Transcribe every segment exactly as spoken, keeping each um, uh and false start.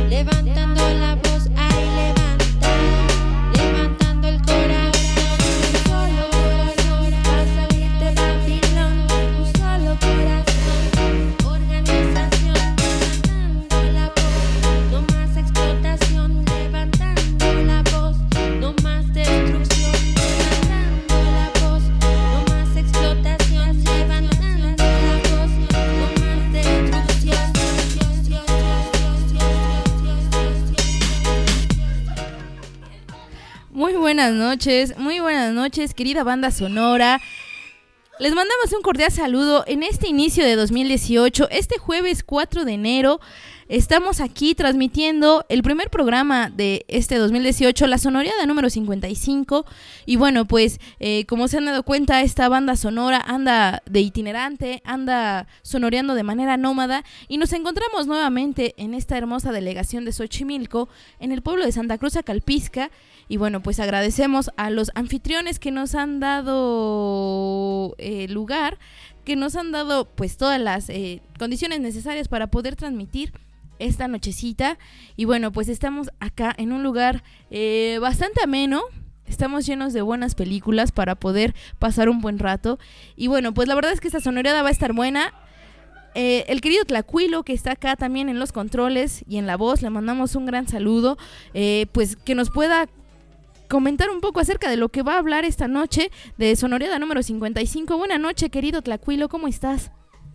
levantando la voz, ay levanta, levantando el corazón, un solo corazón, va a salir de Babilón, un solo corazón, organización, levantando la voz, no más explotación, levantando la voz, no más destrucción, levantando la voz, no más explotación, levantando la voz, no más destrucción. Muy buenas noches, muy buenas noches, querida banda sonora. Les mandamos un cordial saludo en este inicio de dos mil dieciocho, este jueves cuatro de enero. Estamos aquí transmitiendo el primer programa de este dos mil dieciocho, la sonoreada número cincuenta y cinco. Y bueno, pues eh, como se han dado cuenta, esta banda sonora anda de itinerante, anda sonoreando de manera nómada. Y nos encontramos nuevamente en esta hermosa delegación de Xochimilco, en el pueblo de Santa Cruz Acalpizca. Y bueno, pues agradecemos a los anfitriones que nos han dado eh, lugar, que nos han dado pues todas las eh, condiciones necesarias para poder transmitir esta nochecita. Y bueno, pues estamos acá en un lugar eh, bastante ameno. Estamos llenos de buenas películas para poder pasar un buen rato. Y bueno, pues la verdad es que esta sonoreada va a estar buena. Eh, el querido Tlacuilo, que está acá también en los controles y en la voz, le mandamos un gran saludo. Eh, pues que nos pueda comentar un poco acerca de lo que va a hablar esta noche de sonoreada número cincuenta y cinco. Buenas noches, querido Tlacuilo, ¿cómo estás?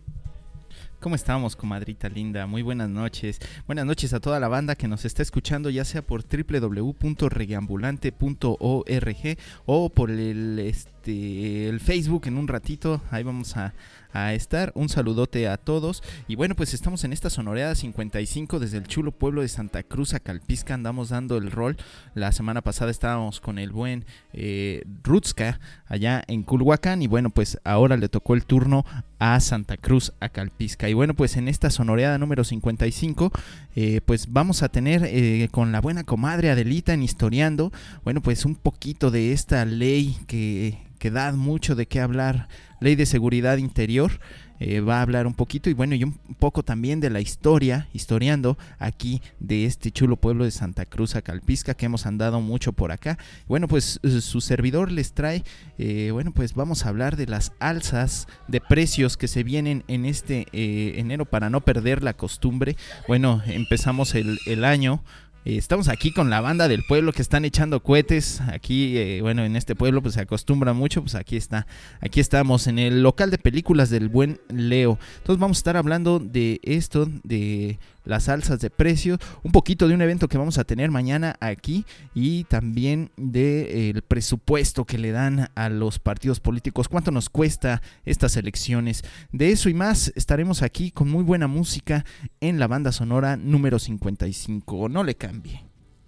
¿Cómo estamos, comadrita linda? Muy buenas noches. Buenas noches a toda la banda que nos está escuchando, ya sea por doble u doble u doble u punto reggaeambulante punto org o por el, este, el Facebook en un ratito. Ahí vamos a, a estar. Un saludote a todos. Y bueno, pues estamos en esta sonoreada cincuenta y cinco desde el chulo pueblo de Santa Cruz Acalpizca. Andamos dando el rol. La semana pasada estábamos con el buen eh, Rutska allá en Culhuacán. Y bueno, pues ahora le tocó el turno a Santa Cruz Acalpizca. Y bueno, pues en esta sonoreada número cincuenta y cinco, eh, pues vamos a tener eh, con la buena comadre Adelita en Historiando, bueno, pues un poquito de esta ley que, que da mucho de qué hablar, ley de seguridad interior. Eh, va a hablar un poquito y bueno, y un poco también de la historia, historiando aquí de este chulo pueblo de Santa Cruz Acalpizca, que hemos andado mucho por acá. Bueno, pues su servidor les trae, eh, bueno, pues vamos a hablar de las alzas de precios que se vienen en este eh, enero para no perder la costumbre. Bueno, empezamos el, el año. Eh, estamos aquí con la banda del pueblo que están echando cohetes. Aquí, eh, bueno, en este pueblo pues se acostumbra mucho. Pues aquí está, aquí estamos en el local de películas del buen Leo. Entonces vamos a estar hablando de esto, de las alzas de precios, un poquito de un evento que vamos a tener mañana aquí y también del presupuesto que le dan a los partidos políticos, cuánto nos cuesta estas elecciones. De eso y más estaremos aquí con muy buena música en la banda sonora número cincuenta y cinco. No le cambie.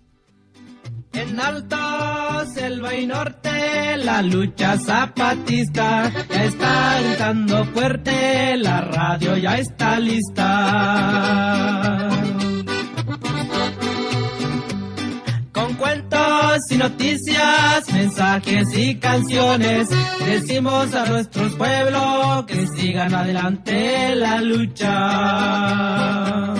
En Alta, Selva y Norte, la lucha zapatista ya está gritando fuerte, la radio ya está lista. Con cuentos y noticias, mensajes y canciones, decimos a nuestros pueblos que sigan adelante la lucha.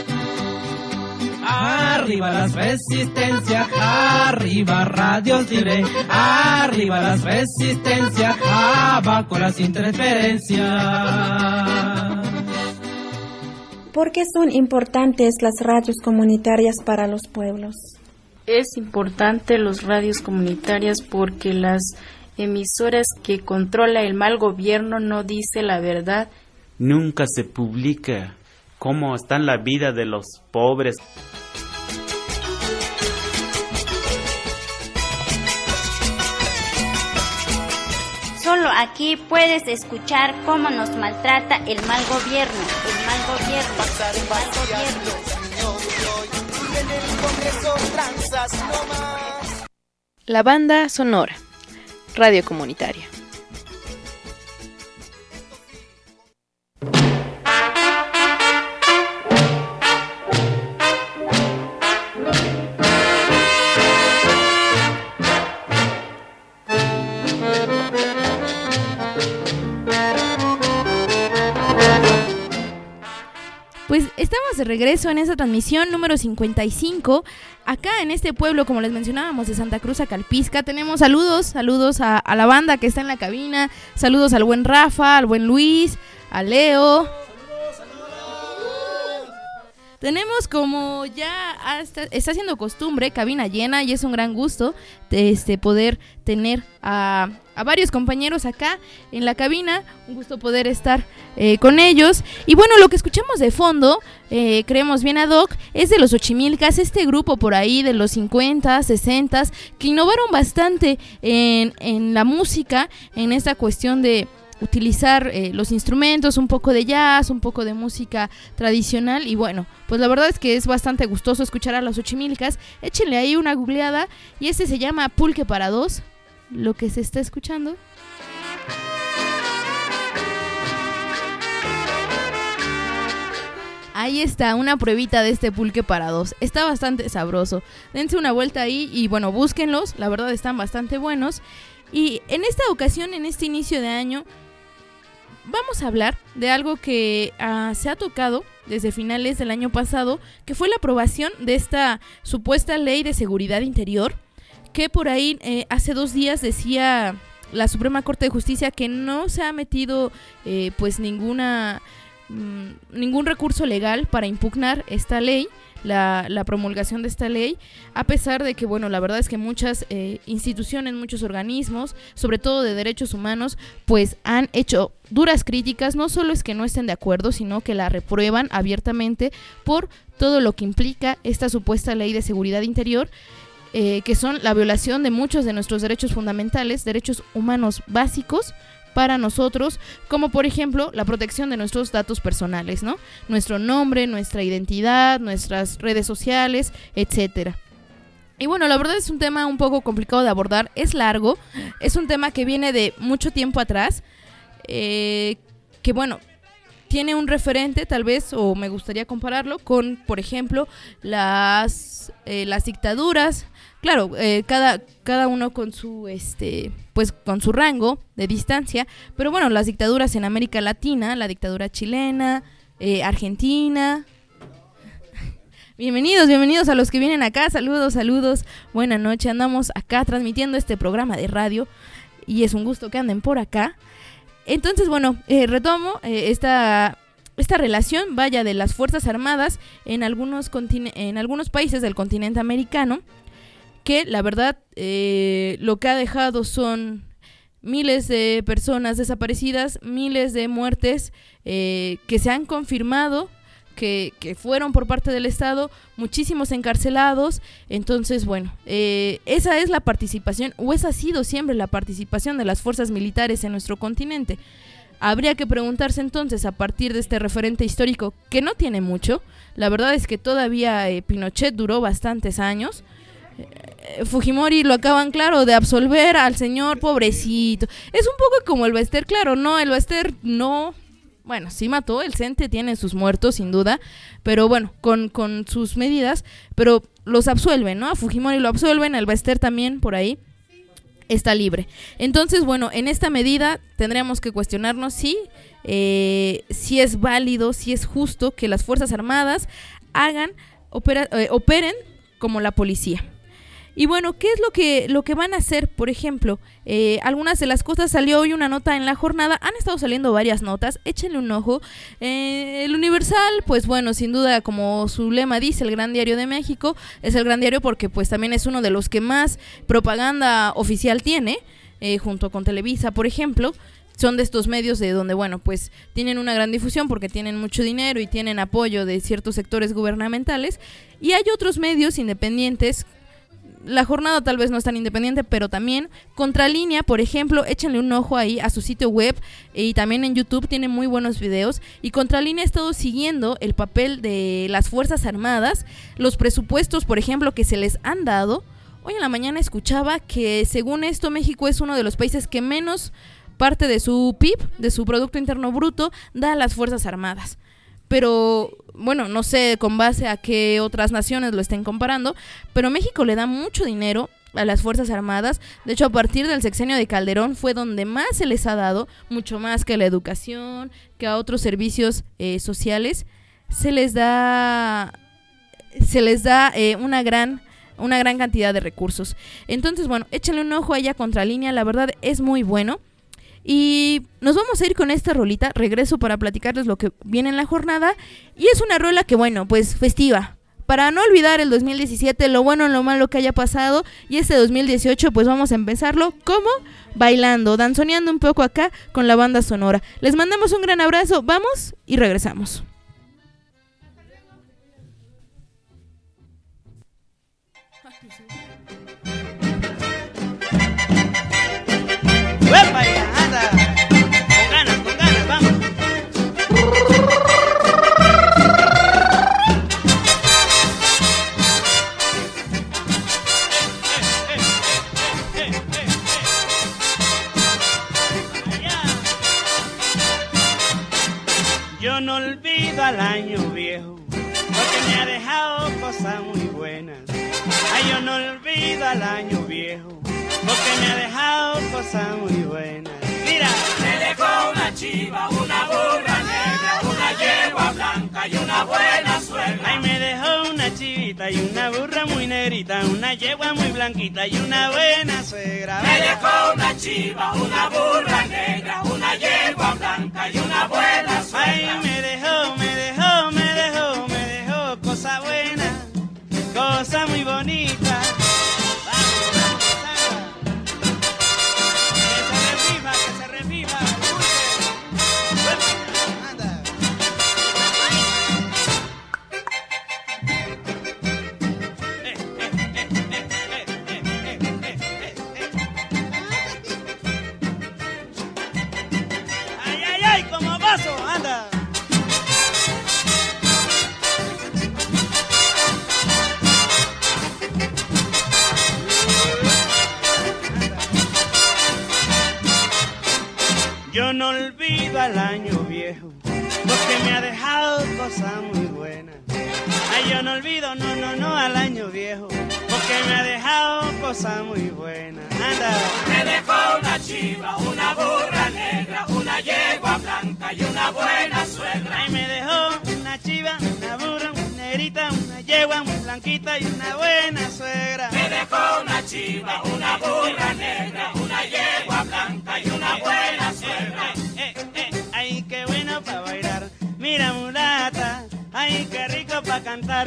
Arriba las resistencias, arriba radios libres, arriba las resistencias, abajo las interferencias. ¿Por qué son importantes las radios comunitarias para los pueblos? Es importante los radios comunitarias porque las emisoras que controla el mal gobierno no dice la verdad. Nunca se publica cómo está la vida de los pobres. Solo aquí puedes escuchar cómo nos maltrata el mal gobierno, el mal gobierno, el mal gobierno. La banda sonora, radio comunitaria. Estamos de regreso en esta transmisión número cincuenta y cinco. Acá en este pueblo, como les mencionábamos, de Santa Cruz a Calpisca. Tenemos saludos, saludos a, a la banda que está en la cabina. Saludos al buen Rafa, al buen Luis, a Leo. Tenemos, como ya hasta, está siendo costumbre, cabina llena, y es un gran gusto este, poder tener a, a varios compañeros acá en la cabina. Un gusto poder estar eh, con ellos. Y bueno, lo que escuchamos de fondo, eh, creemos bien ad hoc, es de los Ochimilcas, este grupo por ahí de los cincuenta, sesenta, que innovaron bastante en, en la música, en esta cuestión de utilizar eh, los instrumentos, un poco de jazz, un poco de música tradicional. Y bueno, pues la verdad es que es bastante gustoso escuchar a los Ochimilcas. Échenle ahí una googleada, y este se llama Pulque para Dos, lo que se está escuchando. Ahí está, una pruebita de este Pulque para Dos. Está bastante sabroso. Dense una vuelta ahí y bueno, búsquenlos, la verdad están bastante buenos. Y en esta ocasión, en este inicio de año, vamos a hablar de algo que uh, se ha tocado desde finales del año pasado, que fue la aprobación de esta supuesta ley de seguridad interior, que por ahí eh, hace dos días decía la Suprema Corte de Justicia que no se ha metido eh, pues ninguna mmm, ningún recurso legal para impugnar esta ley. La, la promulgación de esta ley, a pesar de que, bueno, la verdad es que muchas eh, instituciones, muchos organismos, sobre todo de derechos humanos, pues han hecho duras críticas. No solo es que no estén de acuerdo, sino que la reprueban abiertamente por todo lo que implica esta supuesta ley de seguridad interior, eh, que son la violación de muchos de nuestros derechos fundamentales, derechos humanos básicos para nosotros, como por ejemplo la protección de nuestros datos personales, ¿no? Nuestro nombre, nuestra identidad, nuestras redes sociales, etcétera. Y bueno, la verdad es un tema un poco complicado de abordar, es largo, es un tema que viene de mucho tiempo atrás, eh, que bueno, tiene un referente tal vez, o me gustaría compararlo con, por ejemplo, las, eh, las dictaduras. Claro, eh, cada, cada uno con su este pues con su rango de distancia, pero bueno, las dictaduras en América Latina, la dictadura chilena, eh, Argentina. Bienvenidos, bienvenidos a los que vienen acá, saludos, saludos, buena noche. Andamos acá transmitiendo este programa de radio y es un gusto que anden por acá. Entonces, bueno, eh, retomo eh, esta esta relación, vaya, de las Fuerzas Armadas en algunos continen- en algunos países del continente americano, que la verdad eh, lo que ha dejado son miles de personas desaparecidas, miles de muertes eh, que se han confirmado que, que fueron por parte del Estado, muchísimos encarcelados. Entonces, bueno, eh, esa es la participación, o esa ha sido siempre la participación de las fuerzas militares en nuestro continente. Habría que preguntarse entonces, a partir de este referente histórico, que no tiene mucho, la verdad es que todavía eh, Pinochet duró bastantes años. Fujimori lo acaban, claro, de absolver al señor, pobrecito. Es un poco como el Bester, claro, no, el Bester no, bueno, sí mató, el CENTE tiene sus muertos sin duda, pero bueno, con, con sus medidas, pero los absuelven, ¿no? A Fujimori lo absuelven, el Bester también por ahí está libre. Entonces, bueno, en esta medida tendríamos que cuestionarnos si, eh, si es válido, si es justo que las Fuerzas Armadas hagan, opera, eh, operen como la policía. Y bueno, ¿qué es lo que lo que van a hacer? Por ejemplo, eh, algunas de las cosas, salió hoy una nota en La Jornada, han estado saliendo varias notas, échenle un ojo. Eh, el Universal, pues bueno, sin duda, como su lema dice, el gran diario de México, es el gran diario porque pues también es uno de los que más propaganda oficial tiene, eh, junto con Televisa, por ejemplo. Son de estos medios de donde, bueno, pues tienen una gran difusión porque tienen mucho dinero y tienen apoyo de ciertos sectores gubernamentales. Y hay otros medios independientes. La Jornada tal vez no es tan independiente, pero también Contralínea, por ejemplo, échenle un ojo ahí a su sitio web, y también en YouTube tiene muy buenos videos. Y Contralínea ha estado siguiendo el papel de las Fuerzas Armadas, los presupuestos, por ejemplo, que se les han dado. Hoy en la mañana escuchaba que, según esto, México es uno de los países que menos parte de su P I B, de su Producto Interno Bruto, da a las Fuerzas Armadas. Pero, bueno, no sé con base a qué otras naciones lo estén comparando, pero México le da mucho dinero a las Fuerzas Armadas. De hecho, a partir del sexenio de Calderón fue donde más se les ha dado, mucho más que a la educación, que a otros servicios eh, sociales. se les da se les da eh, una gran una gran cantidad de recursos. Entonces, bueno, échenle un ojo a ella Contralínea, la verdad es muy bueno. Y nos vamos a ir con esta rolita, regreso para platicarles lo que viene en la jornada. Y es una rola que, bueno, pues festiva, para no olvidar el dos mil diecisiete, lo bueno y lo malo que haya pasado. Y este dos mil dieciocho pues vamos a empezarlo como bailando, danzoneando un poco acá con la banda sonora. Les mandamos un gran abrazo, vamos y regresamos. ¡Uepa! Ya, anda. Con ganas, con ganas, vamos. Yo no olvido al año viejo, porque me ha dejado cosas muy buenas. Ay, yo no olvido al año viejo, porque me ha dejado cosas muy buenas. Mira, me dejó una chiva, una burra negra, una yegua blanca y una buena suegra. Ay, me dejó una chivita y una burra muy negrita, una yegua muy blanquita y una buena suegra. Me dejó una chiva, una burra negra, una yegua blanca y una buena suegra. Ay, me dejó, me dejó, me dejó, me dejó cosa buena, cosa muy bonita. Yo no olvido al año viejo, porque me ha dejado cosas muy buenas. Ay, yo no olvido, no, no, no, al año viejo, porque me ha dejado cosas muy buenas. Anda. Me dejó una chiva, una burra negra, una yegua blanca y una buena suegra. Ay, me dejó una chiva, una burra, una negrita, una yegua muy blanquita y una buena suegra. Me dejó una chiva, una burra negra, una yegua blanca y una buena suegra. Eh, eh, eh, ay, qué bueno para bailar. Mira, mulata, ay, qué rico para cantar.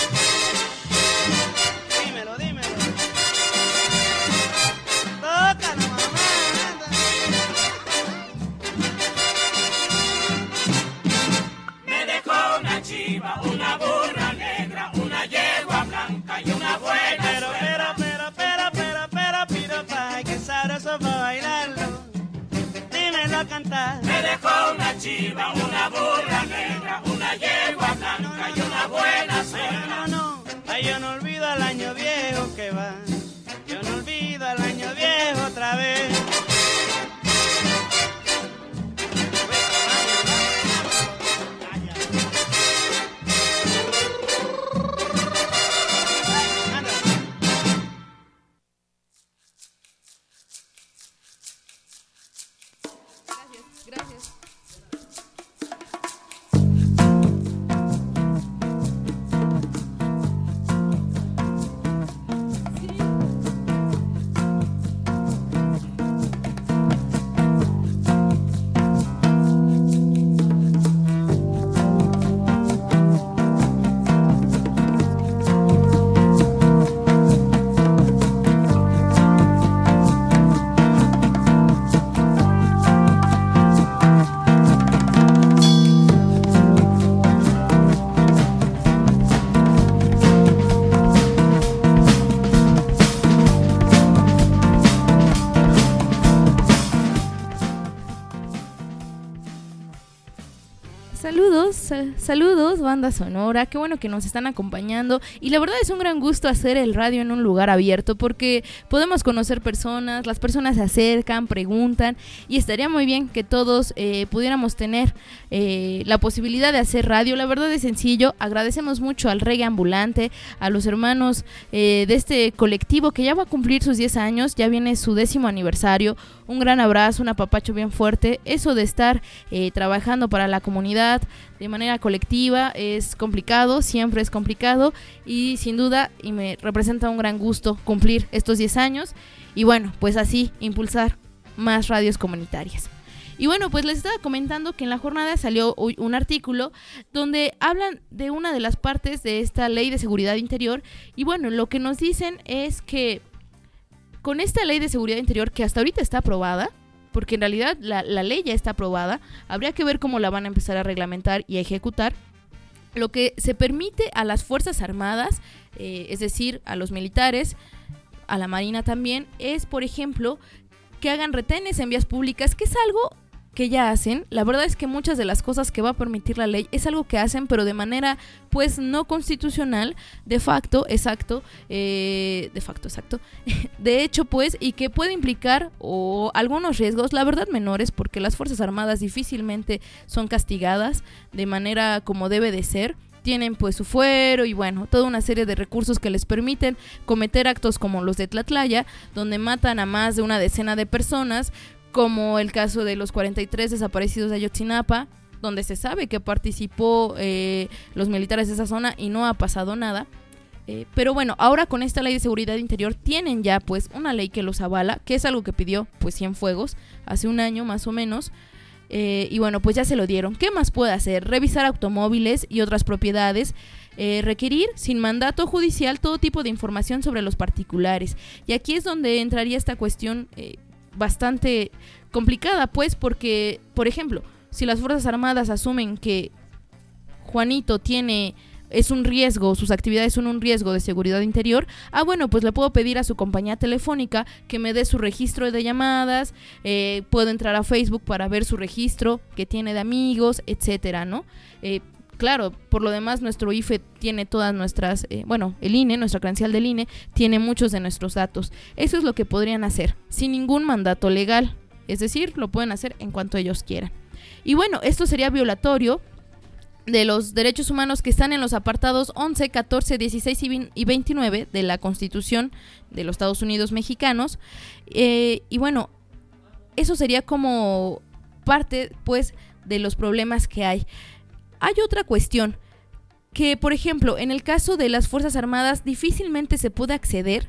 Dímelo, dímelo. Tócalo, mamá. Me dejó una chiva, una burra negra, una yegua blanca y una buena pero, suegra. Pero, pero, pero, pero, pero, pero, pa, qué sabroso para bailarlo. Dímelo a cantar. Me dejó una chiva, una burra negra, una yegua blanca y una buena suegra. No, no, ay, yo no olvido al año viejo que va. Yo no olvido al año viejo otra vez. Saludos, saludos, banda sonora, qué bueno que nos están acompañando y la verdad es un gran gusto hacer el radio en un lugar abierto porque podemos conocer personas, las personas se acercan, preguntan y estaría muy bien que todos eh, pudiéramos tener eh, la posibilidad de hacer radio. La verdad es sencillo, agradecemos mucho al Reggae Ambulante, a los hermanos eh, de este colectivo que ya va a cumplir sus diez años, ya viene su décimo aniversario, un gran abrazo, un apapacho bien fuerte, eso de estar eh, trabajando para la comunidad, de manera colectiva es complicado, siempre es complicado y sin duda y me representa un gran gusto cumplir estos diez años y bueno, pues así impulsar más radios comunitarias. Y bueno, pues les estaba comentando que en la jornada salió hoy un artículo donde hablan de una de las partes de esta ley de seguridad interior y bueno, lo que nos dicen es que con esta ley de seguridad interior que hasta ahorita está aprobada, porque en realidad la, la ley ya está aprobada, habría que ver cómo la van a empezar a reglamentar y a ejecutar, lo que se permite a las Fuerzas Armadas, eh, es decir, a los militares, a la Marina también, es por ejemplo que hagan retenes en vías públicas, que es algo que ya hacen. La verdad es que muchas de las cosas que va a permitir la ley es algo que hacen, pero de manera pues no constitucional, de facto, exacto, eh, de facto, exacto, de hecho pues, y que puede implicar o algunos riesgos, la verdad menores, porque las Fuerzas Armadas difícilmente son castigadas de manera como debe de ser. Tienen pues su fuero y bueno, toda una serie de recursos que les permiten cometer actos como los de Tlatlaya, donde matan a más de una decena de personas, como el caso de los cuarenta y tres desaparecidos de Ayotzinapa, donde se sabe que participó eh, los militares de esa zona y no ha pasado nada. Eh, pero bueno, ahora con esta ley de seguridad interior tienen ya pues una ley que los avala, que es algo que pidió pues Cienfuegos hace un año más o menos. Eh, y bueno, pues ya se lo dieron. ¿Qué más puede hacer? Revisar automóviles y otras propiedades, eh, requerir sin mandato judicial todo tipo de información sobre los particulares. Y aquí es donde entraría esta cuestión eh, bastante complicada, pues porque, por ejemplo, si las Fuerzas Armadas asumen que Juanito tiene... es un riesgo, sus actividades son un riesgo de seguridad interior, ah bueno, pues le puedo pedir a su compañía telefónica que me dé su registro de llamadas, eh, puedo entrar a Facebook para ver su registro que tiene de amigos, etcétera, ¿no? Eh, claro, por lo demás nuestro I F E tiene todas nuestras, eh, bueno, el I N E, nuestra credencial del I N E, tiene muchos de nuestros datos. Eso es lo que podrían hacer, sin ningún mandato legal, es decir, lo pueden hacer en cuanto ellos quieran. Y bueno, esto sería violatorio de los derechos humanos que están en los apartados once, catorce, dieciséis y veintinueve de la Constitución de los Estados Unidos mexicanos, eh, y bueno, eso sería como parte pues de los problemas que hay. Hay otra cuestión, que por ejemplo, en el caso de las Fuerzas Armadas difícilmente se puede acceder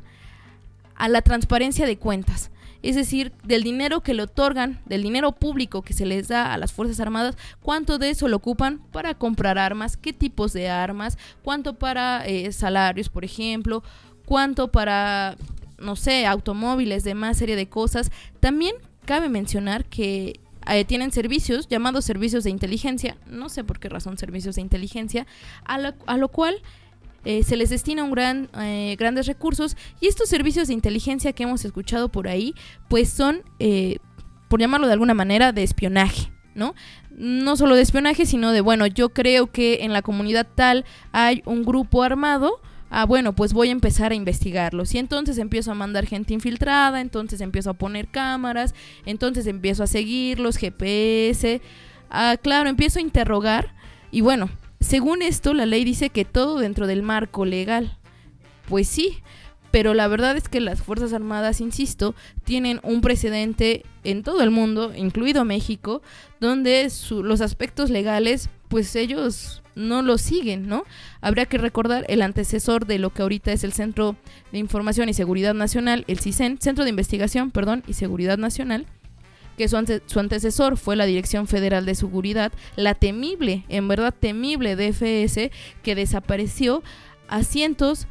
a la transparencia de cuentas. Es decir, del dinero que le otorgan, del dinero público que se les da a las Fuerzas Armadas, cuánto de eso lo ocupan para comprar armas, qué tipos de armas, cuánto para eh, salarios, por ejemplo, cuánto para, no sé, automóviles, demás serie de cosas. También cabe mencionar que eh, tienen servicios llamados servicios de inteligencia, no sé por qué razón servicios de inteligencia, a, la, a lo cual... Eh, se les destina un gran, eh, grandes recursos, y estos servicios de inteligencia que hemos escuchado por ahí, pues son, eh, por llamarlo de alguna manera, de espionaje, ¿no? No solo de espionaje, sino de, bueno, yo creo que en la comunidad tal hay un grupo armado, ah, bueno, pues voy a empezar a investigarlos, y entonces empiezo a mandar gente infiltrada, entonces empiezo a poner cámaras, entonces empiezo a seguirlos, G P S, ah, claro, empiezo a interrogar, y bueno, según esto, la ley dice que todo dentro del marco legal. Pues sí, pero la verdad es que las Fuerzas Armadas, insisto, tienen un precedente en todo el mundo, incluido México, donde su, los aspectos legales, pues ellos no los siguen, ¿no? Habría que recordar el antecesor de lo que ahorita es el Centro de Información y Seguridad Nacional, el CISEN, Centro de Investigación, perdón, y Seguridad Nacional, que su, ante, su antecesor fue la Dirección Federal de Seguridad, la temible, en verdad temible D F S, que desapareció a cientos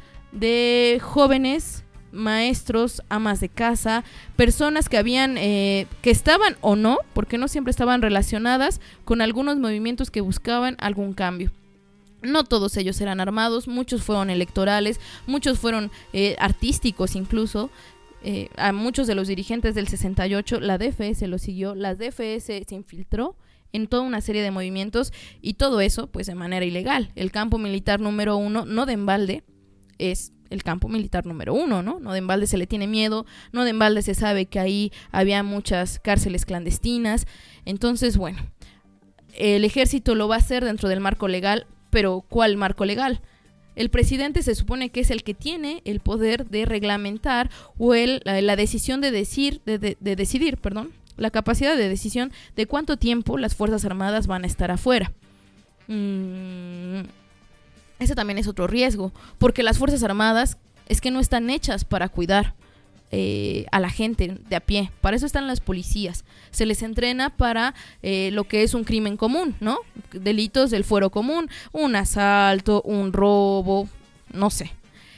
de jóvenes, maestros, amas de casa, personas que habían, eh, que estaban o no, porque no siempre estaban relacionadas con algunos movimientos que buscaban algún cambio. No todos ellos eran armados, muchos fueron electorales, muchos fueron eh, artísticos incluso. Eh, a muchos de los dirigentes del sesenta y ocho, la D F S lo siguió, la D F S se infiltró en toda una serie de movimientos y todo eso pues de manera ilegal. El campo militar número uno, no de embalde, es el campo militar número uno, ¿no? No de embalde se le tiene miedo, no de embalde se sabe que ahí había muchas cárceles clandestinas. Entonces, bueno, el ejército lo va a hacer dentro del marco legal, pero ¿cuál marco legal? El presidente se supone que es el que tiene el poder de reglamentar o el, la, la decisión de decir, de, de, de decidir, perdón, la capacidad de decisión de cuánto tiempo las Fuerzas Armadas van a estar afuera. mmm, ese también es otro riesgo, porque las Fuerzas Armadas es que no están hechas para cuidar eh, a la gente de a pie. Para eso están las policías. Se les entrena para eh, lo que es un crimen común, ¿no? Delitos del fuero común, un asalto, un robo, no sé.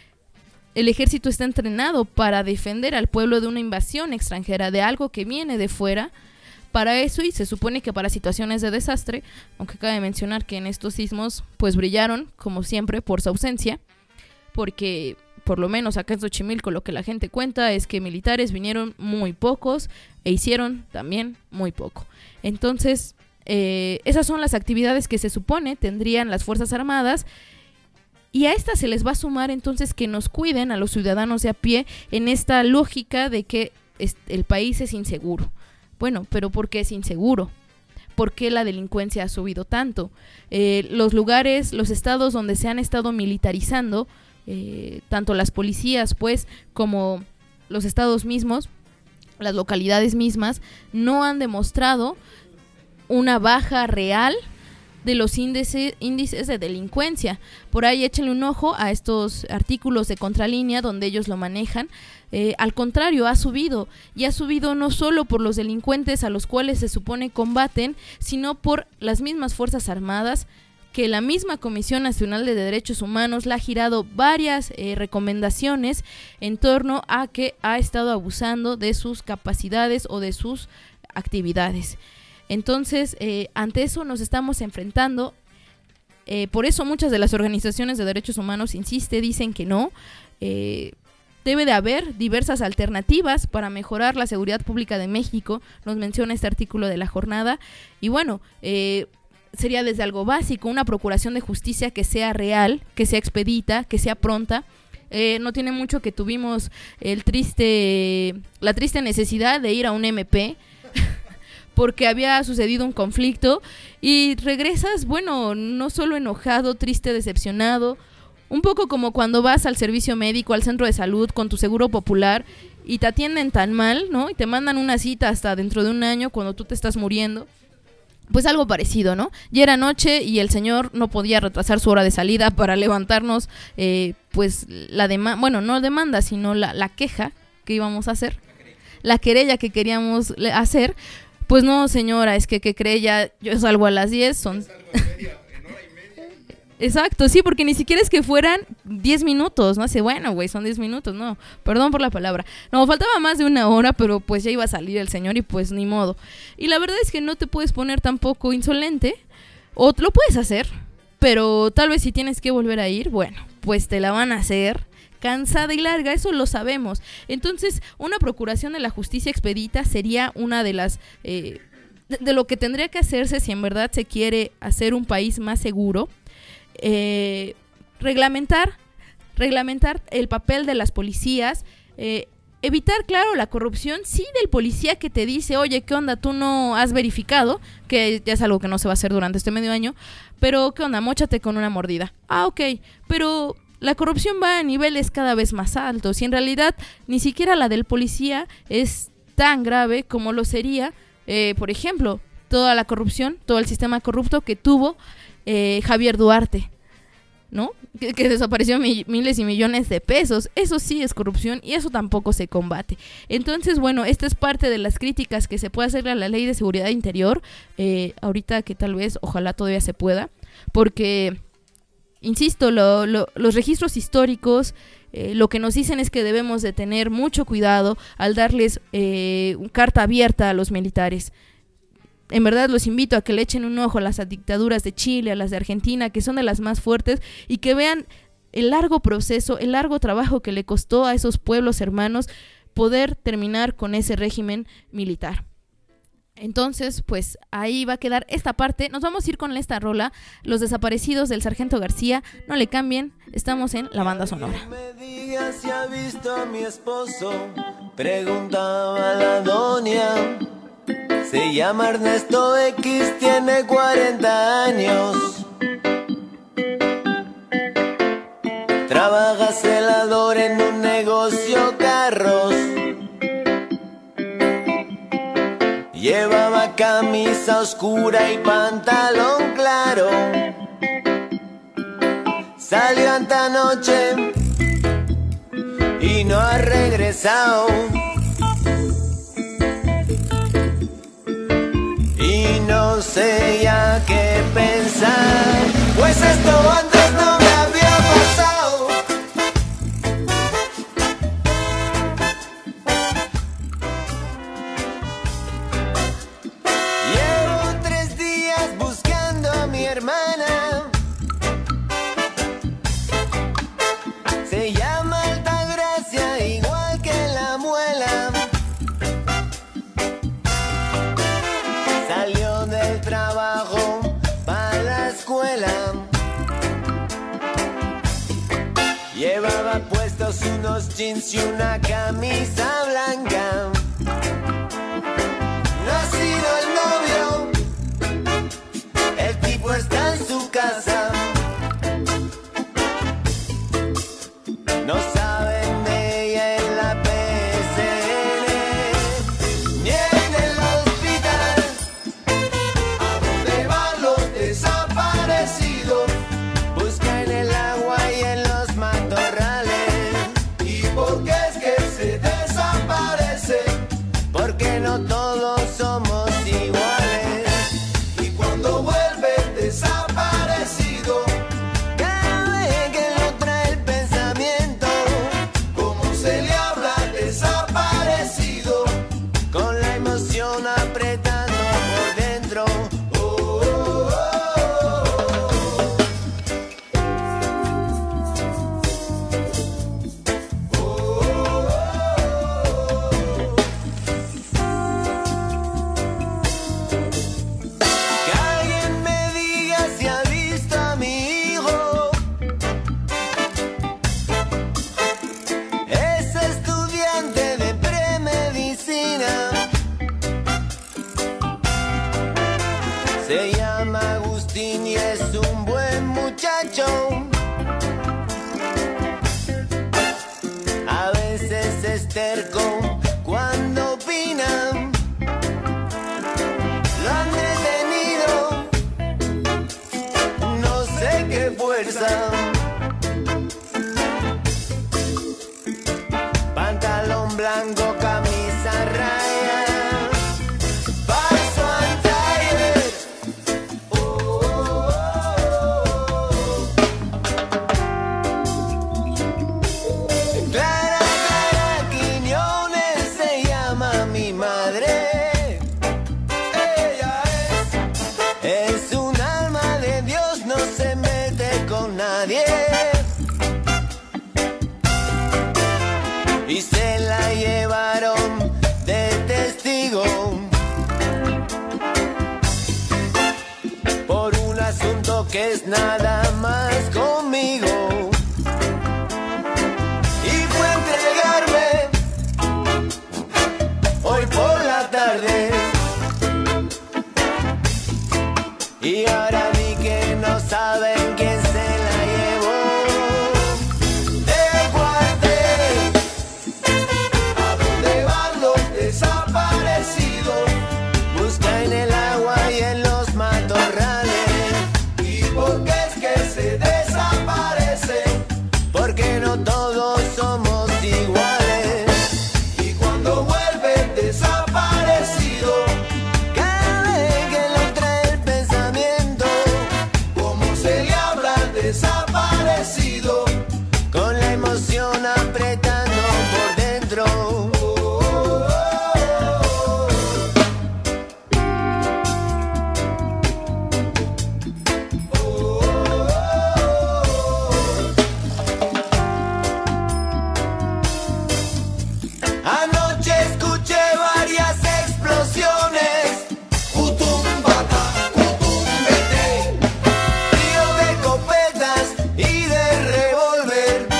El ejército está entrenado para defender al pueblo de una invasión extranjera, de algo que viene de fuera. Para eso, y se supone que para situaciones de desastre, aunque cabe mencionar que en estos sismos pues brillaron, como siempre, por su ausencia, porque por lo menos acá en Xochimilco lo que la gente cuenta es que militares vinieron muy pocos e hicieron también muy poco. Entonces, eh, esas son las actividades que se supone tendrían las Fuerzas Armadas, y a estas se les va a sumar entonces que nos cuiden a los ciudadanos de a pie en esta lógica de que el país es inseguro. Bueno, pero ¿por qué es inseguro? ¿Por qué la delincuencia ha subido tanto? Eh, los lugares, los estados donde se han estado militarizando, eh, tanto las policías pues como los estados mismos, las localidades mismas, no han demostrado una baja real de los índices, índices de delincuencia. Por ahí échenle un ojo a estos artículos de Contralínea donde ellos lo manejan. Eh, al contrario, ha subido, y ha subido no solo por los delincuentes a los cuales se supone combaten, sino por las mismas Fuerzas Armadas, que la misma Comisión Nacional de Derechos Humanos le ha girado varias eh, recomendaciones en torno a que ha estado abusando de sus capacidades o de sus actividades. Entonces, eh, ante eso nos estamos enfrentando. Eh, por eso muchas de las organizaciones de derechos humanos insisten, dicen que no. Eh, debe de haber diversas alternativas para mejorar la seguridad pública de México, nos menciona este artículo de La Jornada. Y bueno, eh, sería desde algo básico, una procuración de justicia que sea real, que sea expedita, que sea pronta. Eh, no tiene mucho que tuvimos el triste, la triste necesidad de ir a un eme pe porque había sucedido un conflicto y regresas, bueno, no solo enojado, triste, decepcionado, un poco como cuando vas al servicio médico, al centro de salud con tu seguro popular y te atienden tan mal, ¿no? Y te mandan una cita hasta dentro de un año cuando tú te estás muriendo. Pues algo parecido, ¿no? Ya era noche y el señor no podía retrasar su hora de salida para levantarnos, eh, pues la demanda, bueno, no demanda, sino la, la queja que íbamos a hacer, la querella que queríamos hacer. Pues no, señora, es que, que cree, ya yo salgo a las diez, son... Exacto, sí, porque ni siquiera es que fueran diez minutos, no sé, bueno, güey, son diez minutos, no, perdón por la palabra. No, faltaba más de una hora, pero pues ya iba a salir el señor y pues ni modo. Y la verdad es que no te puedes poner tampoco insolente, o lo puedes hacer, pero tal vez si tienes que volver a ir, bueno, pues te la van a hacer cansada y larga, eso lo sabemos. Entonces, una procuración de la justicia expedita sería una de las... Eh, de, de lo que tendría que hacerse si en verdad se quiere hacer un país más seguro. Eh, reglamentar, reglamentar el papel de las policías, eh, evitar, claro, la corrupción, sí, del policía que te dice, oye, ¿qué onda? Tú no has verificado, que ya es algo que no se va a hacer durante este medio año, pero ¿qué onda? Móchate con una mordida. Ah, ok, pero... la corrupción va a niveles cada vez más altos y en realidad ni siquiera la del policía es tan grave como lo sería, eh, por ejemplo, toda la corrupción, todo el sistema corrupto que tuvo eh, Javier Duarte, ¿no? Que, que desapareció mi, miles y millones de pesos. Eso sí es corrupción y eso tampoco se combate. Entonces, bueno, esta es parte de las críticas que se puede hacer a la Ley de Seguridad Interior, eh, ahorita que tal vez, ojalá todavía se pueda, porque... insisto, lo, lo, los registros históricos eh, lo que nos dicen es que debemos de tener mucho cuidado al darles eh, carta abierta a los militares. En verdad los invito a que le echen un ojo a las dictaduras de Chile, a las de Argentina, que son de las más fuertes, y que vean el largo proceso, el largo trabajo que le costó a esos pueblos hermanos poder terminar con ese régimen militar. Entonces, pues ahí va a quedar esta parte. Nos vamos a ir con esta rola, Los Desaparecidos del Sargento García. No le cambien, estamos en La Banda Sonora. Me digas si ha visto a mi esposo, preguntaba la doña. Se llama Ernesto X, tiene cuarenta años. Trabaja celador en un negocio carros. Llevaba camisa oscura y pantalón claro. Salió esta noche y no ha regresado. Y no sé ya qué pensar, pues esto antes no me había pasado. Llevo tres días buscando a mi hermana. Se llama Altagracia, igual que la muela. Salió del trabajo para la escuela. Llevaba puestos unos jeans y una camisa blanca. No ha sido el novio, el tipo está en su casa. No saben de ella en la P S N ni en el hospital. ¿A dónde van los desaparecidos? Busca en el agua y en los matorrales. ¿Y por qué es que se desaparece? Porque no todos somos iguales. Y cuando vuelve desaparecido, cada vez que lo trae el pensamiento, ¿cómo se le habla desaparecido? Con la emoción apretando por dentro. Oh, oh, oh, oh. Que alguien me diga si ha visto a mi hijo. Es estudiante de premedicina. Se llama Agustín y es un buen muchacho. A veces es terco cuando opina. Lo han detenido, no sé qué fuerza. Pantalón blanco, camisa raya. Paso al taller. Oh, oh, oh, oh. Clara, Clara Quiñones se llama mi madre. Ella es, es un alma de Dios, no se mete con nadie. Y se la llevaron de testigo por un asunto que es nada más conmigo. Y fue a entregarme hoy por la tarde. Y ahora vi que no saben quién se la llevó del cuartel. ¿A dónde van los desaparecidos? Busca en el agua y en los matorrales. ¿Y por qué es que se desaparecen? Porque no todos somos iguales. Y cuando vuelven desaparecidos, cada vez que lo trae el pensamiento, ¿cómo se le habla desaparecido? Con la emoción apretando por dentro. Oh, oh, oh, oh. Oh, oh, oh. Anoche escuché varias explosiones. Cutum, bata, cutum, vete. Río de copetas y de revólver.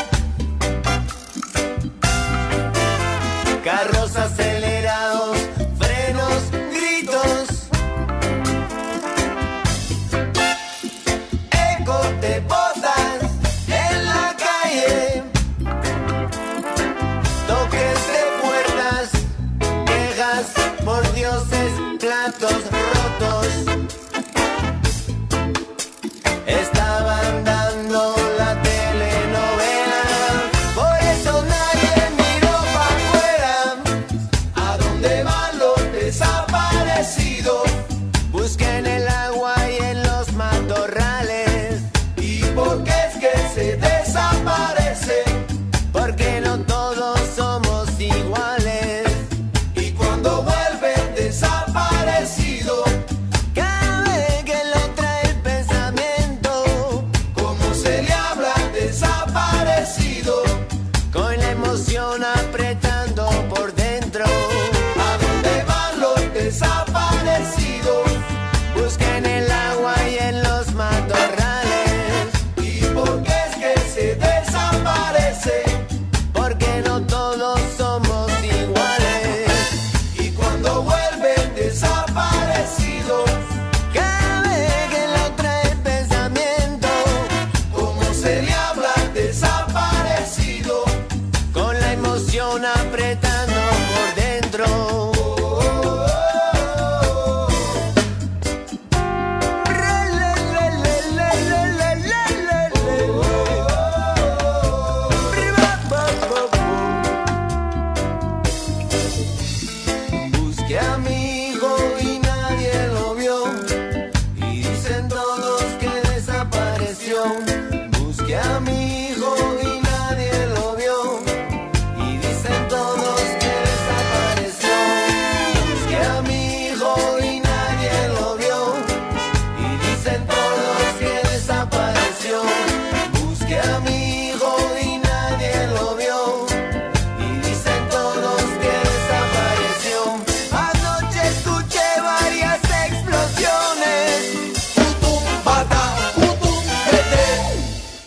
Carros acelerados, frenos, gritos. Eco de botas en la calle. Toques de puertas, quejas por dioses, platos rotos. Estaban dando la emoción apretando por dentro. ¿A dónde van los desaparecidos? Busquen el agua y en los matorrales. ¿Y por qué es que se desaparece? Porque no todos somos iguales. Y cuando vuelven desaparecidos, cada vez que lo trae el pensamiento, ¿cómo se le habla al desaparecido? Con la emoción apretando por dentro. Busqué a mi hijo y nadie lo vio, y dicen todos que desapareció. Busqué a mi hijo y nadie lo vio, y dicen todos que desapareció. Busqué a mi hijo y nadie lo vio, y dicen todos que desapareció. Busqué a mi hijo y nadie lo vio, y dicen todos que desapareció. Anoche escuché varias explosiones. Putum, pata, putum, vete.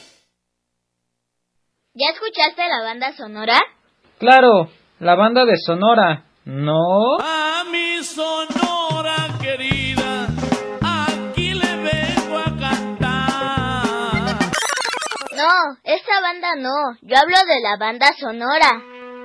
¿Ya escuchaste la banda sonora? Claro, la banda de Sonora, ¿no? A mi Sonora querida, aquí le vengo a cantar. No, esta banda no. Yo hablo de la banda sonora.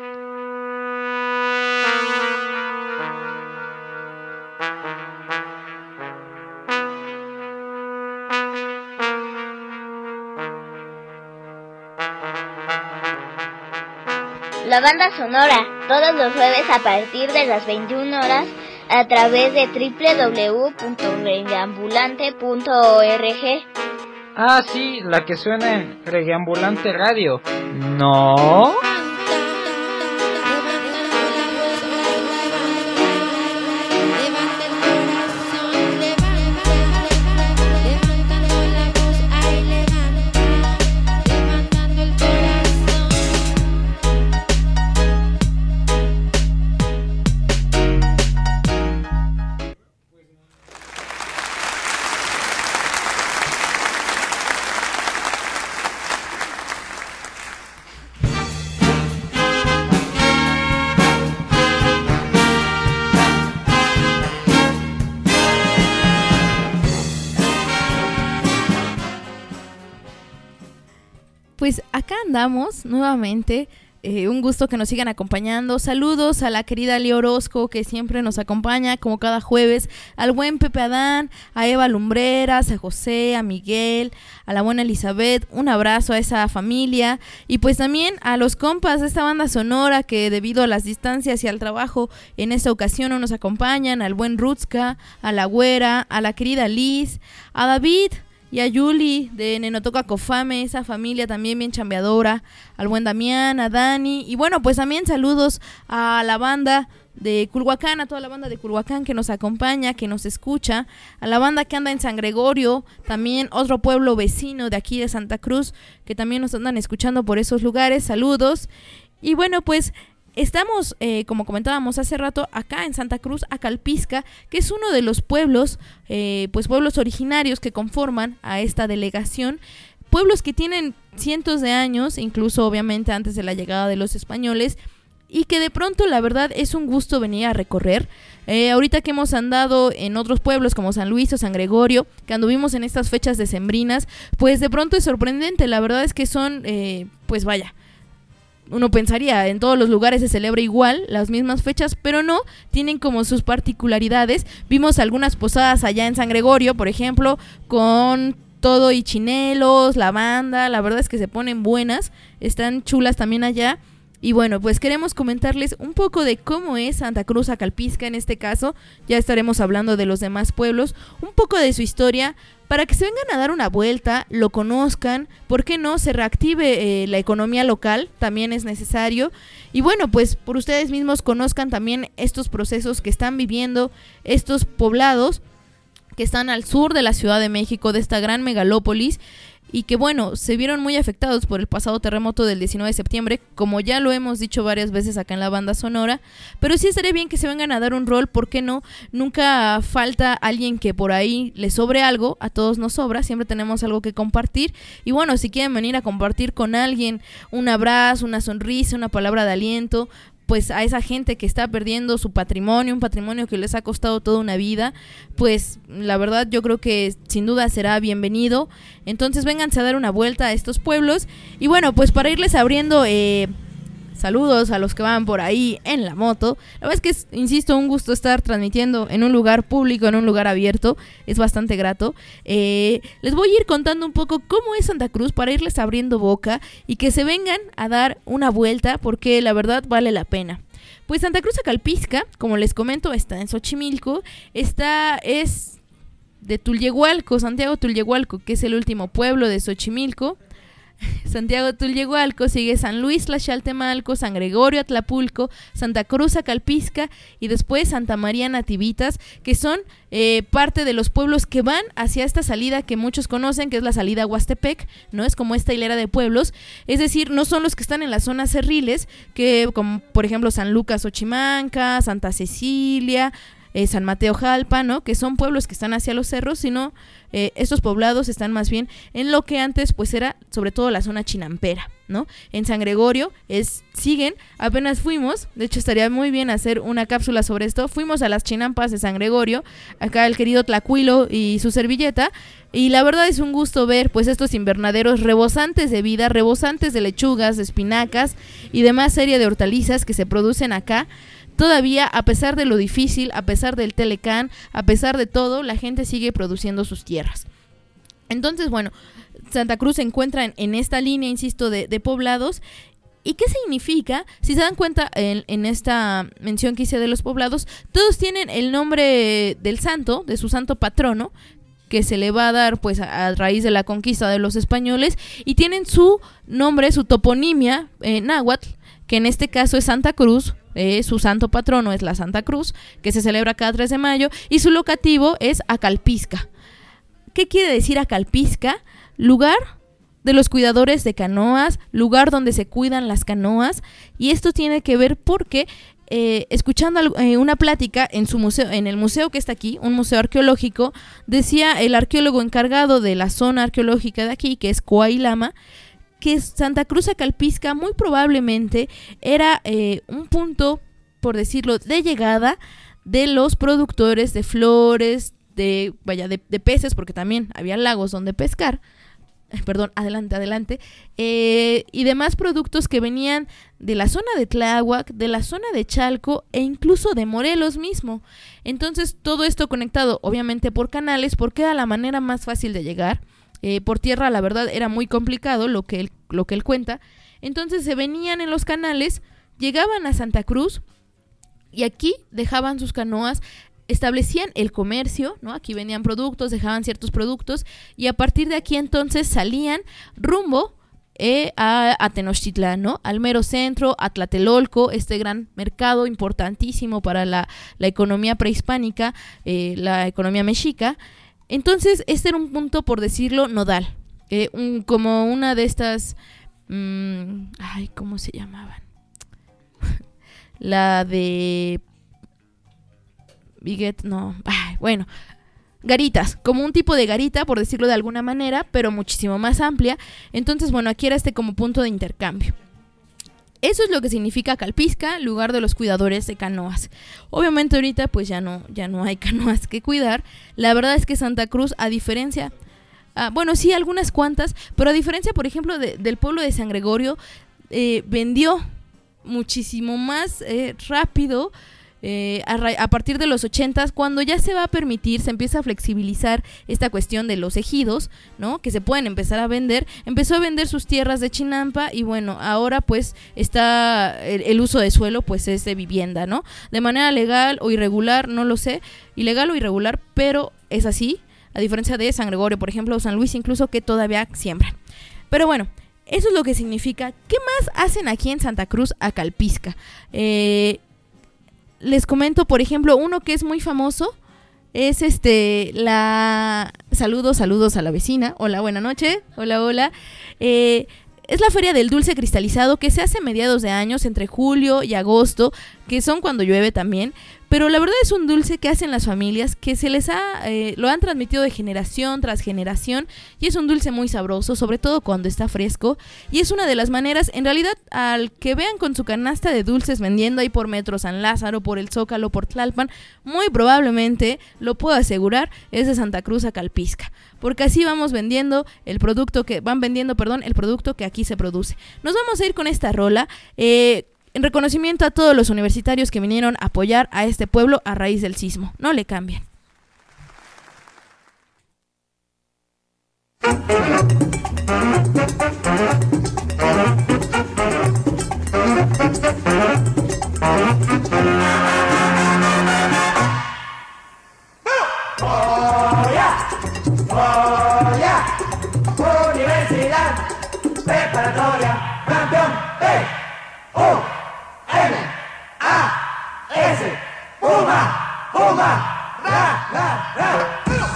La banda sonora, todos los jueves a partir de las veintiuna horas a través de doble u doble u doble u punto reggaeambulante punto org. Ah, sí, la que suena en Reggaeambulante Radio, ¿no? Pues acá andamos nuevamente, eh, un gusto que nos sigan acompañando. Saludos a la querida Leo Orozco, que siempre nos acompaña como cada jueves, al buen Pepe Adán, a Eva Lumbreras, a José, a Miguel, a la buena Elizabeth. Un abrazo a esa familia y pues también a los compas de esta banda sonora que debido a las distancias y al trabajo en esta ocasión no nos acompañan, al buen Rutska, a la güera, a la querida Liz, a David y a Yuli de Nenotoca Cofame, esa familia también bien chambeadora, al buen Damián, a Dani, y bueno, pues también saludos a la banda de Culhuacán, a toda la banda de Culhuacán que nos acompaña, que nos escucha, a la banda que anda en San Gregorio, también otro pueblo vecino de aquí de Santa Cruz, que también nos andan escuchando por esos lugares, saludos, y bueno, pues estamos, eh, como comentábamos hace rato, acá en Santa Cruz, Acalpisca, que es uno de los pueblos, eh, pues pueblos originarios que conforman a esta delegación, pueblos que tienen cientos de años, incluso obviamente antes de la llegada de los españoles, y que de pronto la verdad es un gusto venir a recorrer. Eh, ahorita que hemos andado en otros pueblos como San Luis o San Gregorio, que anduvimos en estas fechas decembrinas, pues de pronto es sorprendente, la verdad es que son, eh, pues vaya, uno pensaría, en todos los lugares se celebra igual, las mismas fechas, pero no, tienen como sus particularidades. Vimos algunas posadas allá en San Gregorio, por ejemplo, con todo y chinelos, lavanda, la verdad es que se ponen buenas, están chulas también allá. Y bueno, pues queremos comentarles un poco de cómo es Santa Cruz Acalpisca en este caso, ya estaremos hablando de los demás pueblos, un poco de su historia, para que se vengan a dar una vuelta, lo conozcan, ¿por qué no? Se reactive eh, la economía local, también es necesario, y bueno, pues por ustedes mismos conozcan también estos procesos que están viviendo estos poblados que están al sur de la Ciudad de México, de esta gran megalópolis, y que bueno, se vieron muy afectados por el pasado terremoto del diecinueve de septiembre, como ya lo hemos dicho varias veces acá en la banda sonora, pero sí estaría bien que se vengan a dar un rol, ¿por qué no? Nunca falta alguien que por ahí le sobre algo, a todos nos sobra, siempre tenemos algo que compartir, y bueno, si quieren venir a compartir con alguien un abrazo, una sonrisa, una palabra de aliento, pues a esa gente que está perdiendo su patrimonio, un patrimonio que les ha costado toda una vida, pues la verdad yo creo que sin duda será bienvenido. Entonces vénganse a dar una vuelta a estos pueblos. Y bueno, pues para irles abriendo eh, saludos a los que van por ahí en la moto. La verdad es que es, insisto, un gusto estar transmitiendo en un lugar público, en un lugar abierto, es bastante grato. Eh, les voy a ir contando un poco cómo es Santa Cruz para irles abriendo boca y que se vengan a dar una vuelta porque la verdad vale la pena. Pues Santa Cruz Acalpizca, como les comento, está en Xochimilco, está, es de Tulyehualco, Santiago Tulyehualco, que es el último pueblo de Xochimilco. Santiago Tulyehualco, sigue San Luis Tlaxcaltemalco, San Gregorio Atlapulco, Santa Cruz Acalpizca y después Santa María Nativitas, que son eh, parte de los pueblos que van hacia esta salida que muchos conocen, que es la salida a Huastepec, ¿no? Es como esta hilera de pueblos, es decir, no son los que están en las zonas cerriles, que como por ejemplo San Lucas Ochimanca, Santa Cecilia, Eh, San Mateo Jalpa, ¿no? Que son pueblos que están hacia los cerros, sino eh, estos poblados están más bien en lo que antes pues era sobre todo la zona chinampera, ¿no? En San Gregorio es, siguen, apenas fuimos, de hecho estaría muy bien hacer una cápsula sobre esto, fuimos a las chinampas de San Gregorio, acá el querido Tlacuilo y su servilleta, y la verdad es un gusto ver pues estos invernaderos rebosantes de vida, rebosantes de lechugas, de espinacas y demás serie de hortalizas que se producen acá. Todavía, a pesar de lo difícil, a pesar del Telecán, a pesar de todo, la gente sigue produciendo sus tierras. Entonces, bueno, Santa Cruz se encuentra en, en esta línea, insisto, de, de poblados. ¿Y qué significa? Si se dan cuenta, en, en esta mención que hice de los poblados, todos tienen el nombre del santo, de su santo patrono, que se le va a dar pues a, a raíz de la conquista de los españoles, y tienen su nombre, su toponimia eh, náhuatl, que en este caso es Santa Cruz. Eh, su santo patrono es la Santa Cruz, que se celebra cada tres de mayo, y su locativo es Acalpizca. ¿Qué quiere decir Acalpizca? Lugar de los cuidadores de canoas, lugar donde se cuidan las canoas, y esto tiene que ver porque eh, escuchando eh, una plática en su museo, en el museo que está aquí, un museo arqueológico, decía el arqueólogo encargado de la zona arqueológica de aquí, que es Coailama, que Santa Cruz Acalpizca muy probablemente era eh, un punto, por decirlo, de llegada de los productores de flores, de vaya de, de peces, porque también había lagos donde pescar, eh, perdón, adelante, adelante, eh, y demás productos que venían de la zona de Tláhuac, de la zona de Chalco e incluso de Morelos mismo. Entonces todo esto conectado obviamente por canales, porque era la manera más fácil de llegar. Eh, por tierra la verdad era muy complicado lo que él, lo que él cuenta. Entonces se venían en los canales, llegaban a Santa Cruz y aquí dejaban sus canoas, establecían el comercio, ¿no? Aquí vendían productos, dejaban ciertos productos y a partir de aquí entonces salían rumbo eh, a, a Tenochtitlán, ¿no? Al mero centro, a Tlatelolco, este gran mercado importantísimo para la, la economía prehispánica, eh, la economía mexica. Entonces, este era un punto, por decirlo, nodal, eh, un, como una de estas, mmm, ay, ¿cómo se llamaban? La de Biguet, no, ay, bueno, garitas, como un tipo de garita, por decirlo de alguna manera, pero muchísimo más amplia. Entonces, bueno, aquí era este como punto de intercambio. Eso es lo que significa Acalpizca, lugar de los cuidadores de canoas. Obviamente ahorita pues ya no, ya no hay canoas que cuidar. La verdad es que Santa Cruz, a diferencia, ah, bueno sí, algunas cuantas, pero a diferencia por ejemplo de, del pueblo de San Gregorio, eh, vendió muchísimo más eh, rápido. Eh, a, ra- a partir de los ochentas, cuando ya se va a permitir, se empieza a flexibilizar esta cuestión de los ejidos, ¿no? Que se pueden empezar a vender, empezó a vender sus tierras de chinampa y bueno, ahora pues está el, el uso de suelo pues es de vivienda, ¿no? De manera legal o irregular, no lo sé, ilegal o irregular, pero es así, a diferencia de San Gregorio, por ejemplo, o San Luis incluso, que todavía siembran. Pero bueno, eso es lo que significa. ¿Qué más hacen aquí en Santa Cruz Acalpizca? Eh... Les comento, por ejemplo, uno que es muy famoso, es este la saludos, saludos a la vecina. Hola, buena noche. Hola, hola. Eh, es la Feria del Dulce Cristalizado que se hace a mediados de años, entre julio y agosto, que son cuando llueve también. Pero la verdad es un dulce que hacen las familias, que se les ha, eh, lo han transmitido de generación tras generación, y es un dulce muy sabroso, sobre todo cuando está fresco, y es una de las maneras, en realidad, al que vean con su canasta de dulces vendiendo ahí por Metro San Lázaro, por el Zócalo, por Tlalpan, muy probablemente, lo puedo asegurar, es de Santa Cruz Acalpizca, porque así vamos vendiendo el producto que, van vendiendo, perdón, el producto que aquí se produce. Nos vamos a ir con esta rola, eh... en reconocimiento a todos los universitarios que vinieron a apoyar a este pueblo a raíz del sismo. No le cambien. Goya, Goya, Universidad Preparatoria, campeón de U N A S, Puma, Puma, ra, ra, ra.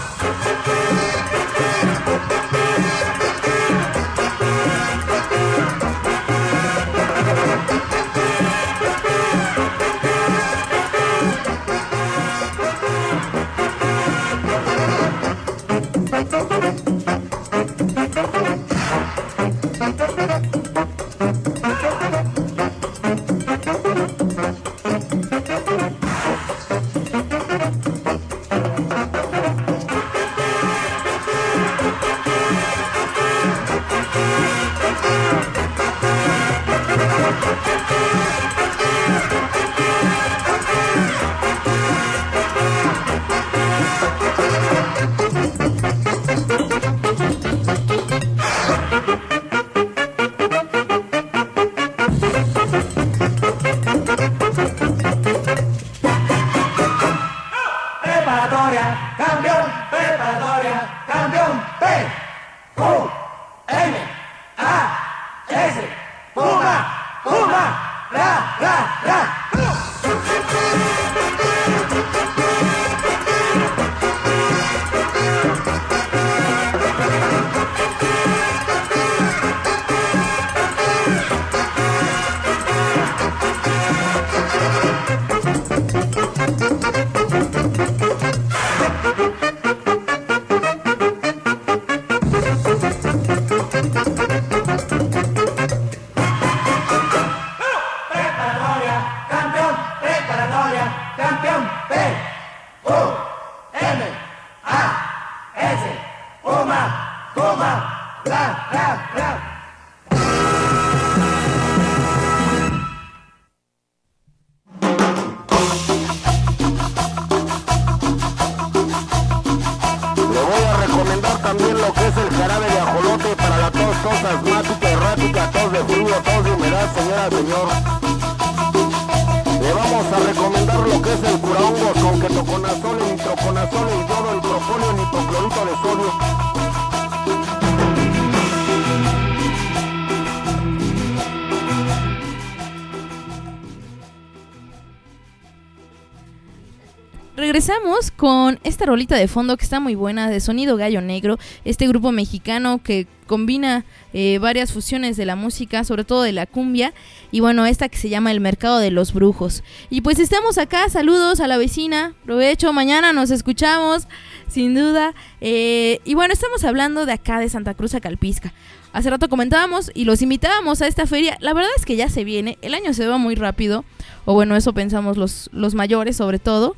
Regresamos con esta rolita de fondo que está muy buena, de Sonido Gallo Negro, este grupo mexicano que combina eh, varias fusiones de la música, sobre todo de la cumbia, y bueno, esta que se llama El Mercado de los Brujos. Y pues estamos acá, saludos a la vecina, provecho, mañana nos escuchamos, sin duda, eh, y bueno, estamos hablando de acá de Santa Cruz Acalpizca. Hace rato comentábamos y los invitábamos a esta feria. La verdad es que ya se viene, el año se va muy rápido, o bueno, eso pensamos los, los mayores sobre todo.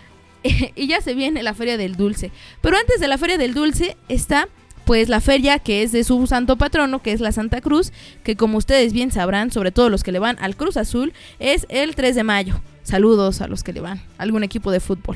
Y ya se viene la Feria del Dulce. Pero antes de la Feria del Dulce está pues la feria que es de su santo patrono, que es la Santa Cruz, que como ustedes bien sabrán, sobre todo los que le van al Cruz Azul, es el tres de mayo. Saludos a los que le van a algún equipo de fútbol.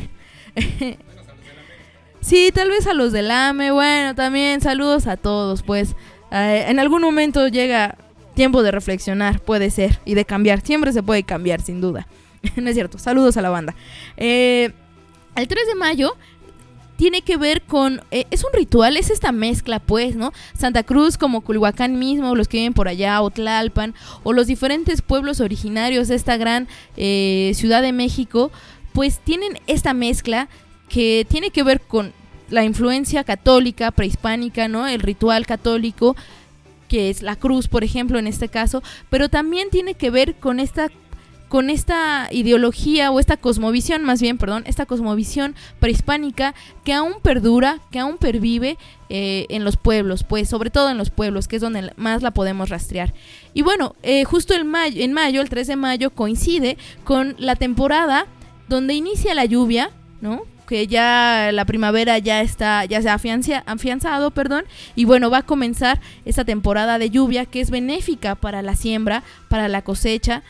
Sí, tal vez a los del A M E, bueno, también saludos a todos, pues eh, en algún momento llega tiempo de reflexionar, puede ser, y de cambiar, siempre se puede cambiar, sin duda. No es cierto, saludos a la banda. Eh... El tres de mayo tiene que ver con, eh, es un ritual, es esta mezcla pues, ¿no? Santa Cruz como Culhuacán mismo, los que viven por allá, o Tlalpan, o los diferentes pueblos originarios de esta gran eh, Ciudad de México, pues tienen esta mezcla que tiene que ver con la influencia católica prehispánica, ¿no? El ritual católico, que es la cruz, por ejemplo, en este caso, pero también tiene que ver con esta con esta ideología o esta cosmovisión, más bien, perdón, esta cosmovisión prehispánica que aún perdura, que aún pervive eh, en los pueblos, pues sobre todo en los pueblos, que es donde más la podemos rastrear. Y bueno, eh, justo el mayo, en mayo, el tres de mayo, coincide con la temporada donde inicia la lluvia, ¿no? Que ya la primavera ya está, ya se ha afiancia, afianzado, perdón, y bueno, va a comenzar esta temporada de lluvia que es benéfica para la siembra, para la cosecha.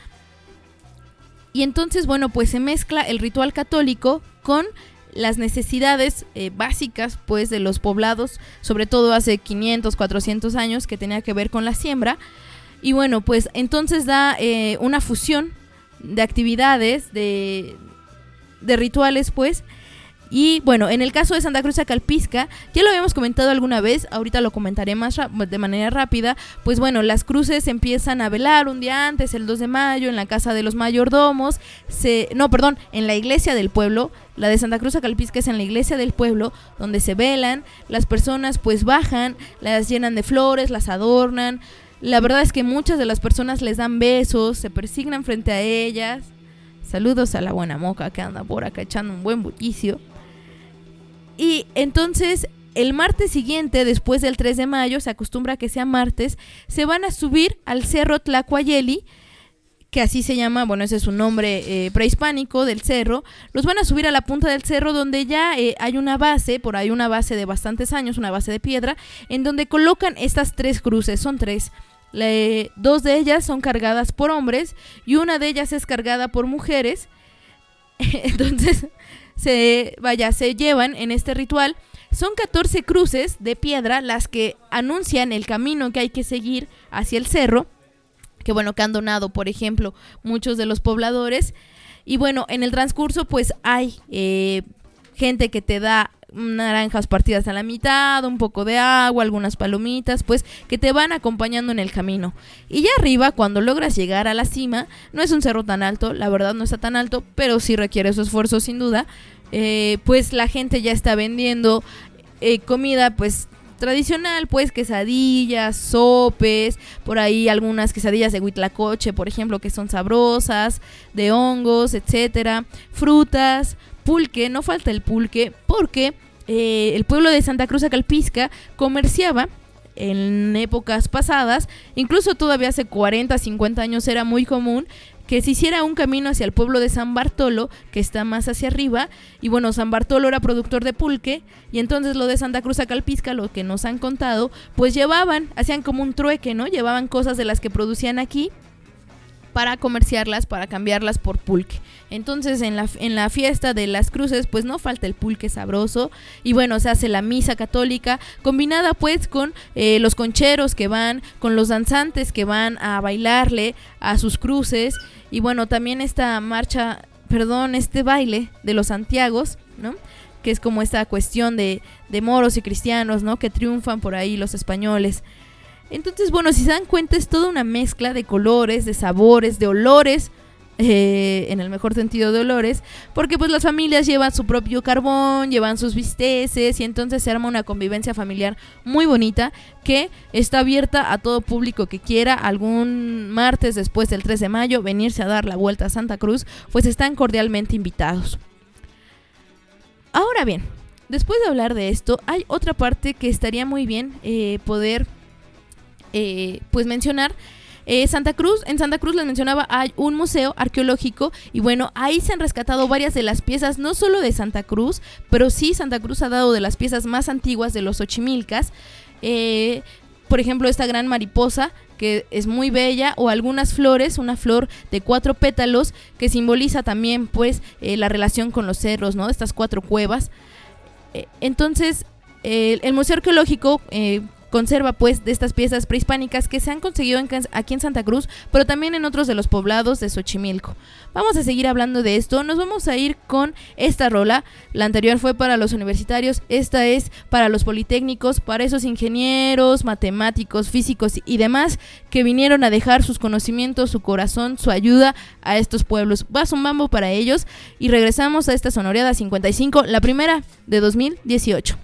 Y entonces, bueno, pues se mezcla el ritual católico con las necesidades eh, básicas, pues, de los poblados, sobre todo hace quinientos, cuatrocientos años, que tenía que ver con la siembra. Y bueno, pues entonces da eh, una fusión de actividades, de, de rituales, pues. Y bueno, en el caso de Santa Cruz Acalpisca, ya lo habíamos comentado alguna vez, ahorita lo comentaré más de manera rápida. Pues bueno, las cruces empiezan a velar un día antes, el dos de mayo, en la casa de los mayordomos, se, no, perdón, en la iglesia del pueblo. La de Santa Cruz Acalpisca es en la iglesia del pueblo, donde se velan, las personas pues bajan, las llenan de flores, las adornan. La verdad es que muchas de las personas les dan besos, se persignan frente a ellas. Saludos a la buena moca que anda por acá echando un buen bullicio. Y entonces el martes siguiente, después del tres de mayo, se acostumbra a que sea martes, se van a subir al cerro Tlacuayeli, que así se llama, bueno, ese es un nombre eh, prehispánico del cerro. Los van a subir a la punta del cerro donde ya eh, hay una base, por ahí una base de bastantes años, una base de piedra, en donde colocan estas tres cruces, son tres. Le, dos de ellas son cargadas por hombres y una de ellas es cargada por mujeres. Entonces se vaya se llevan en este ritual. Son catorce cruces de piedra las que anuncian el camino que hay que seguir hacia el cerro, que bueno, que han donado, por ejemplo, muchos de los pobladores. Y bueno, en el transcurso pues hay eh, gente que te da naranjas partidas a la mitad, un poco de agua, algunas palomitas, pues que te van acompañando en el camino. Y ya arriba, cuando logras llegar a la cima, no es un cerro tan alto, la verdad no está tan alto, pero sí requiere su esfuerzo sin duda. Eh, pues la gente ya está vendiendo eh, comida pues tradicional, pues quesadillas, sopes, por ahí algunas quesadillas de huitlacoche, por ejemplo, que son sabrosas, de hongos, etcétera, frutas, pulque, no falta el pulque, porque eh, el pueblo de Santa Cruz Acalpisca comerciaba en épocas pasadas, incluso todavía hace cuarenta, cincuenta años era muy común que se hiciera un camino hacia el pueblo de San Bartolo, que está más hacia arriba, y bueno, San Bartolo era productor de pulque, y entonces lo de Santa Cruz Acalpisca, lo que nos han contado, pues llevaban, hacían como un trueque, ¿no? Llevaban cosas de las que producían aquí para comerciarlas, para cambiarlas por pulque. Entonces en la, en la fiesta de las cruces pues no falta el pulque sabroso, y bueno, se hace la misa católica combinada pues con eh, los concheros que van, con los danzantes que van a bailarle a sus cruces, y bueno, también esta marcha, perdón, este baile de los Santiagos, ¿no? Que es como esta cuestión de, de moros y cristianos, ¿no? Que triunfan por ahí los españoles. Entonces, bueno, si se dan cuenta, es toda una mezcla de colores, de sabores, de olores, eh, en el mejor sentido de olores, porque pues las familias llevan su propio carbón, llevan sus bisteces, y entonces se arma una convivencia familiar muy bonita que está abierta a todo público que quiera algún martes después del tres de mayo venirse a dar la vuelta a Santa Cruz, pues están cordialmente invitados. Ahora bien, después de hablar de esto, hay otra parte que estaría muy bien eh, poder Eh, pues mencionar. eh, Santa Cruz, en Santa Cruz les mencionaba, hay un museo arqueológico, y bueno, ahí se han rescatado varias de las piezas, no solo de Santa Cruz, pero sí Santa Cruz ha dado de las piezas más antiguas de los Xochimilcas, eh, por ejemplo esta gran mariposa que es muy bella, o algunas flores, una flor de cuatro pétalos que simboliza también pues eh, la relación con los cerros, ¿no? Estas cuatro cuevas. eh, entonces eh, el museo arqueológico eh, conserva pues de estas piezas prehispánicas que se han conseguido en, aquí en Santa Cruz, pero también en otros de los poblados de Xochimilco. Vamos a seguir hablando de esto, nos vamos a ir con esta rola. La anterior fue para los universitarios, esta es para los politécnicos, para esos ingenieros, matemáticos, físicos y demás que vinieron a dejar sus conocimientos, su corazón, su ayuda a estos pueblos. Va un mambo para ellos y regresamos a esta Sonoreada cincuenta y cinco, la primera de dos mil dieciocho.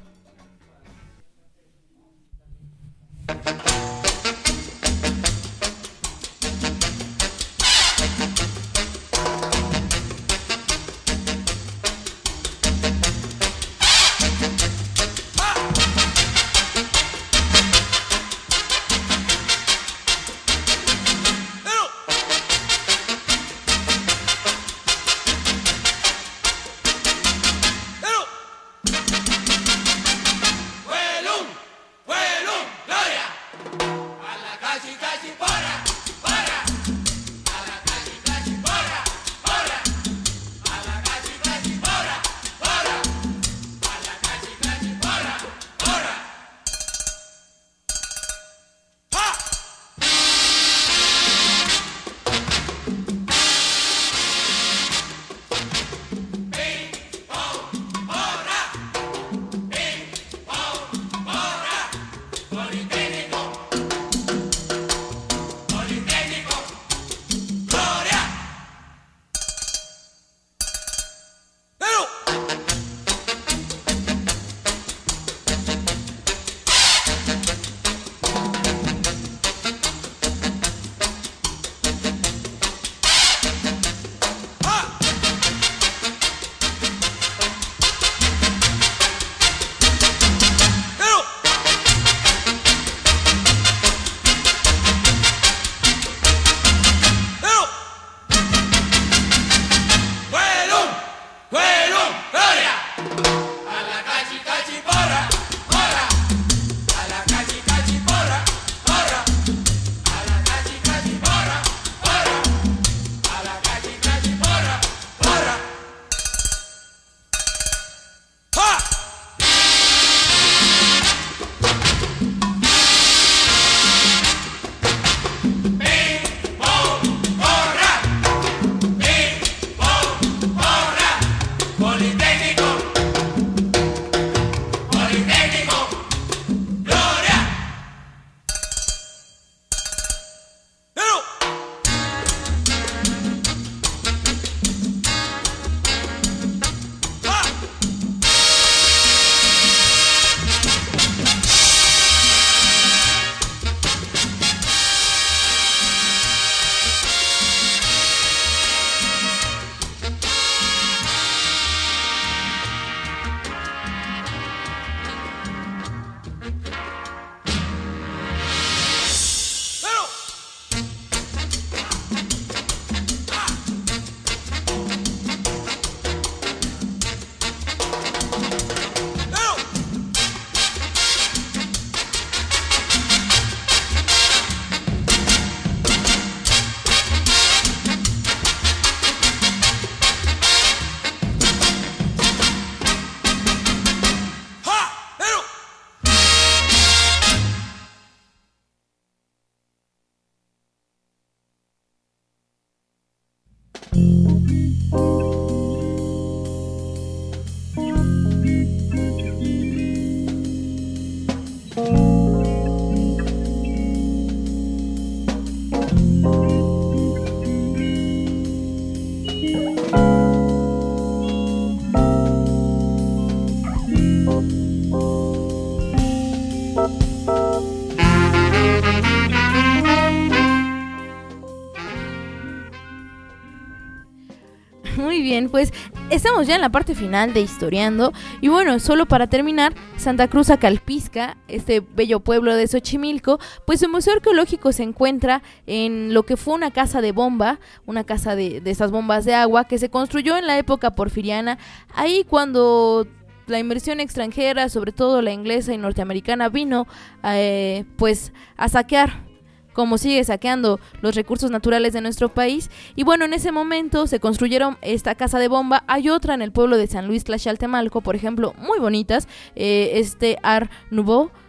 Muy bien, pues estamos ya en la parte final de Historiando. Y bueno, solo para terminar, Santa Cruz Acalpisca, este bello pueblo de Xochimilco, pues su museo arqueológico se encuentra en lo que fue una casa de bomba, una casa de, de esas bombas de agua que se construyó en la época porfiriana, ahí cuando la inversión extranjera, sobre todo la inglesa y norteamericana, vino eh, pues a saquear, como sigue saqueando, los recursos naturales de nuestro país. Y bueno, en ese momento se construyeron esta casa de bomba. Hay otra en el pueblo de San Luis Tlaxcaltemalco, por ejemplo, muy bonitas, eh, este Art Nouveau,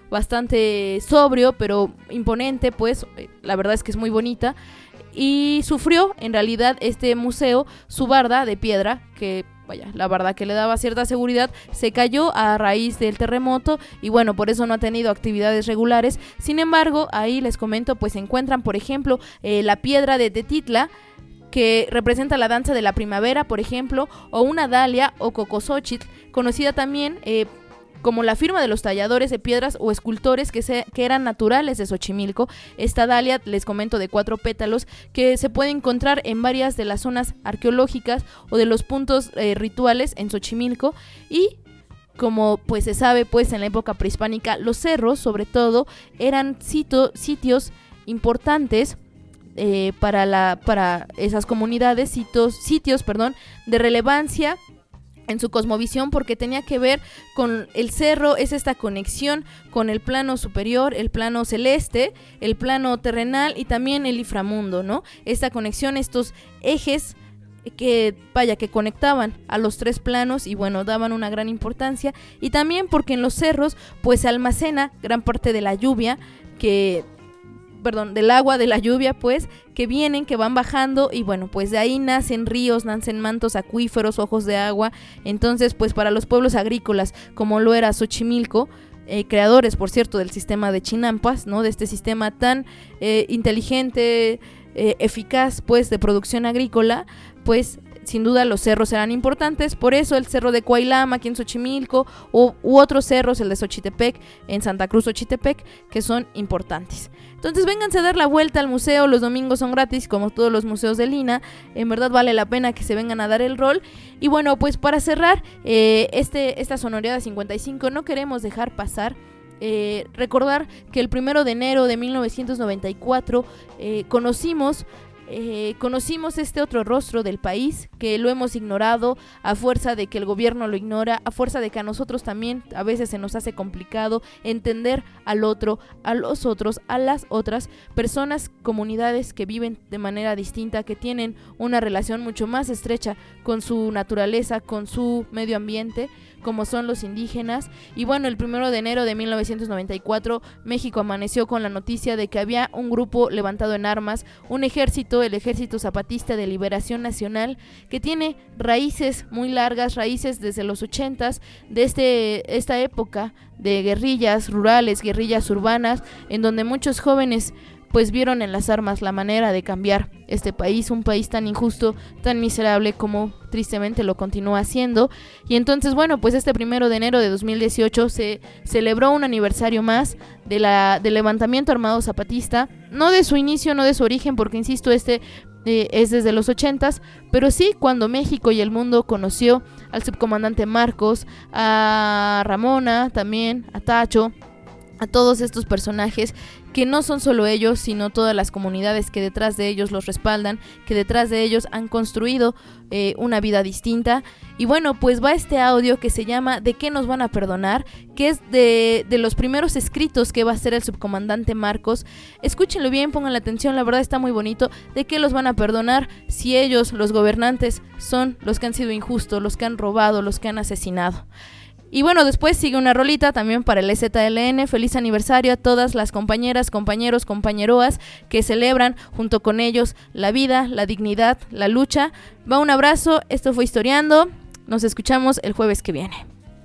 bastante sobrio, pero imponente, pues la verdad es que es muy bonita. Y sufrió en realidad este museo su barda de piedra, que vaya, la barda que le daba cierta seguridad se cayó a raíz del terremoto y bueno, por eso no ha tenido actividades regulares. Sin embargo, ahí les comento, pues se encuentran, por ejemplo, eh, la piedra de Tetitla, que representa la danza de la primavera, por ejemplo, o una dalia o cocosóchitl, conocida también eh, como la firma de los talladores de piedras o escultores que, se, que eran naturales de Xochimilco. Esta dalia, les comento, de cuatro pétalos, que se puede encontrar en varias de las zonas arqueológicas o de los puntos eh, rituales en Xochimilco. Y como pues se sabe, pues en la época prehispánica, los cerros, sobre todo, eran sito, sitios importantes eh, para, la, para esas comunidades, sitios, sitios perdón, de relevancia en su cosmovisión, porque tenía que ver con el cerro, es esta conexión con el plano superior, el plano celeste, el plano terrenal y también el inframundo, ¿no? Esta conexión, estos ejes que, vaya, que conectaban a los tres planos y bueno, daban una gran importancia. Y también porque en los cerros, pues se almacena gran parte de la lluvia que... perdón, del agua de la lluvia, pues, que vienen, que van bajando y bueno, pues de ahí nacen ríos, nacen mantos acuíferos, ojos de agua. Entonces, pues para los pueblos agrícolas, como lo era Xochimilco, eh, creadores, por cierto, del sistema de Chinampas, ¿no? De este sistema tan eh, inteligente, eh, eficaz, pues, de producción agrícola, pues sin duda los cerros eran importantes. Por eso el cerro de Cuailama aquí en Xochimilco u, u otros cerros, el de Xochitepec en Santa Cruz Xochitepec, que son importantes. Entonces vénganse a dar la vuelta al museo, los domingos son gratis como todos los museos de Lina, en verdad vale la pena que se vengan a dar el rol. Y bueno, pues para cerrar eh, este, esta Sonoreada cincuenta y cinco no queremos dejar pasar Eh, recordar que el primero de enero de mil novecientos noventa y cuatro eh, conocimos Eh, conocimos este otro rostro del país, que lo hemos ignorado a fuerza de que el gobierno lo ignora, a fuerza de que a nosotros también a veces se nos hace complicado entender al otro, a los otros, a las otras personas, comunidades que viven de manera distinta, que tienen una relación mucho más estrecha con su naturaleza, con su medio ambiente, como son los indígenas. Y bueno, el primero de enero de mil novecientos noventa y cuatro México amaneció con la noticia de que había un grupo levantado en armas, un ejército, el Ejército Zapatista de Liberación Nacional, que tiene raíces muy largas, raíces desde los ochentas, de este, esta época de guerrillas rurales, guerrillas urbanas, en donde muchos jóvenes pues vieron en las armas la manera de cambiar este país, un país tan injusto, tan miserable como tristemente lo continúa haciendo. Y entonces, bueno, pues este primero de enero de dos mil dieciocho se celebró un aniversario más de la, del levantamiento armado zapatista, no de su inicio, no de su origen, porque insisto, este eh, es desde los ochentas, pero sí cuando México y el mundo conoció al subcomandante Marcos, a Ramona también, a Tacho, a todos estos personajes que no son solo ellos, sino todas las comunidades que detrás de ellos los respaldan, que detrás de ellos han construido eh, una vida distinta. Y bueno, pues va este audio que se llama ¿De qué nos van a perdonar?, que es de, de los primeros escritos que va a hacer el subcomandante Marcos. Escúchenlo bien, pongan la atención, la verdad está muy bonito. ¿De qué los van a perdonar si ellos, los gobernantes, son los que han sido injustos, los que han robado, los que han asesinado? Y bueno, después sigue una rolita también para el E Z L N. Feliz aniversario a todas las compañeras, compañeros, compañeroas que celebran junto con ellos la vida, la dignidad, la lucha. Va un abrazo, esto fue Historiando. Nos escuchamos el jueves que viene.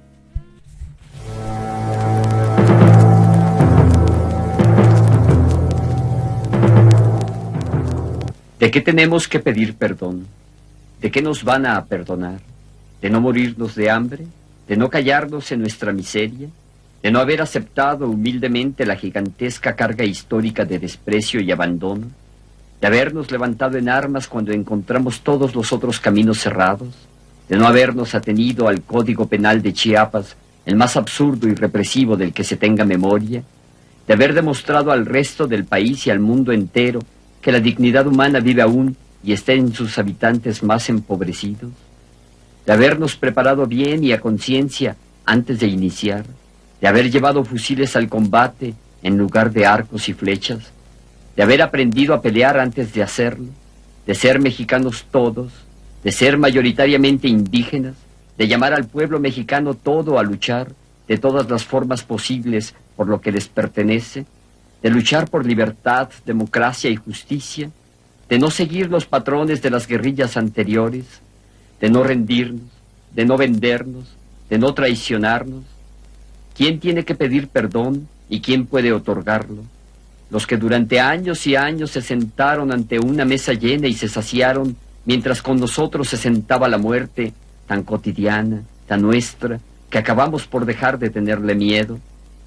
¿De qué tenemos que pedir perdón? ¿De qué nos van a perdonar? ¿De no morirnos de hambre? ¿De no callarnos en nuestra miseria? ¿De no haber aceptado humildemente la gigantesca carga histórica de desprecio y abandono? ¿De habernos levantado en armas cuando encontramos todos los otros caminos cerrados? ¿De no habernos atenido al Código Penal de Chiapas, el más absurdo y represivo del que se tenga memoria? ¿De haber demostrado al resto del país y al mundo entero que la dignidad humana vive aún y está en sus habitantes más empobrecidos? ¿De habernos preparado bien y a conciencia antes de iniciar? ¿De haber llevado fusiles al combate en lugar de arcos y flechas? ¿De haber aprendido a pelear antes de hacerlo? ¿De ser mexicanos todos? ¿De ser mayoritariamente indígenas? ¿De llamar al pueblo mexicano todo a luchar? de todas las formas posibles por lo que les pertenece, de luchar por libertad, democracia y justicia, de no seguir los patrones de las guerrillas anteriores, de no rendirnos, de no vendernos, de no traicionarnos. ¿Quién tiene que pedir perdón y quién puede otorgarlo? Los que durante años y años se sentaron ante una mesa llena y se saciaron, mientras con nosotros se sentaba la muerte, tan cotidiana, tan nuestra, que acabamos por dejar de tenerle miedo.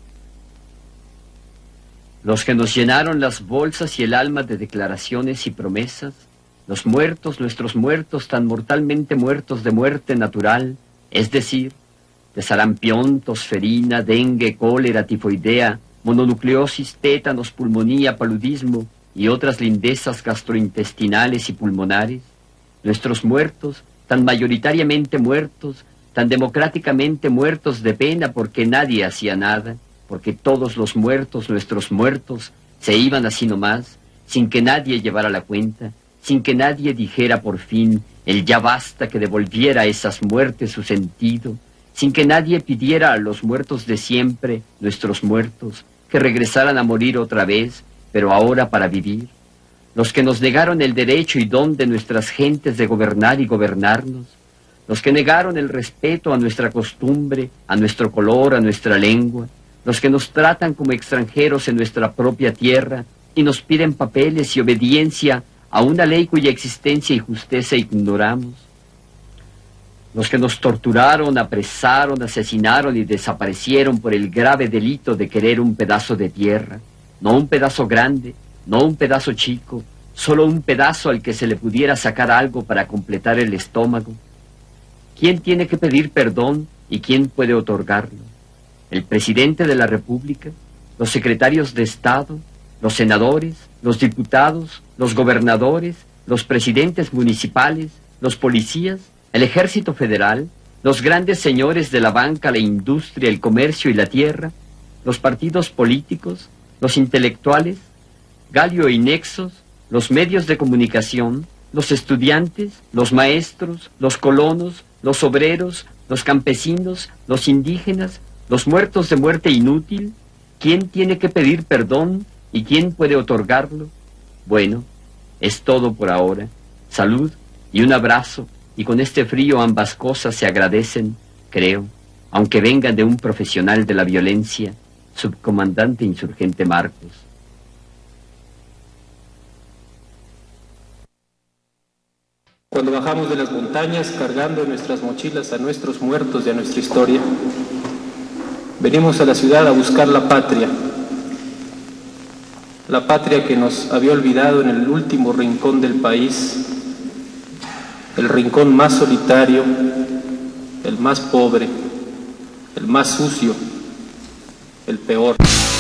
Los que nos llenaron las bolsas y el alma de declaraciones y promesas, los muertos, nuestros muertos, tan mortalmente muertos de muerte natural, es decir, de sarampión, tosferina, dengue, cólera, tifoidea, mononucleosis, tétanos, pulmonía, paludismo y otras lindezas gastrointestinales y pulmonares, nuestros muertos, tan mayoritariamente muertos, tan democráticamente muertos de pena porque nadie hacía nada, porque todos los muertos, nuestros muertos, se iban así nomás, sin que nadie llevara la cuenta, sin que nadie dijera por fin el ya basta, que devolviera a esas muertes su sentido, sin que nadie pidiera a los muertos de siempre, nuestros muertos, que regresaran a morir otra vez, pero ahora para vivir. Los que nos negaron el derecho y don de nuestras gentes de gobernar y gobernarnos, los que negaron el respeto a nuestra costumbre, a nuestro color, a nuestra lengua, los que nos tratan como extranjeros en nuestra propia tierra y nos piden papeles y obediencia a una ley cuya existencia y justeza ignoramos, los que nos torturaron, apresaron, asesinaron y desaparecieron por el grave delito de querer un pedazo de tierra, no un pedazo grande, no un pedazo chico, solo un pedazo al que se le pudiera sacar algo para completar el estómago. ¿Quién tiene que pedir perdón y quién puede otorgarlo? ¿El presidente de la República? ¿Los secretarios de Estado? ¿Los senadores? ¿Los diputados? ¿Los gobernadores? ¿Los presidentes municipales? ¿Los policías? ¿El ejército federal? ¿Los grandes señores de la banca, la industria, el comercio y la tierra? ¿Los partidos políticos? ¿Los intelectuales? ¿Galio y Nexos? ¿Los medios de comunicación? ¿Los estudiantes? ¿Los maestros? ¿Los colonos? ¿Los obreros? ¿Los campesinos? ¿Los indígenas? ¿Los muertos de muerte inútil? ¿Quién tiene que pedir perdón y quién puede otorgarlo? Bueno, es todo por ahora. Salud y un abrazo, y con este frío ambas cosas se agradecen, creo, aunque vengan de un profesional de la violencia, subcomandante insurgente Marcos. Cuando bajamos de las montañas cargando en nuestras mochilas a nuestros muertos y a nuestra historia, venimos a la ciudad a buscar la patria, la patria que nos había olvidado en el último rincón del país, el rincón más solitario, el más pobre, el más sucio, el peor.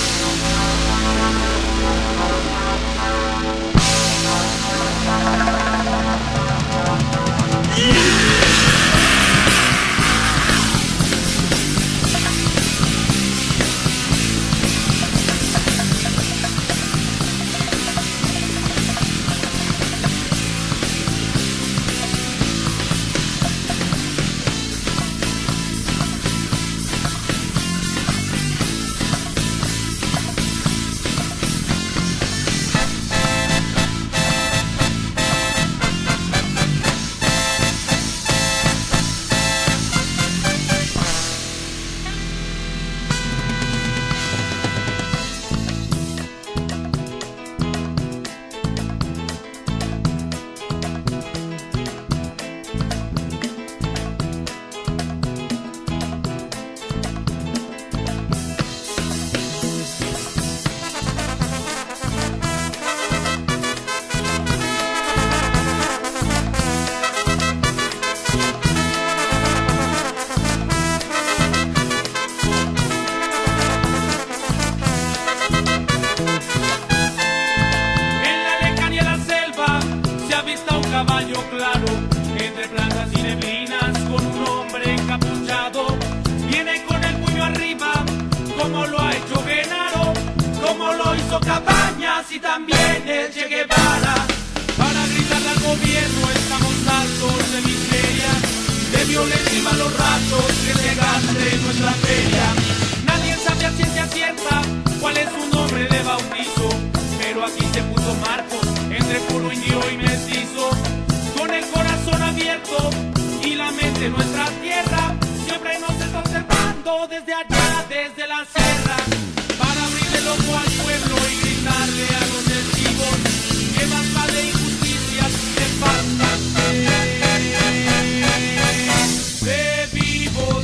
Cabañas y también el Che Guevara, para gritarle al gobierno estamos hartos de miseria, de violencia y malos ratos que se gaste nuestra feria. abierto y la mente en nuestra tierra siempre nos está observando desde allá, desde la sierra, para abrirle el ojo al pueblo y gritarle a los testigos que basta de injusticias, que basta de vivos.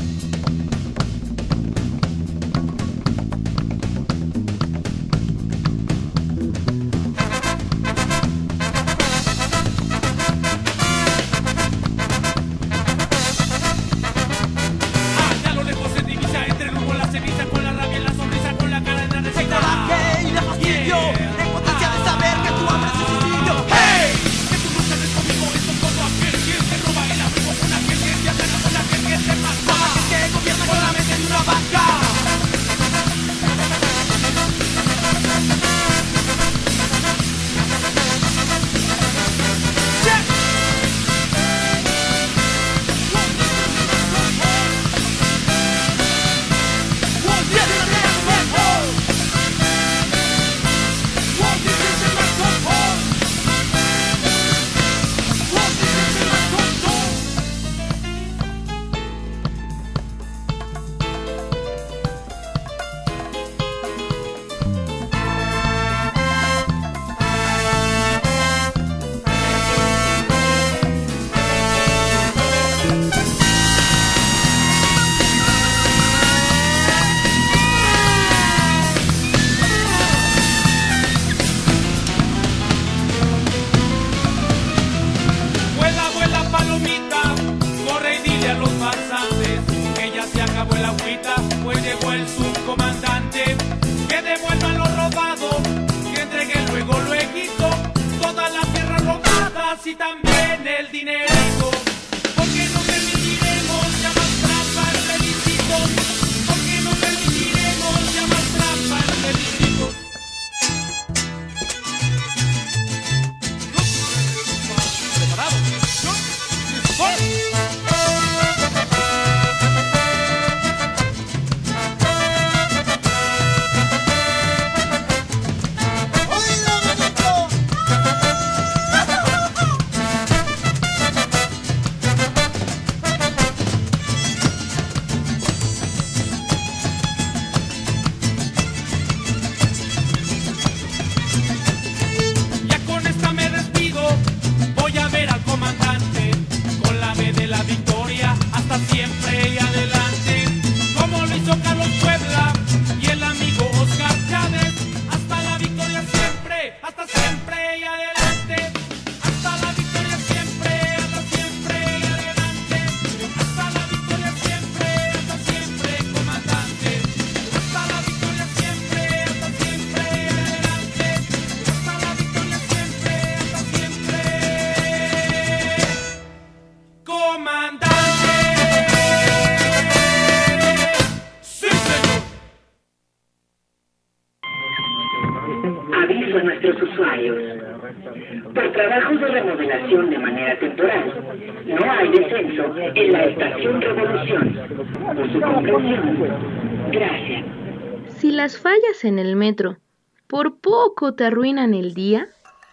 Si las fallas en el metro por poco te arruinan el día,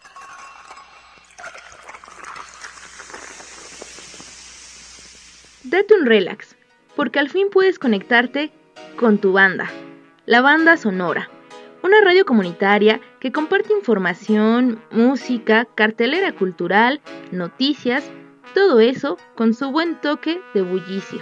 date un relax, porque al fin puedes conectarte con tu banda, la Banda Sonora, una radio comunitaria que comparte información, música, cartelera cultural, noticias, todo eso con su buen toque de bullicio.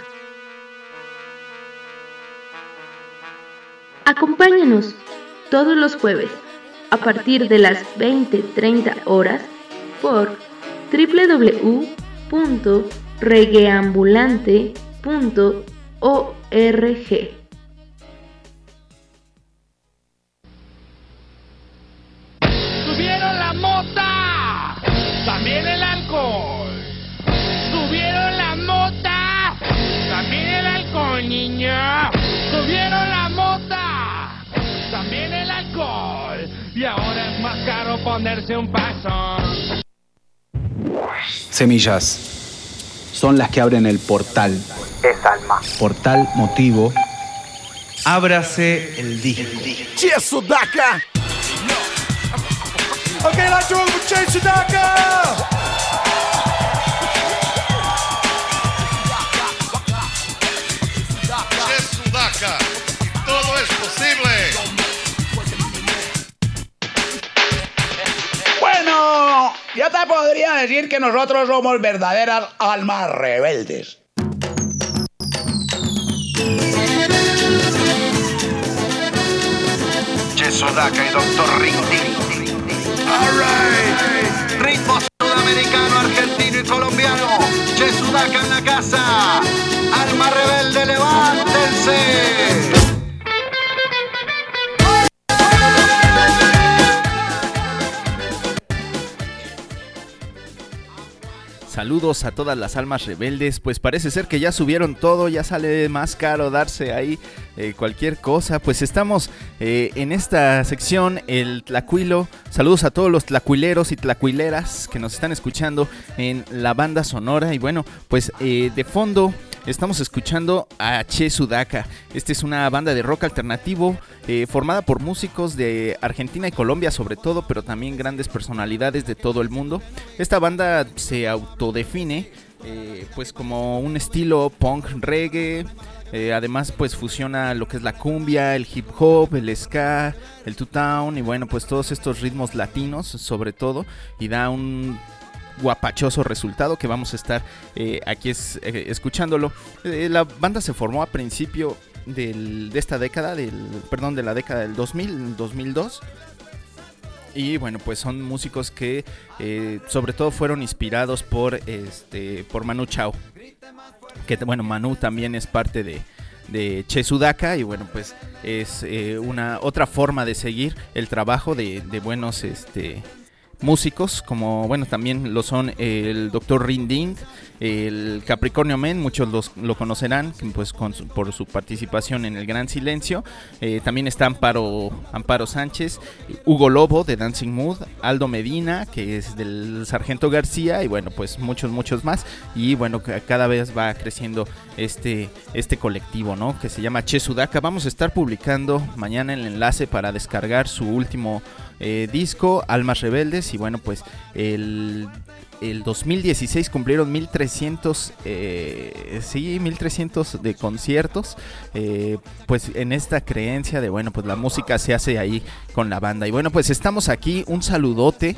Acompáñanos todos los jueves a partir de las veinte treinta horas por doble u doble u doble u punto regueambulante punto org. Subieron la mota, también el alcohol. Subieron la mota, también el alcohol, niña. Subieron la mota, también el alcohol. Y ahora es más caro ponerse un paso. Semillas son las que abren el portal. Es alma. Portal motivo. Ábrase el día. Tia Sudaca! Ok, lá de novo, Tia Sudaca! hasta podría decir que nosotros somos verdaderas almas rebeldes. Sudaca y doctor Rindy. All right. Ritmo sudamericano, argentino y colombiano. Che Sudaca en la casa. Alma rebelde, levántense. Saludos a todas las almas rebeldes. Pues parece ser que ya subieron todo, ya sale más caro darse ahí eh, cualquier cosa. Pues estamos eh, en esta sección, el Tlacuilo. Saludos a todos los tlacuileros y tlacuileras que nos están escuchando en la banda sonora. Y bueno, pues eh, de fondo estamos escuchando a Che Sudaca. Esta es una banda de rock alternativo eh, formada por músicos de Argentina y Colombia sobre todo, pero también grandes personalidades de todo el mundo. Esta banda se autodefine eh, pues como un estilo punk reggae. Eh, además pues fusiona lo que es la cumbia, el hip hop, el ska, el two-town y bueno pues todos estos ritmos latinos sobre todo, y da un guapachoso resultado que vamos a estar eh, aquí es, eh, escuchándolo. Eh, la banda se formó a principio del, de esta década, del, perdón, de la década del dos mil, dos mil dos. Y bueno, pues son músicos que eh, sobre todo fueron inspirados por, este, por Manu Chao. Que bueno, Manu también es parte de, de Che Sudaca y bueno, pues es eh, una otra forma de seguir el trabajo de, de buenos este, músicos, como bueno, también lo son el doctor Rinding, el Capricornio Men, muchos los, lo conocerán pues con su, por su participación en El Gran Silencio. Eh, también está Amparo, Amparo Sánchez, Hugo Lobo de Dancing Mood, Aldo Medina, que es del Sargento García, y bueno, pues muchos, muchos más. Y bueno, cada vez va creciendo este, este colectivo, ¿no? Que se llama Che Sudaca. Vamos a estar publicando mañana el enlace para descargar su último eh, disco, Almas Rebeldes, y bueno, pues el... El dos mil dieciséis cumplieron mil trescientos, eh, sí, mil trescientos de conciertos, eh, pues en esta creencia de, bueno, pues la música se hace ahí con la banda. Y bueno, pues estamos aquí, un saludote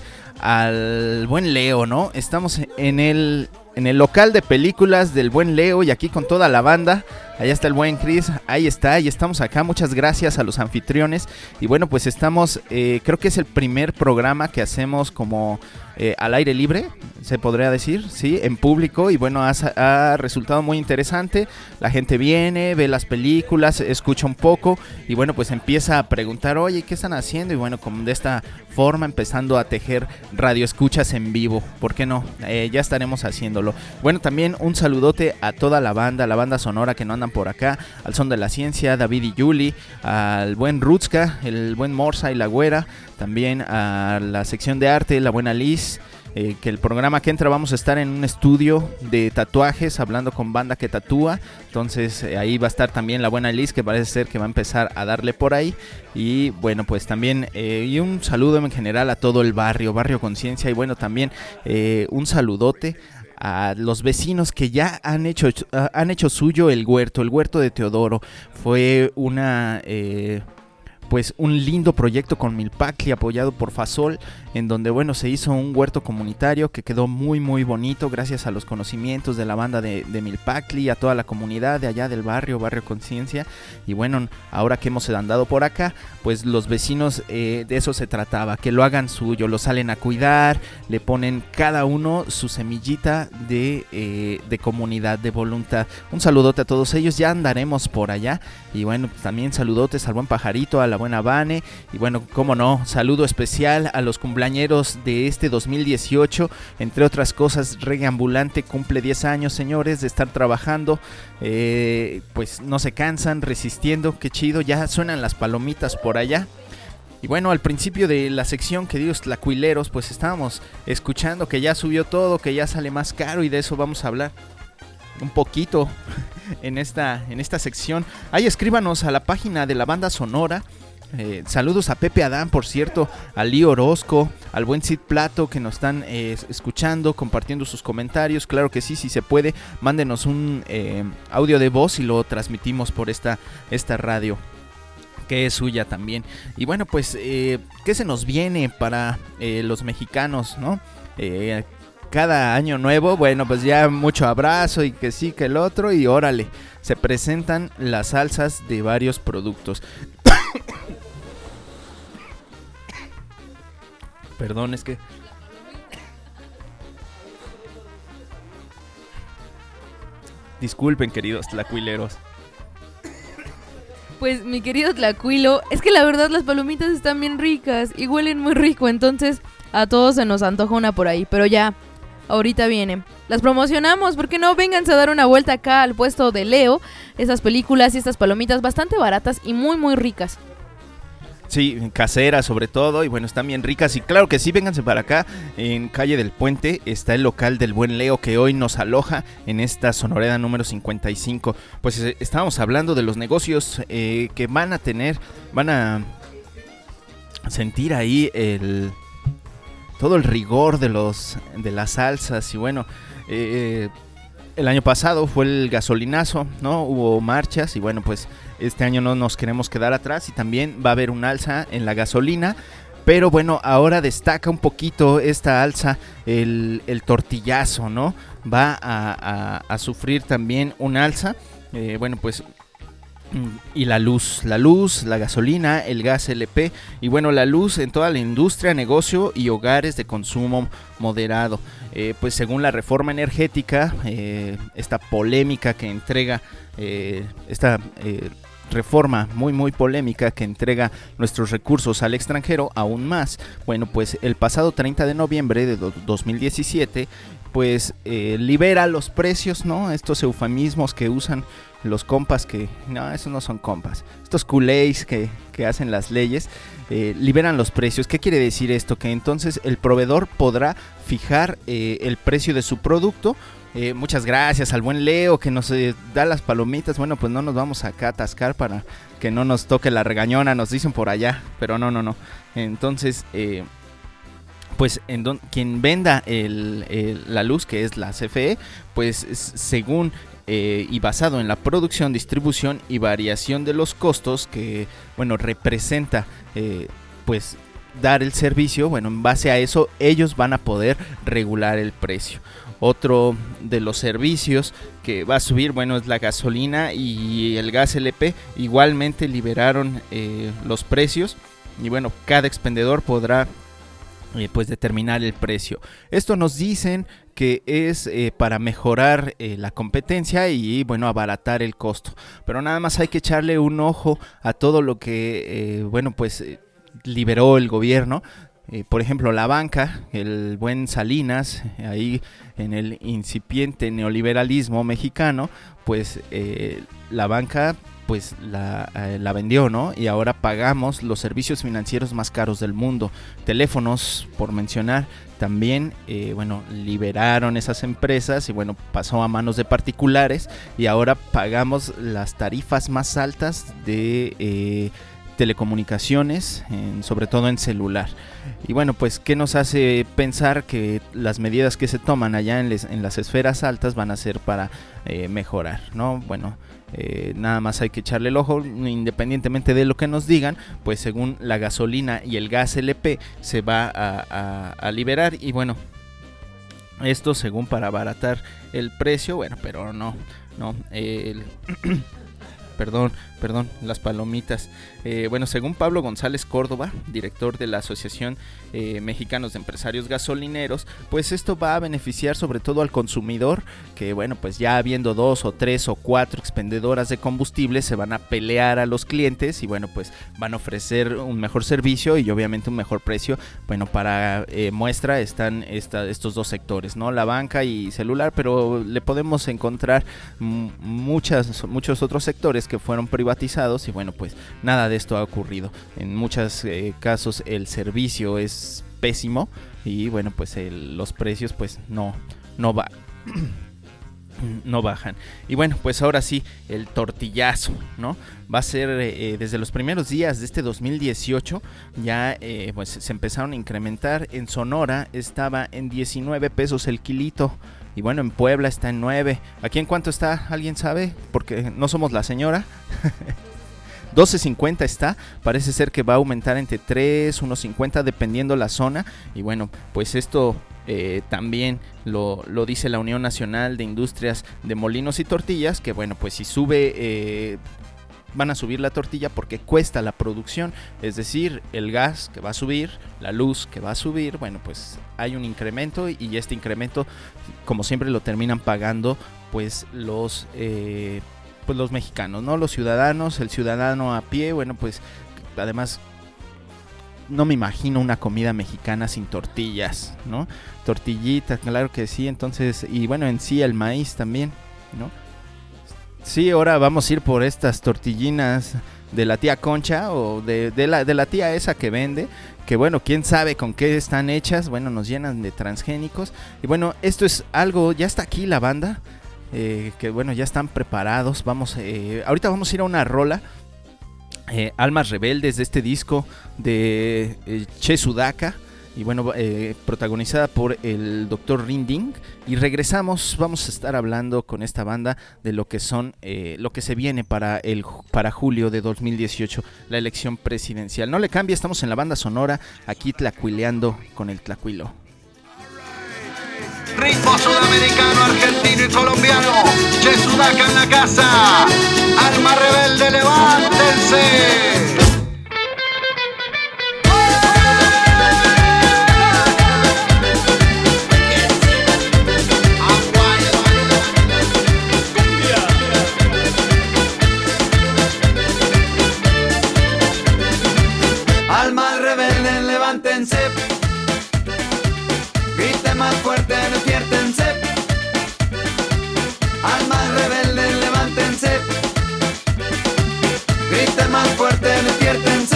al buen Leo, ¿no? Estamos en el, en el local de películas del buen Leo y aquí con toda la banda. Allá está el buen Chris, ahí está, y estamos acá. Muchas gracias a los anfitriones. Y bueno, pues estamos, eh, creo que es el primer programa que hacemos como eh, al aire libre, se podría decir, sí, en público. Y bueno, ha, ha resultado muy interesante. La gente viene, ve las películas, escucha un poco y bueno, pues empieza a preguntar, oye, ¿qué están haciendo? Y bueno, como de esta forma empezando a tejer radioescuchas en vivo. ¿Por qué no? Eh, ya estaremos haciéndolo. Bueno, también un saludote a toda la banda, la banda sonora que no andan por acá, al Son de la Ciencia, David y Yuli, al buen Rutska, el buen Morsa y la Güera, también a la sección de arte, la buena Liz. Eh, que el programa que entra vamos a estar en un estudio de tatuajes hablando con banda que tatúa, entonces eh, ahí va a estar también la buena Liz, que parece ser que va a empezar a darle por ahí. Y bueno, pues también eh, y un saludo en general a todo el barrio, Barrio Conciencia, y bueno, también eh, un saludote a los vecinos que ya han hecho, uh, han hecho suyo el huerto, el huerto de Teodoro. Fue una... Eh, pues un lindo proyecto con Milpacli apoyado por Fasol, en donde bueno se hizo un huerto comunitario que quedó muy muy bonito gracias a los conocimientos de la banda de, de Milpacli, a toda la comunidad de allá del barrio, Barrio Conciencia. Y bueno, ahora que hemos andado por acá, pues los vecinos eh, de eso se trataba, que lo hagan suyo, lo salen a cuidar, le ponen cada uno su semillita de, eh, de comunidad, de voluntad. Un saludote a todos ellos, ya andaremos por allá. Y bueno, pues también saludotes al buen Pajarito, a la buena Vane, y bueno, cómo no, saludo especial a los cumpleañeros de este dos mil dieciocho, entre otras cosas, Reggae Ambulante cumple diez años, señores, de estar trabajando, eh, pues no se cansan, resistiendo, qué chido, ya suenan las palomitas por allá. Y bueno, al principio de la sección, queridos tlacuileros, pues estábamos escuchando que ya subió todo, que ya sale más caro, y de eso vamos a hablar un poquito en esta, en esta sección. Ahí escríbanos a la página de la banda sonora. Eh, saludos a Pepe Adán, por cierto, a Lío Orozco, al buen Cid Plato, que nos están eh, escuchando, compartiendo sus comentarios. Claro que sí, si se puede, mándenos un eh, audio de voz y lo transmitimos por esta, esta radio, que es suya también. Y bueno, pues, eh, ¿qué se nos viene para eh, los mexicanos, no? eh, cada año nuevo, bueno, pues ya mucho abrazo y que sí, que el otro, y órale, se presentan las salsas de varios productos. Perdón, es que... Disculpen, queridos tlacuileros. Pues mi querido Tlacuilo, es que la verdad las palomitas están bien ricas y huelen muy rico, entonces a todos se nos antoja una por ahí, pero ya, ahorita viene. Las promocionamos, ¿por qué no? Vénganse a dar una vuelta acá al puesto de Leo, esas películas y estas palomitas bastante baratas y muy muy ricas. Sí, caseras sobre todo, y bueno, están bien ricas. Y claro que sí, vénganse para acá. En Calle del Puente está el local del buen Leo, que hoy nos aloja en esta Sonoreda número cincuenta y cinco. Pues eh, estábamos hablando de los negocios eh, que van a tener, van a sentir ahí el todo el rigor de los de las salsas. Y bueno, eh, el año pasado fue el gasolinazo, ¿no? Hubo marchas y bueno, pues este año no nos queremos quedar atrás y también va a haber un alza en la gasolina. Pero bueno, ahora destaca un poquito esta alza el, el tortillazo, ¿no? Va a, a, a sufrir también un alza. Eh, bueno, pues... Y la luz, la luz, la gasolina, el gas L P y bueno, la luz en toda la industria, negocio y hogares de consumo moderado. Eh, pues según la reforma energética, eh, esta polémica que entrega, eh, esta eh, reforma muy muy polémica que entrega nuestros recursos al extranjero aún más. Bueno, pues el pasado treinta de noviembre de dos mil diecisiete, pues eh, libera los precios, ¿no? Estos eufemismos que usan los compas que... No, esos no son compas. Estos culés que, que hacen las leyes, eh, liberan los precios. ¿Qué quiere decir esto? Que entonces el proveedor podrá fijar eh, el precio de su producto. Eh, muchas gracias al buen Leo que nos eh, da las palomitas. Bueno, pues no nos vamos acá a atascar para que no nos toque la regañona, nos dicen por allá. Pero no, no, no. Entonces... Eh, pues en don, quien venda el, el, la luz, que es la C F E, pues según eh, y basado en la producción, distribución y variación de los costos que, bueno, representa eh, pues dar el servicio, bueno, en base a eso ellos van a poder regular el precio. Otro de los servicios que va a subir, bueno, es la gasolina y el gas L P. Igualmente liberaron eh, los precios y bueno, cada expendedor podrá Eh, pues determinar el precio. Esto nos dicen que es eh, para mejorar eh, la competencia y bueno, abaratar el costo, pero nada más hay que echarle un ojo a todo lo que eh, bueno, pues eh, liberó el gobierno. Eh, por ejemplo, la banca, el buen Salinas, eh, ahí en el incipiente neoliberalismo mexicano, pues eh, la banca pues la, eh, la vendió, ¿no? Y ahora pagamos los servicios financieros más caros del mundo. Teléfonos, por mencionar, también, eh, bueno, liberaron esas empresas y bueno, pasó a manos de particulares y ahora pagamos las tarifas más altas de eh, telecomunicaciones, en, sobre todo en celular. Y bueno, pues, ¿qué nos hace pensar que las medidas que se toman allá en, les, en las esferas altas van a ser para eh, mejorar, ¿no? Bueno, Eh, nada más hay que echarle el ojo, independientemente de lo que nos digan, pues según la gasolina y el gas L P se va a, a, a liberar y bueno, esto según para abaratar el precio, bueno, pero no, no, el... Perdón, perdón, las palomitas. Eh, bueno, según Pablo González Córdoba, director de la Asociación eh, Mexicanos de Empresarios Gasolineros, pues esto va a beneficiar sobre todo al consumidor, que bueno, pues ya habiendo dos o tres o cuatro expendedoras de combustible, se van a pelear a los clientes y bueno, pues van a ofrecer un mejor servicio y obviamente un mejor precio. Bueno, para eh, muestra están esta, estos dos sectores, ¿no? La banca y celular, pero le podemos encontrar m- muchas, muchos otros sectores que fueron privatizados y bueno, pues nada de esto ha ocurrido. En muchos eh, casos el servicio es pésimo y bueno, pues el, los precios pues no, no va no bajan. Y bueno, pues ahora sí, el tortillazo, ¿no? Va a ser eh, desde los primeros días de este dos mil dieciocho, ya eh, pues se empezaron a incrementar. En Sonora estaba en diecinueve pesos el kilito. Y bueno, en Puebla está en nueve. ¿Aquí en cuánto está? ¿Alguien sabe? Porque no somos la señora. doce cincuenta está. Parece ser que va a aumentar entre tres, uno cincuenta dependiendo la zona. Y bueno, pues esto eh, también lo, lo dice la Unión Nacional de Industrias de Molinos y Tortillas, que bueno, pues si sube... Eh, van a subir la tortilla porque cuesta la producción, es decir, el gas que va a subir, la luz que va a subir, bueno, pues hay un incremento y este incremento, como siempre, lo terminan pagando pues los eh, pues los mexicanos, ¿no? Los ciudadanos, el ciudadano a pie, bueno, pues además no me imagino una comida mexicana sin tortillas, ¿no? Tortillitas, claro que sí, entonces, y bueno, en sí el maíz también, ¿no? Sí, ahora vamos a ir por estas tortillinas de la tía Concha o de, de, la, de la tía esa que vende, que bueno, quién sabe con qué están hechas, bueno, nos llenan de transgénicos. Y bueno, esto es algo, ya está aquí la banda, eh, que bueno, ya están preparados, vamos, eh, ahorita vamos a ir a una rola, eh, Almas Rebeldes, de este disco de eh, Che Sudaka. Y bueno, eh, protagonizada por el doctor Rinding. Y regresamos, vamos a estar hablando con esta banda de lo que son, eh, lo que se viene para el para julio de dos mil dieciocho, la elección presidencial. No le cambie, estamos en la banda sonora, aquí tlacuileando con el tlacuilo. Ritmo sudamericano, argentino y colombiano. Che Sudaka en la casa. Alma rebelde, levántense. Almas rebeldes, levántense. Griten más fuerte, despiértense. Almas rebeldes, levántense. Griten más fuerte, despiértense.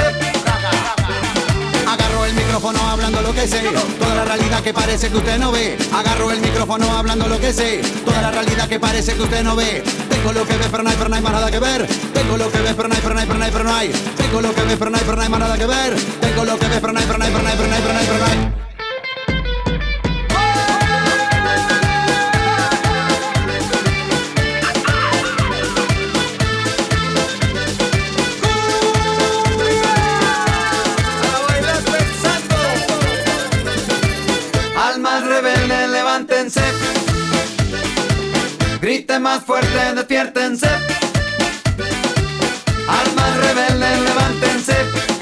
Agarro el micrófono hablando lo que sé, toda la realidad que parece que usted no ve. Agarro el micrófono hablando lo que sé, toda la realidad que parece que usted no ve. Tengo lo que ve, pero no hay, pero no hay más nada que ver. Tengo lo que ve, pero no hay, pero no hay, pero no hay, pero no hay. Tengo lo que ve, pero no hay, pero no hay más nada que ver. Tengo lo que ve, pero no hay, pero no hay, pero no hay, pero no hay, pero no hay, pero no hay. Levántense, griten más fuerte, despiértense. Almas rebeldes, levántense,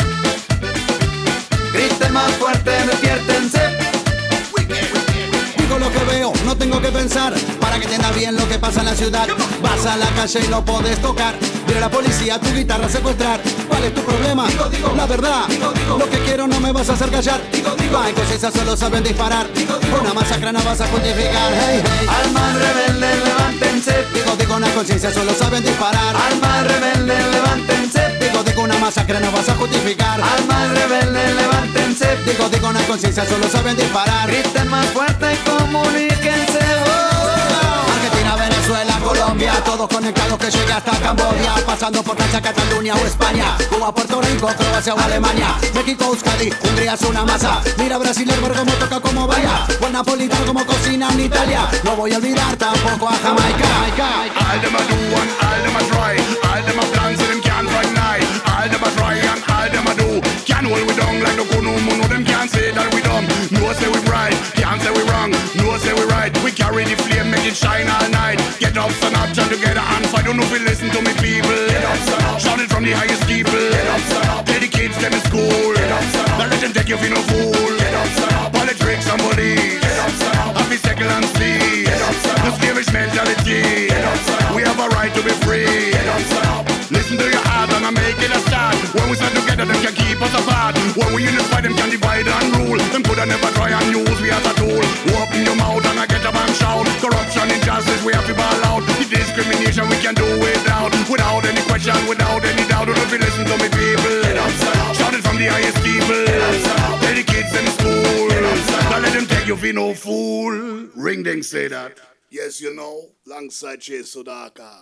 griten más fuerte, despiértense. Digo lo que veo, no tengo que pensar, para que entiendas bien lo que pasa en la ciudad. Vas a la calle y no podés tocar, viene la policía, tu guitarra a secuestrar. ¿Cuál es tu problema? Digo, digo, la verdad, digo, digo, lo que quiero no me vas a hacer callar. Digo, digo, va en conciencia, solo saben disparar. Digo, digo, una masacre no vas a justificar. Hey, hey. Almas rebeldes, levántense. Digo, digo, una conciencia, solo saben disparar. Almas rebeldes, levántense. Digo, digo, una masacre no vas a justificar. Almas rebeldes, levántense. Digo, digo, una conciencia, solo saben disparar. Griten más fuerte y comuníquense. Argentina, Venezuela, Colombia, todos conectados que llegue hasta Camboya, pasando por Francia, Cataluña o España, Cuba, Puerto Rico, Croacia o Alemania, México, Euskadi, Hungría es una masa. Mira Brasil, el ver cómo toca, cómo vaya, o el napolitano como cocina en Italia. No voy a olvidar tampoco a Jamaica. All them a do and all them a try, all them a plan so them can't find night. All them a try and all them a do, can't hold we down like no kunu muno. Them can't say that we dumb, no say we right, can't say we wrong, no say we right. We carry the flame, make it shine all night. Get up, stand up, join together and fight. Don't know if you listen to me, people. Get up, stand up. Shout it from the highest people. Get up, stand up. Tell the kids them in school. Get up, stand up. Don't let them take you for no fool. Get up, stand up. Politics and police. Get up, stand up. Happy second and sleep. Get up, stand up. No slavish mentality. Get up, stand up. We have a right to be free. Get up, stand up. Listen to your heart and I make it a start. When we stand together, them can keep us apart. When we unify, them can divide and rule. Them could never try and use we as a tool. Open your mouth and I get up and shout. Corruption, injustice, we have to ball out. The discrimination we can do without. Without any question, without any doubt. Don't know if you listen to me, people. Shout it from the highest people. Tell the kids in school. Don't let them take you for no fool. Ring ding say that. Yes, you know, alongside Che Sudaka.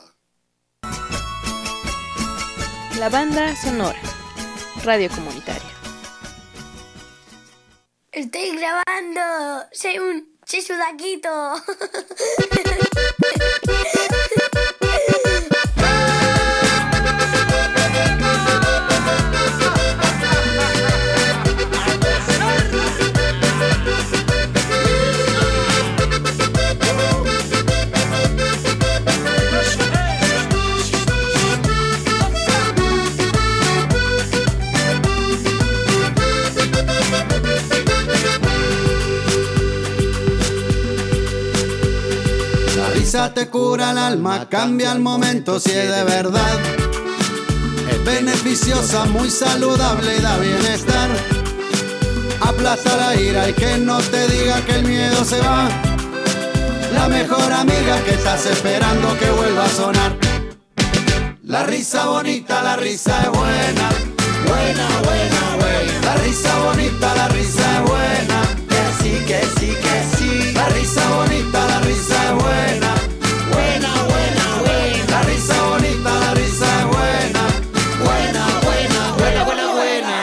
La banda sonora, radio comunitaria. Estoy grabando, soy un Che Sudaquito. risa te cura el alma, cambia el momento si es de verdad. Es beneficiosa, muy saludable y da bienestar. Aplasta la ira y que no te diga que el miedo se va. La mejor amiga que estás esperando que vuelva a sonar. La risa bonita, la risa es buena. Buena, buena, buena. La risa bonita, la risa es buena. Que sí, que sí, que sí. La risa bonita, la risa es buena. Buena, buena, buena. La risa bonita, la risa es buena. Buena, buena, buena, buena, buena.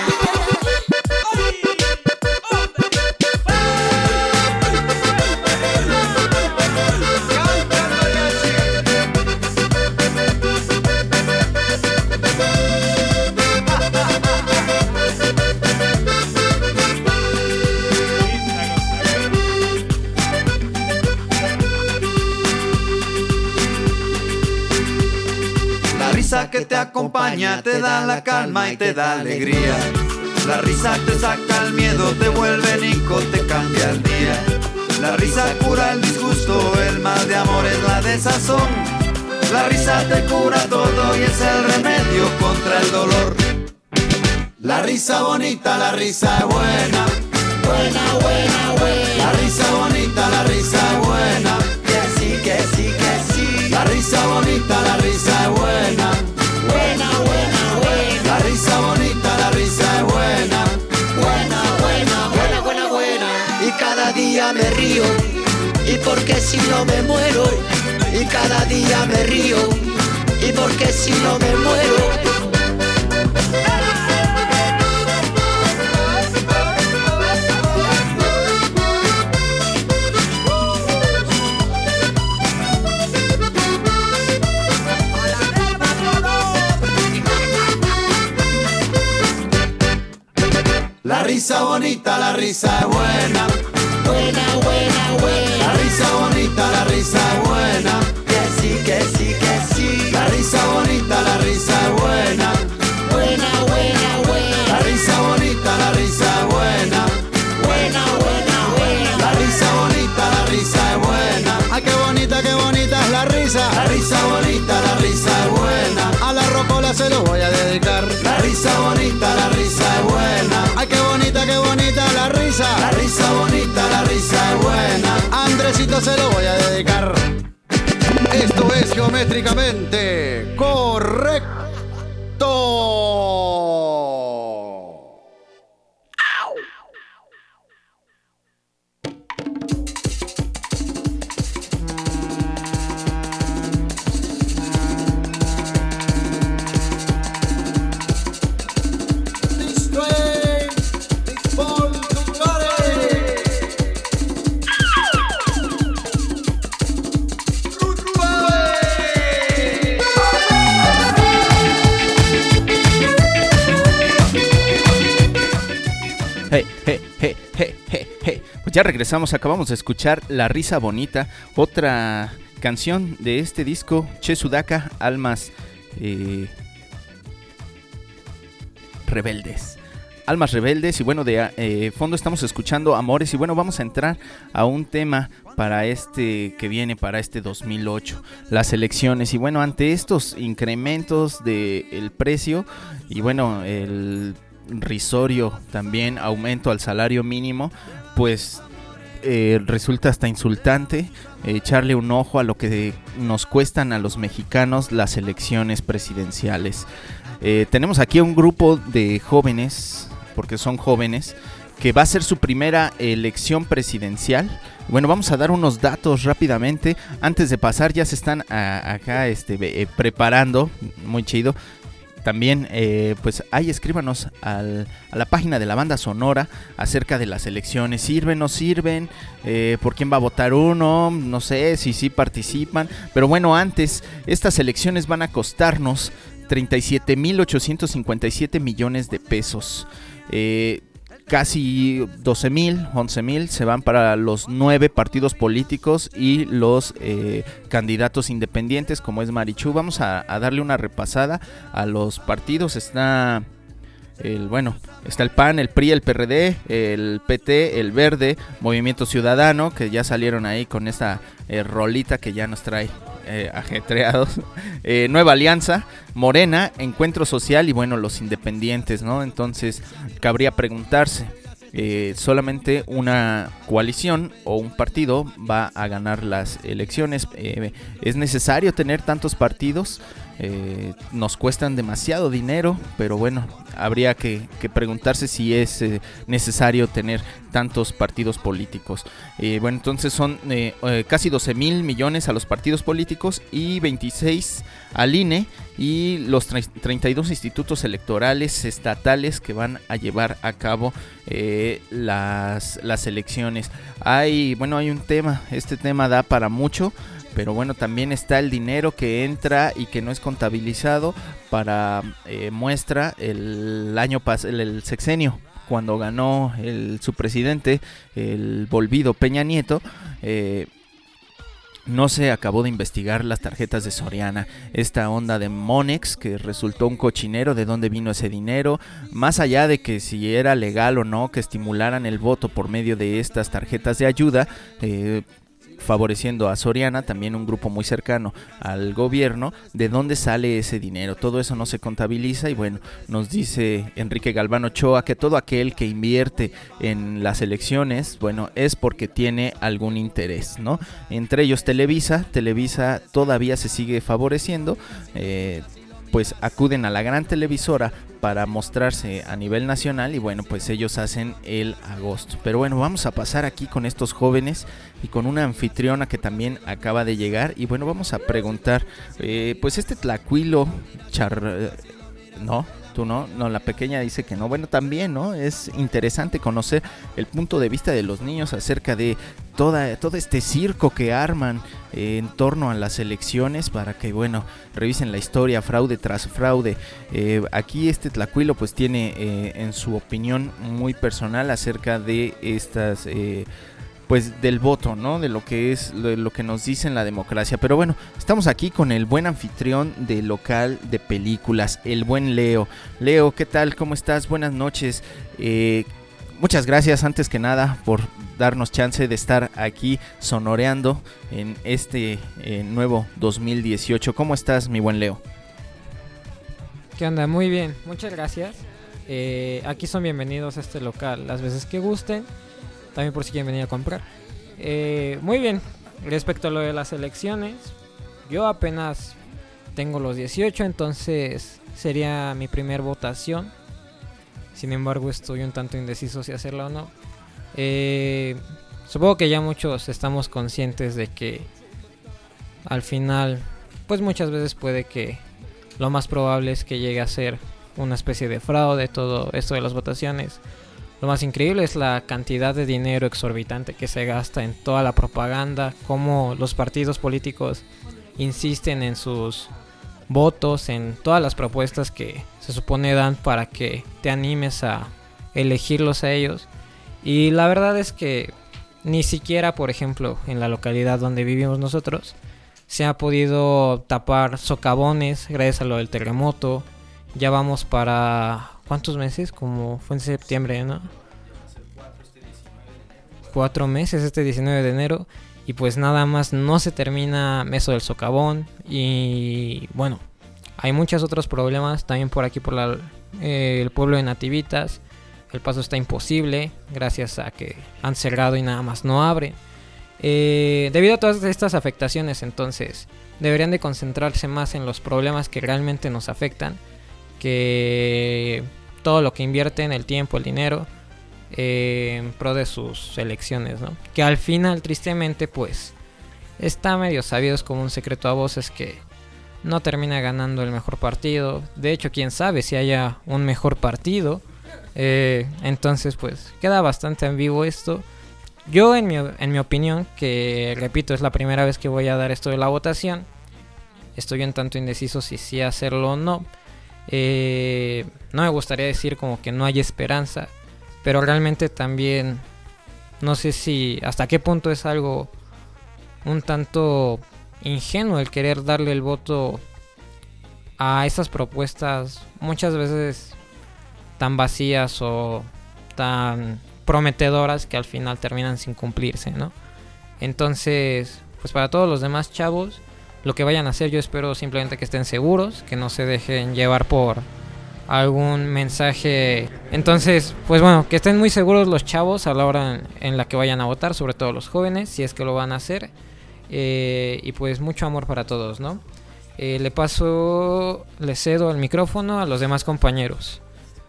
La risa que te acompaña te da la calma y te da alegría. La risa te saca el miedo, te vuelve nico, te cambia el día. La risa cura el disgusto, el mal de amor es la desazón. La risa te cura todo y es el remedio contra el dolor. La risa bonita, la risa es buena. Buena, buena, buena. La risa bonita, la risa es buena. Que sí, que sí, que sí. La risa bonita, la risa es buena. Buena, buena, buena. La risa bonita, la risa es buena. Buena, buena, buena, buena, buena. Y cada día me río, y porque si no me muero. Y cada día me río, y porque si no me muero. La risa bonita, la risa es buena. Buena, buena, buena. La risa bonita, la risa es buena. Que sí, que sí, que sí. La risa bonita, la risa es buena. Buena, buena, buena. La risa bonita, la risa es buena. Buena, buena, buena. La risa bonita, la risa es buena. Ay, qué bonita, qué bonita es la risa. La risa bonita, la risa es buena. A la rocola se lo voy a dedicar. La risa bonita, la risa es buena. Ay, qué bonita, qué bonita la risa. La risa bonita, la risa es buena. A Andresito se lo voy a dedicar. Esto es geométricamente correcto. Hey, hey, hey, hey, hey, hey. Pues ya regresamos, acabamos de escuchar La Risa Bonita, otra canción de este disco, Che Sudaka, Almas eh, Rebeldes. Almas Rebeldes, y bueno, de eh, fondo estamos escuchando Amores, y bueno, vamos a entrar a un tema para este que viene, para este dos mil ocho, las elecciones, y bueno, ante estos incrementos del precio, y bueno, el risorio también aumento al salario mínimo, pues eh, resulta hasta insultante eh, echarle un ojo a lo que nos cuestan a los mexicanos las elecciones presidenciales. Eh, tenemos aquí un grupo de jóvenes, porque son jóvenes, que va a ser su primera elección presidencial. Bueno, vamos a dar unos datos rápidamente. Antes de pasar, ya se están a, acá este, eh, preparando, muy chido. También, eh, pues ahí escríbanos al, a la página de la banda sonora acerca de las elecciones. ¿Sirven, no sirven? Eh, ¿Por quién va a votar uno? No sé si sí participan. Pero bueno, antes, estas elecciones van a costarnos treinta y siete mil ochocientos cincuenta y siete millones de pesos. Eh, casi doce mil, once mil se van para los nueve partidos políticos y los eh, candidatos independientes, como es Marichu. Vamos a, a darle una repasada a los partidos. Está el bueno, está el P A N, el P R I, el P R D, el P T, el Verde, Movimiento Ciudadano, que ya salieron ahí con esta eh, rolita que ya nos trae eh, ajetreados, eh, Nueva Alianza, Morena, Encuentro Social y bueno, los independientes, ¿no? Entonces cabría preguntarse, Eh, solamente una coalición o un partido va a ganar las elecciones. Eh, ¿Es necesario tener tantos partidos? Eh, nos cuestan demasiado dinero, pero bueno, habría que, que preguntarse si es eh, necesario tener tantos partidos políticos. Eh, bueno, entonces son eh, eh, casi doce mil millones a los partidos políticos y veintiséis al I N E y los treinta y dos institutos electorales estatales que van a llevar a cabo eh, las, las elecciones. Hay, bueno, hay un tema, este tema da para mucho, pero bueno, también está el dinero que entra y que no es contabilizado. Para eh, muestra, el año pas el, el sexenio, cuando ganó el, su presidente, el volvido Peña Nieto, eh, no se acabó de investigar las tarjetas de Soriana, esta onda de Monex que resultó un cochinero, de dónde vino ese dinero, más allá de que si era legal o no que estimularan el voto por medio de estas tarjetas de ayuda, eh, favoreciendo a Soriana, también un grupo muy cercano al gobierno. ¿De dónde sale ese dinero? Todo eso no se contabiliza y bueno, nos dice Enrique Galván Ochoa que todo aquel que invierte en las elecciones, bueno, es porque tiene algún interés, ¿no? Entre ellos Televisa, Televisa todavía se sigue favoreciendo, eh, pues acuden a la gran televisora para mostrarse a nivel nacional y bueno, pues ellos hacen el agosto. Pero bueno, vamos a pasar aquí con estos jóvenes y con una anfitriona que también acaba de llegar y bueno, vamos a preguntar, eh, pues este tlacuilo char... ¿no? ¿Tú no? No, la pequeña dice que no. Bueno, también, ¿no? Es interesante conocer el punto de vista de los niños acerca de toda, todo este circo que arman eh, en torno a las elecciones para que, bueno, revisen la historia, fraude tras fraude. Eh, aquí este tlacuilo pues tiene eh, en su opinión muy personal acerca de estas... Eh, pues del voto, ¿no? De lo que es, de lo que nos dice en la democracia. Pero bueno, estamos aquí con el buen anfitrión del local de películas, el buen Leo. Leo, ¿qué tal? ¿Cómo estás? Buenas noches. Eh, muchas gracias antes que nada por darnos chance de estar aquí sonoreando en este eh, nuevo dos mil dieciocho. ¿Cómo estás, mi buen Leo? ¿Qué onda? Muy bien, muchas gracias. Eh, aquí son bienvenidos a este local las veces que gusten. También por si quieren venir a comprar. Eh, muy bien, respecto a lo de las elecciones, yo apenas tengo los dieciocho, entonces sería mi primer votación. Sin embargo, estoy un tanto indeciso si hacerla o no. Eh, supongo que ya muchos estamos conscientes de que al final, pues muchas veces puede que lo más probable es que llegue a ser una especie de fraude todo esto de las votaciones. Lo más increíble es la cantidad de dinero exorbitante que se gasta en toda la propaganda, cómo los partidos políticos insisten en sus votos, en todas las propuestas que se supone dan para que te animes a elegirlos a ellos. Y la verdad es que ni siquiera, por ejemplo, en la localidad donde vivimos nosotros, se ha podido tapar socavones gracias a lo del terremoto. Ya vamos para... ¿cuántos meses? Como fue en septiembre, ¿no? Cuatro meses este diecinueve de enero. Y pues nada más no se termina eso del socavón. Y bueno, hay muchos otros problemas. También por aquí por la, eh, el pueblo de Nativitas. El paso está imposible. Gracias a que han cerrado y nada más no abre. Eh, debido a todas estas afectaciones, entonces deberían de concentrarse más en los problemas que realmente nos afectan. Que todo lo que invierten, el tiempo, el dinero, eh, en pro de sus elecciones, ¿no? Que al final, tristemente, pues, está medio sabido, es como un secreto a voces que no termina ganando el mejor partido. De hecho, quién sabe si haya un mejor partido. Eh, entonces, pues, queda bastante ambiguo esto. Yo, en mi, en mi opinión, que repito, es la primera vez que voy a dar esto de la votación, estoy un tanto indeciso si sí hacerlo o no. Eh, no me gustaría decir como que no hay esperanza, pero realmente también no sé si hasta qué punto es algo un tanto ingenuo el querer darle el voto a esas propuestas muchas veces tan vacías o tan prometedoras que al final terminan sin cumplirse, ¿no? Entonces, pues para todos los demás chavos, lo que vayan a hacer, yo espero simplemente que estén seguros, que no se dejen llevar por algún mensaje. Entonces, pues bueno, que estén muy seguros los chavos a la hora en, en la que vayan a votar, sobre todo los jóvenes, si es que lo van a hacer. Eh, y pues mucho amor para todos, ¿no? Eh, le paso, le cedo el micrófono a los demás compañeros.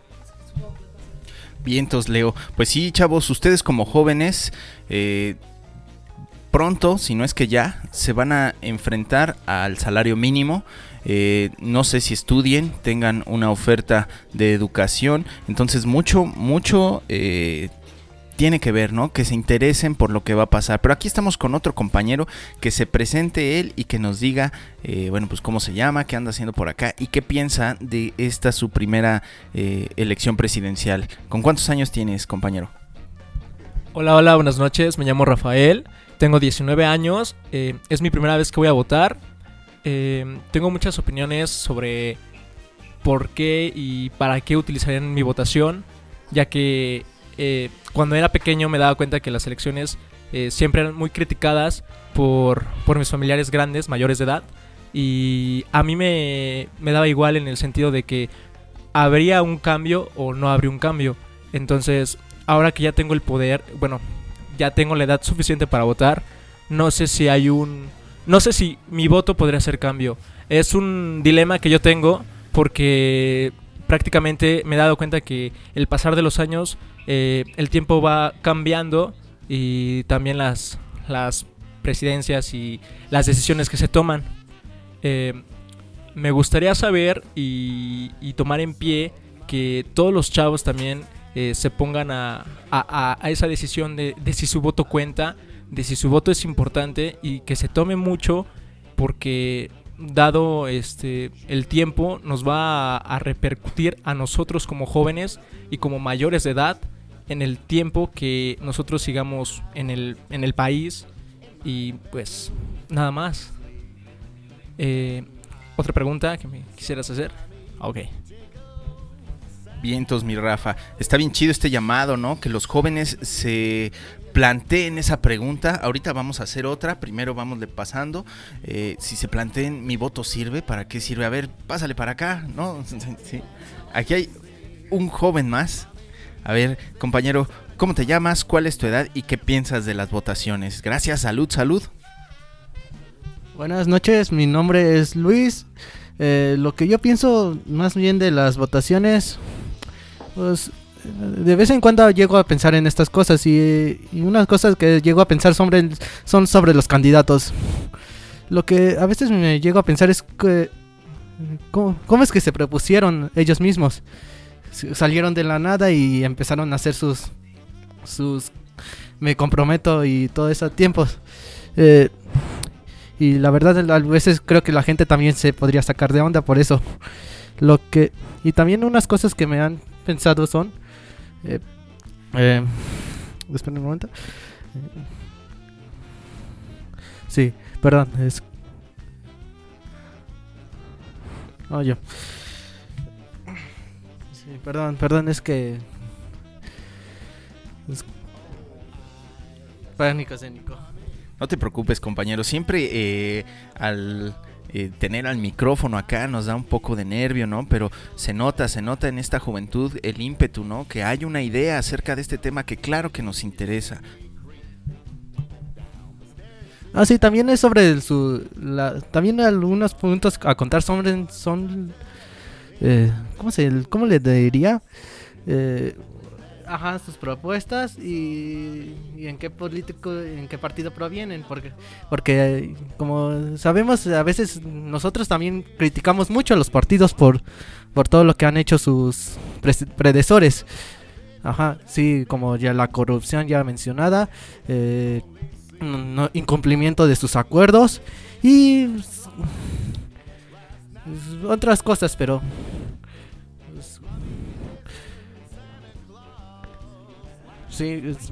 Vientos, Leo. Pues sí, chavos, ustedes como jóvenes, eh, pronto, si no es que ya, se van a enfrentar al salario mínimo. Eh, no sé si estudien, tengan una oferta de educación. Entonces mucho, mucho eh, tiene que ver, ¿no? Que se interesen por lo que va a pasar. Pero aquí estamos con otro compañero, que se presente él y que nos diga, eh, bueno, pues cómo se llama, qué anda haciendo por acá y qué piensa de esta su primera eh, elección presidencial. ¿Con cuántos años tienes, compañero? Hola, hola, buenas noches. Me llamo Rafael, tengo diecinueve años, eh, es mi primera vez que voy a votar. Eh, tengo muchas opiniones sobre por qué y para qué utilizarían mi votación, ya que eh, cuando era pequeño me daba cuenta que las elecciones eh, siempre eran muy criticadas por, por mis familiares grandes, mayores de edad, y a mí me, me daba igual en el sentido de que habría un cambio o no habría un cambio. Entonces, ahora que ya tengo el poder, bueno, ya tengo la edad suficiente para votar, no sé si hay un... No sé si mi voto podría hacer cambio. Es un dilema que yo tengo porque prácticamente me he dado cuenta que el pasar de los años, eh, el tiempo va cambiando y también las, las presidencias y las decisiones que se toman. Eh, me gustaría saber y, y tomar en pie que todos los chavos también eh, se pongan a, a, a esa decisión de, de si su voto cuenta, de si su voto es importante y que se tome mucho, porque dado este el tiempo nos va a, a repercutir a nosotros como jóvenes y como mayores de edad en el tiempo que nosotros sigamos en el, en el país. Y pues nada más. Eh, otra pregunta que me quisieras hacer. Ok. Vientos, mi Rafa. Está bien chido este llamado, ¿no? Que los jóvenes se planteen esa pregunta. Ahorita vamos a hacer otra. Primero vamos pasando. Eh, si se planteen, ¿mi voto sirve? ¿Para qué sirve? A ver, pásale para acá, ¿no? Sí. Aquí hay un joven más. A ver, compañero, ¿cómo te llamas? ¿Cuál es tu edad? ¿Y qué piensas de las votaciones? Gracias, salud, salud. Buenas noches, mi nombre es Luis. Eh, lo que yo pienso más bien de las votaciones, pues de vez en cuando llego a pensar en estas cosas y, y unas cosas que llego a pensar sobre, son sobre los candidatos. Lo que a veces me llego a pensar es que ¿cómo, cómo es que se propusieron ellos mismos? Salieron de la nada y empezaron a hacer sus sus me comprometo y todo ese tiempo. Eh, y la verdad a veces creo que la gente también se podría sacar de onda por eso. Lo que y también unas cosas que me han pensado son eh, eh, esperen un momento. Sí, perdón, es oh, yo. Sí, perdón, perdón, es que es pánico escénico. No te preocupes, compañero. Siempre eh, al eh, tener al micrófono acá nos da un poco de nervio, ¿no? Pero se nota, se nota en esta juventud el ímpetu, ¿no? Que hay una idea acerca de este tema que claro que nos interesa. Ah, sí, también es sobre el, su... La, también algunos puntos a contar sobre... Son... Eh, ¿Cómo se cómo le diría? Eh... Ajá, sus propuestas y, y en qué político, en qué partido provienen, porque porque como sabemos a veces nosotros también criticamos mucho a los partidos por por todo lo que han hecho sus pre- predecesores. Ajá, sí, como ya la corrupción ya mencionada, eh, no, incumplimiento de sus acuerdos y pues, otras cosas, pero pues, sí, es,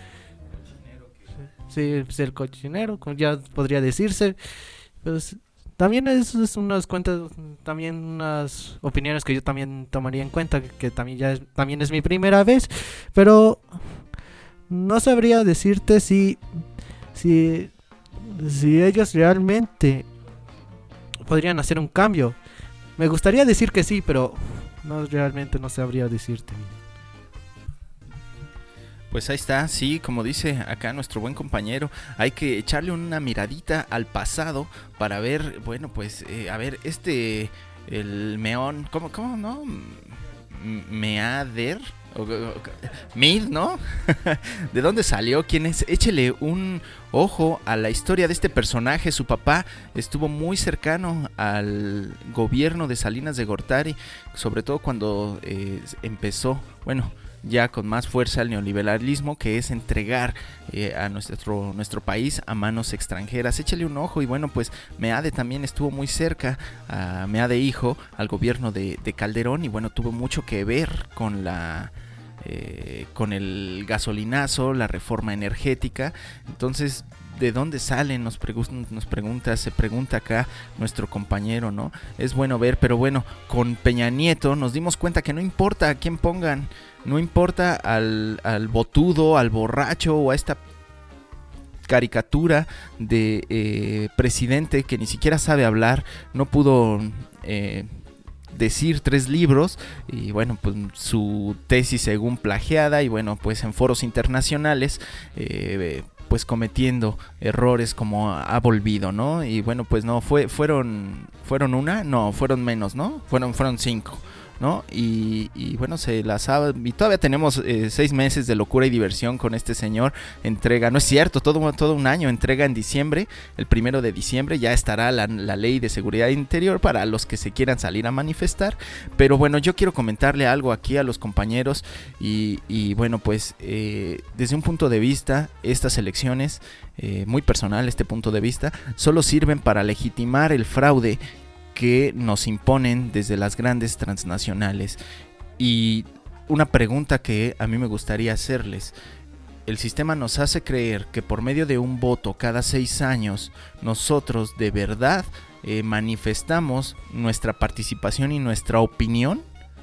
sí, es el cochinero, como ya podría decirse. Pues también es, es unas cuentas, también unas opiniones que yo también tomaría en cuenta, que, que también ya es, también es mi primera vez, pero no sabría decirte si, si, si ellos realmente podrían hacer un cambio. Me gustaría decir que sí, pero no realmente no sabría decirte. Pues ahí está, sí, como dice acá nuestro buen compañero, hay que echarle una miradita al pasado para ver, bueno, pues, eh, a ver, este, el meón, ¿cómo, cómo, no? M- Meader, o, o, Mid, ¿no? ¿De dónde salió? ¿Quién es? Échele un ojo a la historia de este personaje. Su papá estuvo muy cercano al gobierno de Salinas de Gortari, sobre todo cuando eh, empezó, bueno, ya con más fuerza el neoliberalismo, que es entregar eh, a nuestro, nuestro país a manos extranjeras. Échale un ojo. Y bueno, pues Meade también estuvo muy cerca, a Meade hijo, al gobierno de, de Calderón, y bueno, tuvo mucho que ver con la... Eh, con el gasolinazo, la reforma energética. Entonces, ¿de dónde salen? Nos, pregun- nos pregunta, se pregunta acá nuestro compañero, ¿no? Es bueno ver, pero bueno, con Peña Nieto nos dimos cuenta que no importa a quién pongan, no importa al, al botudo, al borracho o a esta caricatura de eh, presidente que ni siquiera sabe hablar, no pudo... Eh, decir tres libros, y bueno, pues su tesis según plagiada, y bueno, pues en foros internacionales eh, pues cometiendo errores como ha volvido, ¿no? Y bueno, pues no, fue, fueron fueron una, no, fueron menos, ¿no? Fueron, fueron cinco, ¿no? Y, y bueno, se las ha, y todavía tenemos eh, seis meses de locura y diversión con este señor. Entrega, no es cierto, todo, todo un año, entrega en diciembre, el primero de diciembre, ya estará la, la ley de seguridad interior para los que se quieran salir a manifestar. Pero bueno, yo quiero comentarle algo aquí a los compañeros, y, y bueno, pues eh, desde un punto de vista, estas elecciones, eh, muy personal este punto de vista, solo sirven para legitimar el fraude que nos imponen desde las grandes transnacionales. Y una pregunta que a mí me gustaría hacerles: el sistema nos hace creer que por medio de un voto cada seis años nosotros de verdad eh, manifestamos nuestra participación y nuestra opinión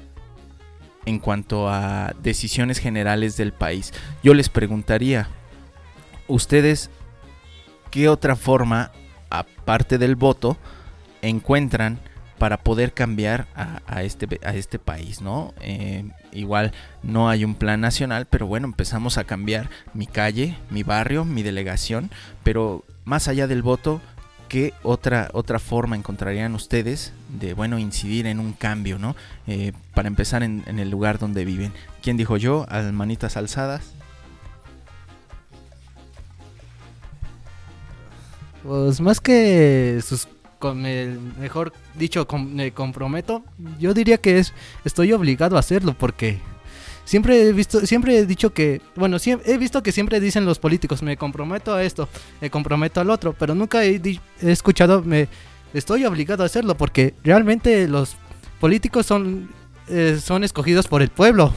en cuanto a decisiones generales del país. Yo les preguntaría, ¿ustedes qué otra forma, aparte del voto, encuentran para poder cambiar a, a, este, a este país, ¿no? Eh, igual no hay un plan nacional, pero bueno, empezamos a cambiar mi calle, mi barrio, mi delegación, pero más allá del voto, ¿qué otra, otra forma encontrarían ustedes de, bueno, incidir en un cambio, ¿no? Eh, para empezar en, en el lugar donde viven. ¿Quién dijo yo? Al manitas alzadas. Pues más que sus, con el mejor dicho, com, me comprometo, yo diría que es estoy obligado a hacerlo, porque siempre he visto, siempre he dicho que, bueno, siempre, he visto que siempre dicen los políticos, me comprometo a esto, me comprometo al otro, pero nunca he, he escuchado, me estoy obligado a hacerlo, porque realmente los políticos son, eh, son escogidos por el pueblo,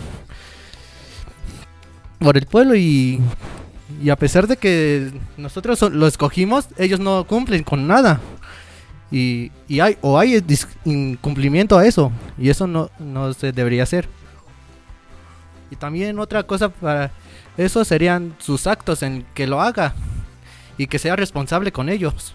por el pueblo y... Y a pesar de que nosotros lo escogimos, ellos no cumplen con nada. Y, y hay o hay incumplimiento a eso. Y eso no, no se debería hacer. Y también otra cosa para eso serían sus actos, en que lo haga. Y que sea responsable con ellos.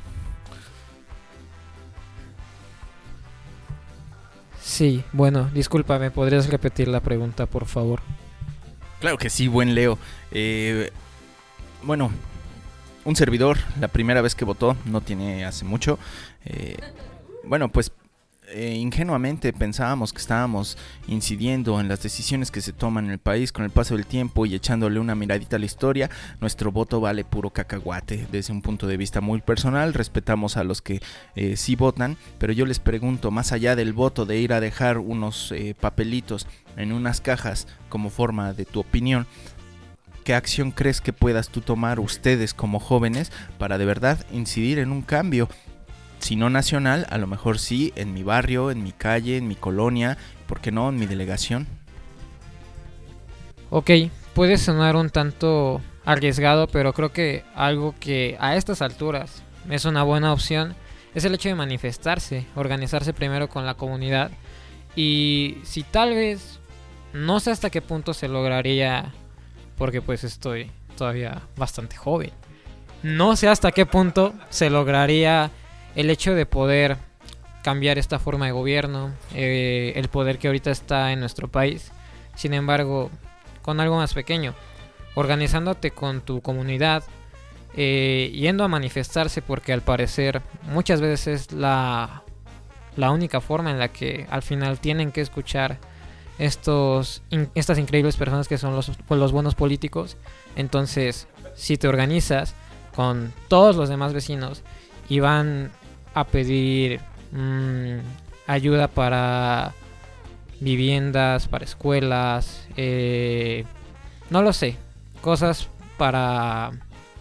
Sí, bueno, discúlpame, ¿podrías repetir la pregunta, por favor? Claro que sí, buen Leo. Eh... Bueno, un servidor, la primera vez que votó, no tiene hace mucho. Eh, bueno, pues eh, ingenuamente pensábamos que estábamos incidiendo en las decisiones que se toman en el país con el paso del tiempo y echándole una miradita a la historia. Nuestro voto vale puro cacahuate desde un punto de vista muy personal. Respetamos a los que eh, sí votan, pero yo les pregunto, más allá del voto, de ir a dejar unos eh, papelitos en unas cajas como forma de tu opinión, ¿qué acción crees que puedas tú tomar, ustedes como jóvenes, para de verdad incidir en un cambio? Si no nacional, a lo mejor sí en mi barrio, en mi calle, en mi colonia, ¿por qué no en mi delegación? Ok, puede sonar un tanto arriesgado, pero creo que algo que a estas alturas es una buena opción es el hecho de manifestarse, organizarse primero con la comunidad. Y si tal vez, no sé hasta qué punto se lograría, porque pues estoy todavía bastante joven, no sé hasta qué punto se lograría el hecho de poder cambiar esta forma de gobierno, eh, el poder que ahorita está en nuestro país. Sin embargo, con algo más pequeño, organizándote con tu comunidad, eh, yendo a manifestarse, porque al parecer muchas veces es la, la única forma en la que al final tienen que escuchar estos in, estas increíbles personas que son los, los buenos políticos. Entonces, si te organizas con todos los demás vecinos y van a pedir mmm, ayuda para viviendas, para escuelas, eh, no lo sé, cosas para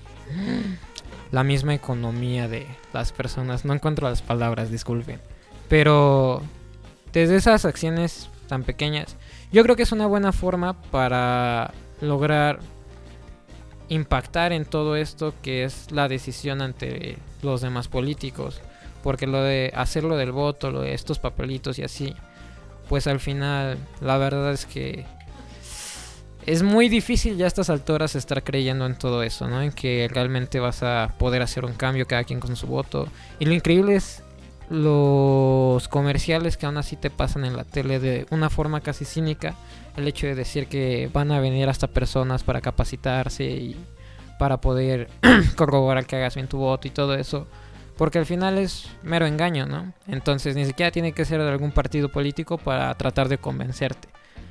la misma economía de las personas, no encuentro las palabras, disculpen, pero desde esas acciones tan pequeñas, yo creo que es una buena forma para lograr impactar en todo esto que es la decisión ante los demás políticos, porque lo de hacerlo del voto, lo de estos papelitos y así, pues al final la verdad es que es muy difícil ya a estas alturas estar creyendo en todo eso, ¿no? En que realmente vas a poder hacer un cambio cada quien con su voto. Y lo increíble es los comerciales que aún así te pasan en la tele de una forma casi cínica, el hecho de decir que van a venir hasta personas para capacitarse y para poder corroborar que hagas bien tu voto y todo eso, porque al final es mero engaño, ¿no? Entonces ni siquiera tiene que ser de algún partido político para tratar de convencerte.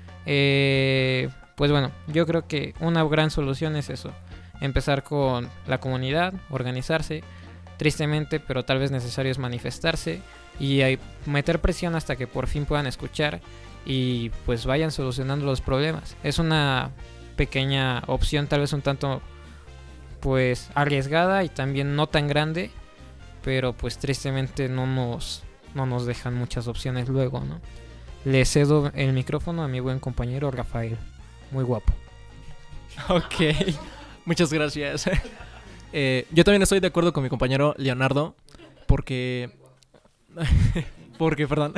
Eh, pues bueno, yo creo que una gran solución es eso, empezar con la comunidad, organizarse. Tristemente, pero tal vez necesario es manifestarse y hay, meter presión hasta que por fin puedan escuchar y pues vayan solucionando los problemas. Es una pequeña opción, tal vez un tanto pues arriesgada y también no tan grande, pero pues tristemente no nos, no nos dejan muchas opciones luego, ¿no? Le cedo el micrófono a mi buen compañero Rafael, muy guapo. Ok, muchas gracias. Eh, yo también estoy de acuerdo con mi compañero Leonardo, porque, porque, perdón,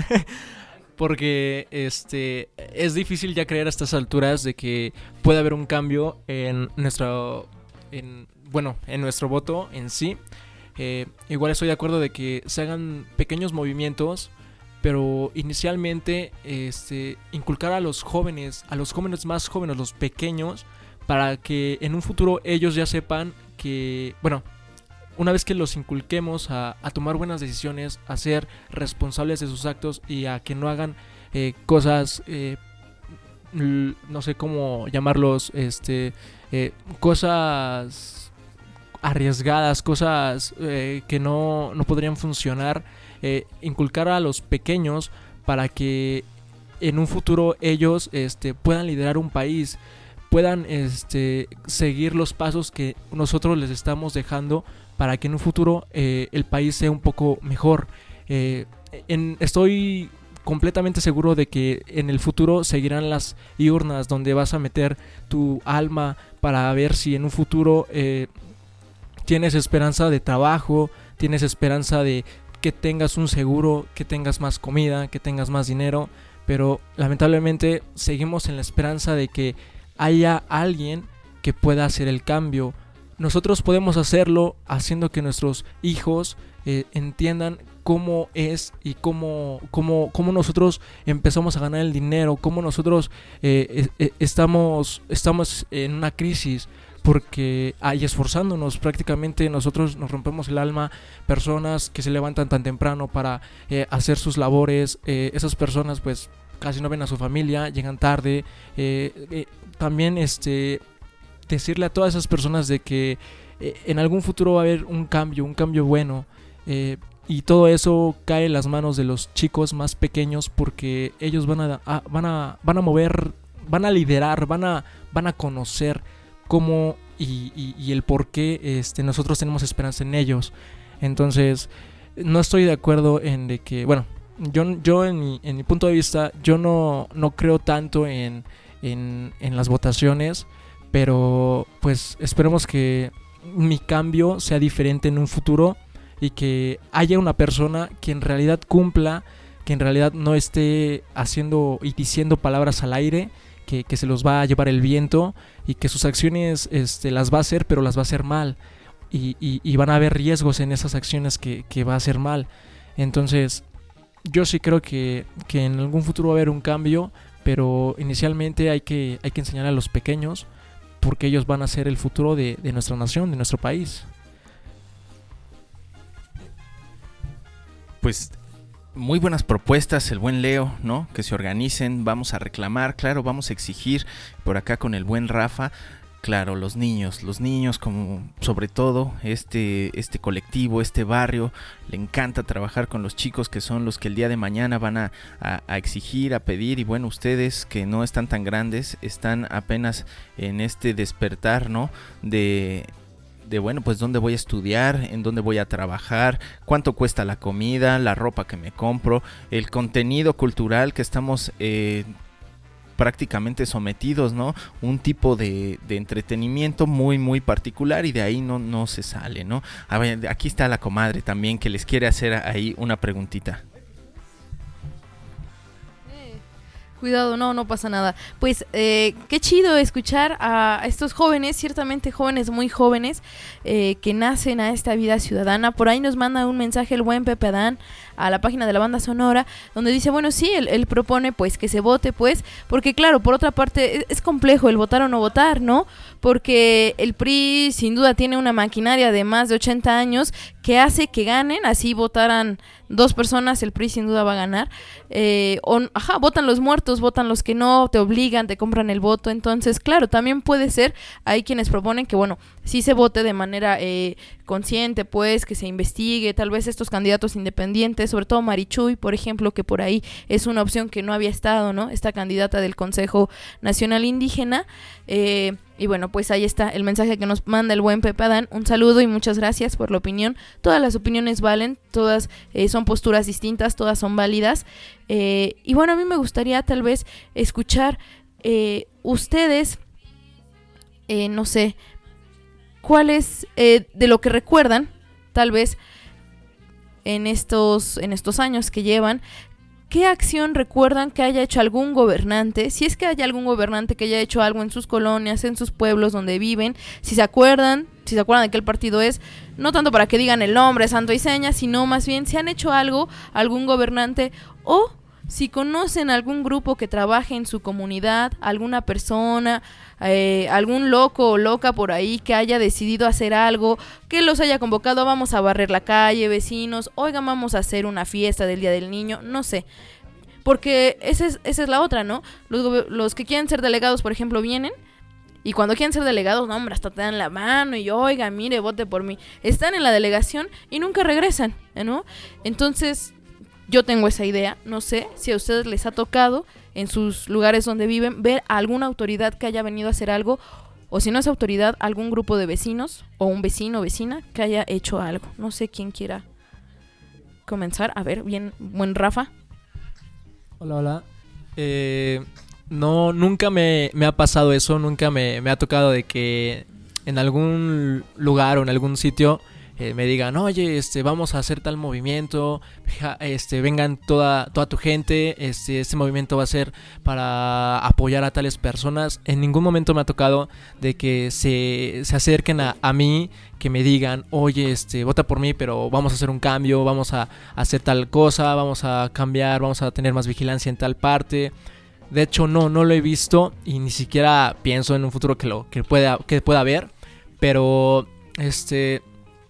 porque este es difícil ya creer a estas alturas de que puede haber un cambio en nuestro, en, bueno, en nuestro voto en sí. Eh, igual estoy de acuerdo de que se hagan pequeños movimientos, pero inicialmente, este, inculcar a los jóvenes, a los jóvenes más jóvenes, los pequeños, para que en un futuro ellos ya sepan que, bueno, una vez que los inculquemos a, a tomar buenas decisiones, a ser responsables de sus actos y a que no hagan eh, cosas, eh, l- no sé cómo llamarlos, este, eh, cosas arriesgadas, cosas eh, que no, no podrían funcionar, eh, inculcar a los pequeños para que en un futuro ellos este, puedan liderar un país, puedan este, seguir los pasos que nosotros les estamos dejando para que en un futuro eh, el país sea un poco mejor. Eh, en, estoy completamente seguro de que en el futuro seguirán las urnas donde vas a meter tu alma para ver si en un futuro eh, tienes esperanza de trabajo, tienes esperanza de que tengas un seguro, que tengas más comida, que tengas más dinero, pero lamentablemente seguimos en la esperanza de que haya alguien que pueda hacer el cambio. Nosotros podemos hacerlo haciendo que nuestros hijos eh, entiendan cómo es y cómo, cómo, cómo nosotros empezamos a ganar el dinero, cómo nosotros eh, eh, estamos, estamos en una crisis, porque hay esforzándonos, prácticamente nosotros nos rompemos el alma, personas que se levantan tan temprano para eh, hacer sus labores, eh, esas personas pues casi no ven a su familia, llegan tarde, eh, eh, también este decirle a todas esas personas de que eh, en algún futuro va a haber un cambio, un cambio bueno, eh, y todo eso cae en las manos de los chicos más pequeños, porque ellos van a, a van a van a mover, van a liderar, van a van a conocer cómo y, y, y el por qué este, nosotros tenemos esperanza en ellos. Entonces no estoy de acuerdo en de que, bueno, yo, yo en, mi, en mi punto de vista, yo no, no creo tanto en, en, en las votaciones, pero pues esperemos que mi cambio sea diferente en un futuro. y que haya una persona que en realidad cumpla, que en realidad no esté haciendo y diciendo palabras al aire, que, que se los va a llevar el viento y que sus acciones este, las va a hacer, pero las va a hacer mal. Y, y, y van a haber riesgos en esas acciones que, que va a hacer mal. Entonces, yo sí creo que, que en algún futuro va a haber un cambio, pero inicialmente hay que, hay que enseñar a los pequeños, porque ellos van a ser el futuro de, de nuestra nación, de nuestro país. Pues muy buenas propuestas, el buen Leo, ¿no? Que se organicen, vamos a reclamar, claro, vamos a exigir por acá con el buen Rafa. Claro, los niños, los niños como sobre todo este, este colectivo, este barrio, le encanta trabajar con los chicos que son los que el día de mañana van a, a, a exigir, a pedir, y bueno, ustedes que no están tan grandes, están apenas en este despertar, ¿no? De... de bueno, pues dónde voy a estudiar, en dónde voy a trabajar, cuánto cuesta la comida, la ropa que me compro, el contenido cultural que estamos eh, prácticamente sometidos, ¿no? Un tipo de, de entretenimiento muy muy particular y de ahí no, no se sale, ¿no? A ver, aquí está la comadre también que les quiere hacer ahí una preguntita. Cuidado, no, no pasa nada. Pues eh, qué chido escuchar a estos jóvenes, ciertamente jóvenes, muy jóvenes, eh, que nacen a esta vida ciudadana. Por ahí nos manda un mensaje el buen Pepe Adán a la página de la banda sonora, donde dice, bueno, sí, él, él propone pues que se vote, pues, porque claro, por otra parte, es, es complejo el votar o no votar, ¿no? Porque el P R I sin duda tiene una maquinaria de más de ochenta años que hace que ganen, así votaran dos personas, el P R I sin duda va a ganar, eh, o, ajá, votan los muertos, votan los que no, te obligan, te compran el voto. Entonces, claro, también puede ser, hay quienes proponen que, bueno, sí se vote de manera eh, consciente, pues, que se investigue, tal vez estos candidatos independientes, sobre todo Marichuy, por ejemplo, que por ahí es una opción que no había estado, ¿no? Esta candidata del Consejo Nacional Indígena, eh, y bueno, pues ahí está el mensaje que nos manda el buen Pepe Adán. Un saludo y muchas gracias por la opinión. Todas las opiniones valen, todas eh, son posturas distintas, todas son válidas. Eh, y bueno, a mí me gustaría tal vez escuchar eh, ustedes, eh, no sé, cuáles eh, de lo que recuerdan, tal vez en estos, en estos años que llevan, ¿qué acción recuerdan que haya hecho algún gobernante? Si es que hay algún gobernante que haya hecho algo en sus colonias, en sus pueblos donde viven, si se acuerdan, si se acuerdan de qué el partido es, no tanto para que digan el nombre, santo y seña, sino más bien si han hecho algo, algún gobernante, o si conocen algún grupo que trabaje en su comunidad, alguna persona, eh, algún loco o loca por ahí que haya decidido hacer algo, que los haya convocado, vamos a barrer la calle, vecinos, oigan, vamos a hacer una fiesta del Día del Niño, no sé. Porque esa es, esa es la otra, ¿no? Los, los que quieren ser delegados, por ejemplo, vienen, y cuando quieren ser delegados, no, hombre, hasta te dan la mano y oiga, mire, vote por mí. Están en la delegación y nunca regresan, ¿no? Entonces, yo tengo esa idea, no sé si a ustedes les ha tocado en sus lugares donde viven ver a alguna autoridad que haya venido a hacer algo, o si no es autoridad, algún grupo de vecinos o un vecino o vecina que haya hecho algo. No sé quién quiera comenzar. A ver, bien, buen Rafa. Hola, hola. Eh, no, nunca me, me ha pasado eso, nunca me, me ha tocado de que en algún lugar o en algún sitio Eh, me digan, oye, este, vamos a hacer tal movimiento, este, vengan toda, toda tu gente, este, este movimiento va a ser para apoyar a tales personas. En ningún momento me ha tocado de que se, se acerquen a, a mí, que me digan, oye, este, vota por mí, pero vamos a hacer un cambio, vamos a, a hacer tal cosa, vamos a cambiar, vamos a tener más vigilancia en tal parte. De hecho, no, no lo he visto y ni siquiera pienso en un futuro que lo que pueda, que pueda haber, pero este...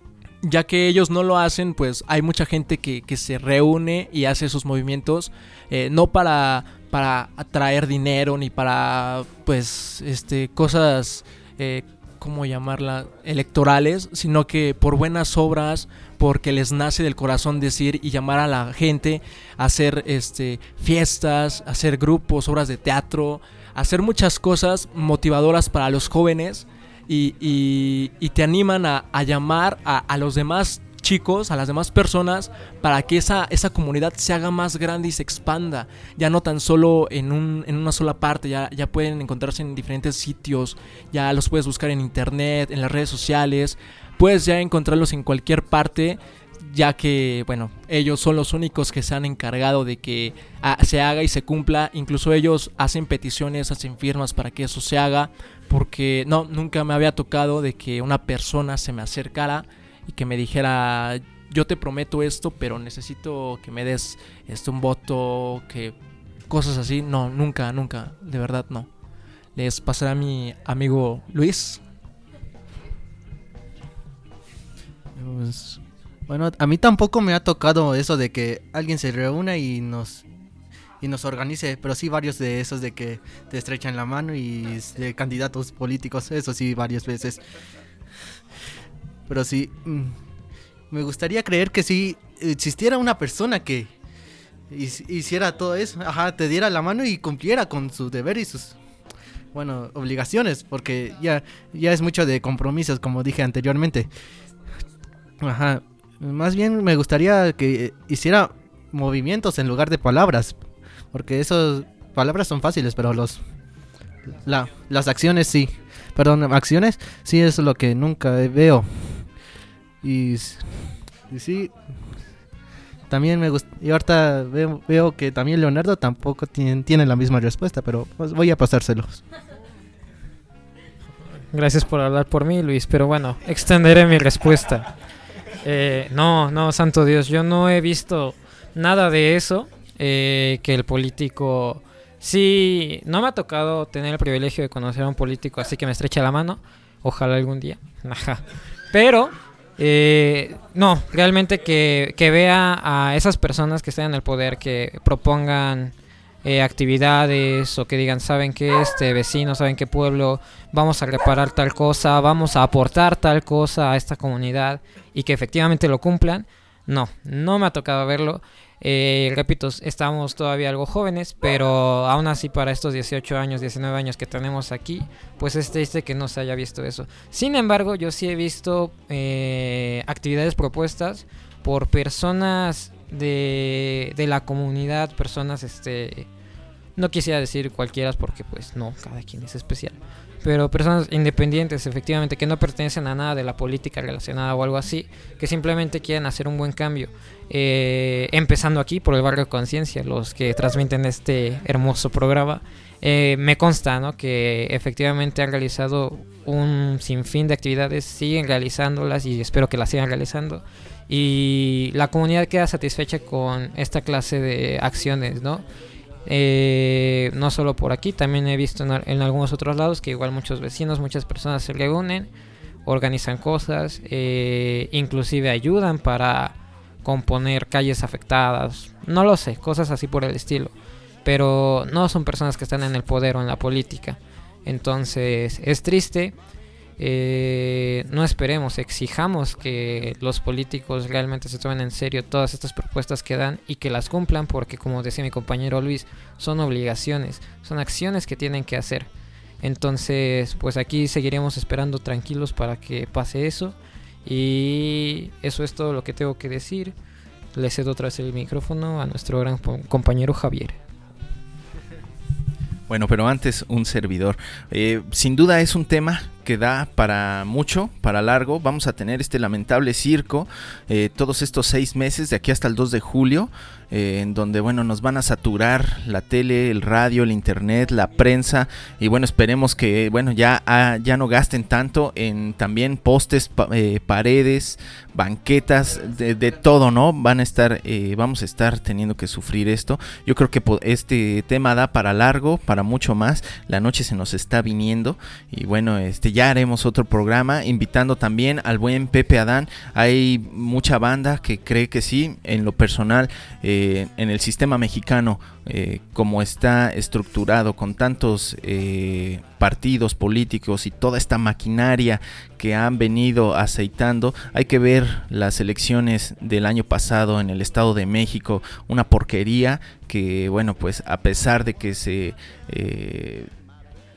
ya que ellos no lo hacen, pues hay mucha gente que, que se reúne y hace sus movimientos, eh, no para, para atraer dinero ni para, pues, este, cosas, eh, ¿cómo llamarla?, electorales, sino que por buenas obras, porque les nace del corazón decir y llamar a la gente a hacer este, fiestas, a hacer grupos, obras de teatro, a hacer muchas cosas motivadoras para los jóvenes. Y, y, y te animan a, a llamar a, a los demás chicos, a las demás personas, para que esa, esa comunidad se haga más grande y se expanda, ya no tan solo en, un, en una sola parte, ya, ya pueden encontrarse en diferentes sitios, ya los puedes buscar en internet, en las redes sociales, puedes ya encontrarlos en cualquier parte, ya que, bueno, ellos son los únicos que se han encargado de que ah, se haga y se cumpla. Incluso ellos hacen peticiones, hacen firmas para que eso se haga, porque no, nunca me había tocado de que una persona se me acercara y que me dijera, yo te prometo esto, pero necesito que me des este, un voto, que cosas así. No, nunca, nunca, de verdad no. Les pasaré a mi amigo Luis. Pues, bueno, a mí tampoco me ha tocado eso de que alguien se reúna y nos y nos organice, pero sí varios de esos de que te estrechan la mano y de candidatos políticos, eso sí varias veces. Pero sí, me gustaría creer que si existiera una persona que hiciera todo eso, ajá, te diera la mano y cumpliera con su deber y sus, bueno, obligaciones, porque ya, ya es mucho de compromisos, como dije anteriormente. Ajá, más bien me gustaría que hiciera movimientos en lugar de palabras, porque esas palabras son fáciles, pero los la, las acciones sí, perdón, acciones sí es lo que nunca veo. Y, y sí, también me gusta, y ahorita veo, veo que también Leonardo tampoco tiene, tiene la misma respuesta, pero pues voy a pasárselos. Gracias por hablar por mí, Luis, pero bueno, extenderé mi respuesta. Eh, no, no, santo Dios, yo no he visto nada de eso, eh, que el político... Sí, no me ha tocado tener el privilegio de conocer a un político así que me estrecha la mano, ojalá algún día, pero... Eh, no, realmente que, que vea a esas personas que están en el poder, que propongan eh, actividades o que digan, saben que este vecino, saben qué pueblo, vamos a reparar tal cosa, vamos a aportar tal cosa a esta comunidad y que efectivamente lo cumplan. No, no me ha tocado verlo. Eh, repito, estamos todavía algo jóvenes, pero aún así para estos dieciocho años, diecinueve años que tenemos aquí, pues es triste que no se haya visto eso. Sin embargo, yo sí he visto eh, actividades propuestas por personas de, de la comunidad, personas, este, no quisiera decir cualquiera porque pues no, cada quien es especial, pero personas independientes, efectivamente, que no pertenecen a nada de la política relacionada o algo así, que simplemente quieren hacer un buen cambio. Eh, empezando aquí por el Barrio Conciencia, los que transmiten este hermoso programa, eh, me consta, ¿no?, que efectivamente han realizado un sinfín de actividades, siguen realizándolas y espero que las sigan realizando. Y la comunidad queda satisfecha con esta clase de acciones, ¿no? Eh, no solo por aquí, también he visto en, en algunos otros lados que igual muchos vecinos, muchas personas se reúnen, organizan cosas, eh, inclusive ayudan para componer calles afectadas, no lo sé, cosas así por el estilo, pero no son personas que están en el poder o en la política. Entonces es triste. Eh, no esperemos, exijamos que los políticos realmente se tomen en serio todas estas propuestas que dan y que las cumplan, porque como decía mi compañero Luis, son obligaciones, son acciones que tienen que hacer. Entonces pues aquí seguiremos esperando tranquilos para que pase eso, y eso es todo lo que tengo que decir. Le cedo otra vez el micrófono a nuestro gran compañero Javier. Bueno, pero antes un servidor. Eh, sin duda es un tema que da para mucho, para largo. Vamos a tener este lamentable circo eh, todos estos seis meses, de aquí hasta el dos de julio, eh, en donde, bueno, nos van a saturar la tele, el radio, el internet, la prensa, y bueno, esperemos que, bueno, ya, ah, ya no gasten tanto en también postes, pa, eh, paredes, banquetas, de, de todo, ¿no? Van a estar, eh, vamos a estar teniendo que sufrir esto. Yo creo que este tema da para largo, para mucho más. La noche se nos está viniendo y bueno, este ya haremos otro programa invitando también al buen Pepe Adán. Hay mucha banda que cree que sí. En lo personal, eh, en el sistema mexicano, eh, como está estructurado con tantos eh, partidos políticos y toda esta maquinaria que han venido aceitando, hay que ver las elecciones del año pasado en el Estado de México, una porquería que, bueno, pues a pesar de que se... Eh,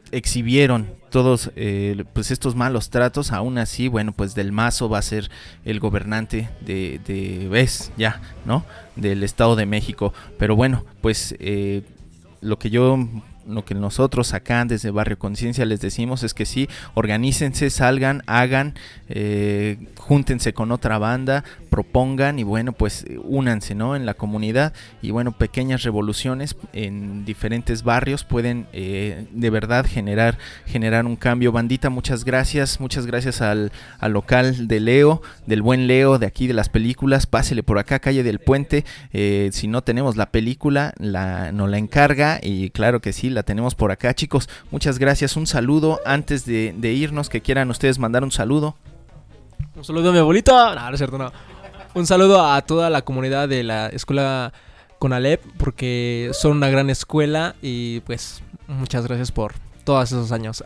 exhibieron todos eh, pues estos malos tratos. Aún así, bueno, pues Del Mazo va a ser el gobernante de, de vez ya, ¿no? Del Estado de México. Pero bueno, pues eh, lo que yo... lo que nosotros acá desde Barrio Conciencia les decimos es que sí, organícense, salgan, hagan, eh, júntense con otra banda, propongan y bueno, pues únanse, ¿no? En la comunidad y bueno, pequeñas revoluciones en diferentes barrios pueden eh, de verdad generar, generar un cambio. Bandita, muchas gracias, muchas gracias al, al local de Leo, del buen Leo de aquí de las películas. Pásele por acá, calle del Puente, eh, si no tenemos la película, la, nos la encarga y claro que sí, la tenemos por acá, chicos. Muchas gracias. Un saludo antes de, de irnos, que quieran ustedes mandar un saludo. Un saludo a mi abuelita. No, no es cierto, no. Un saludo a toda la comunidad de la escuela Conalep, porque son una gran escuela y pues muchas gracias por todos esos años.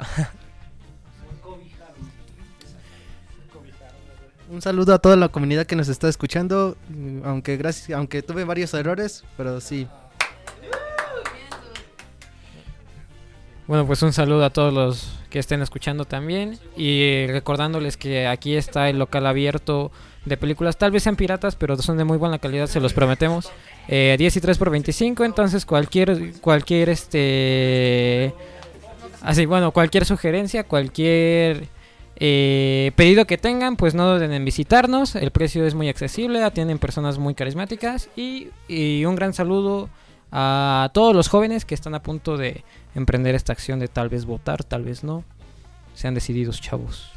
Un saludo a toda la comunidad que nos está escuchando, aunque gracias, aunque tuve varios errores, pero sí. Bueno, pues un saludo a todos los que estén escuchando también y recordándoles que aquí está el local abierto de películas, tal vez sean piratas, pero son de muy buena calidad, se los prometemos. Eh, diez y tres por veinticinco, entonces cualquier cualquier este así, bueno, cualquier sugerencia, cualquier eh, pedido que tengan, pues no duden en visitarnos. El precio es muy accesible, atienden personas muy carismáticas y, y un gran saludo a todos los jóvenes que están a punto de emprender esta acción de tal vez votar, tal vez no. Sean decididos, chavos.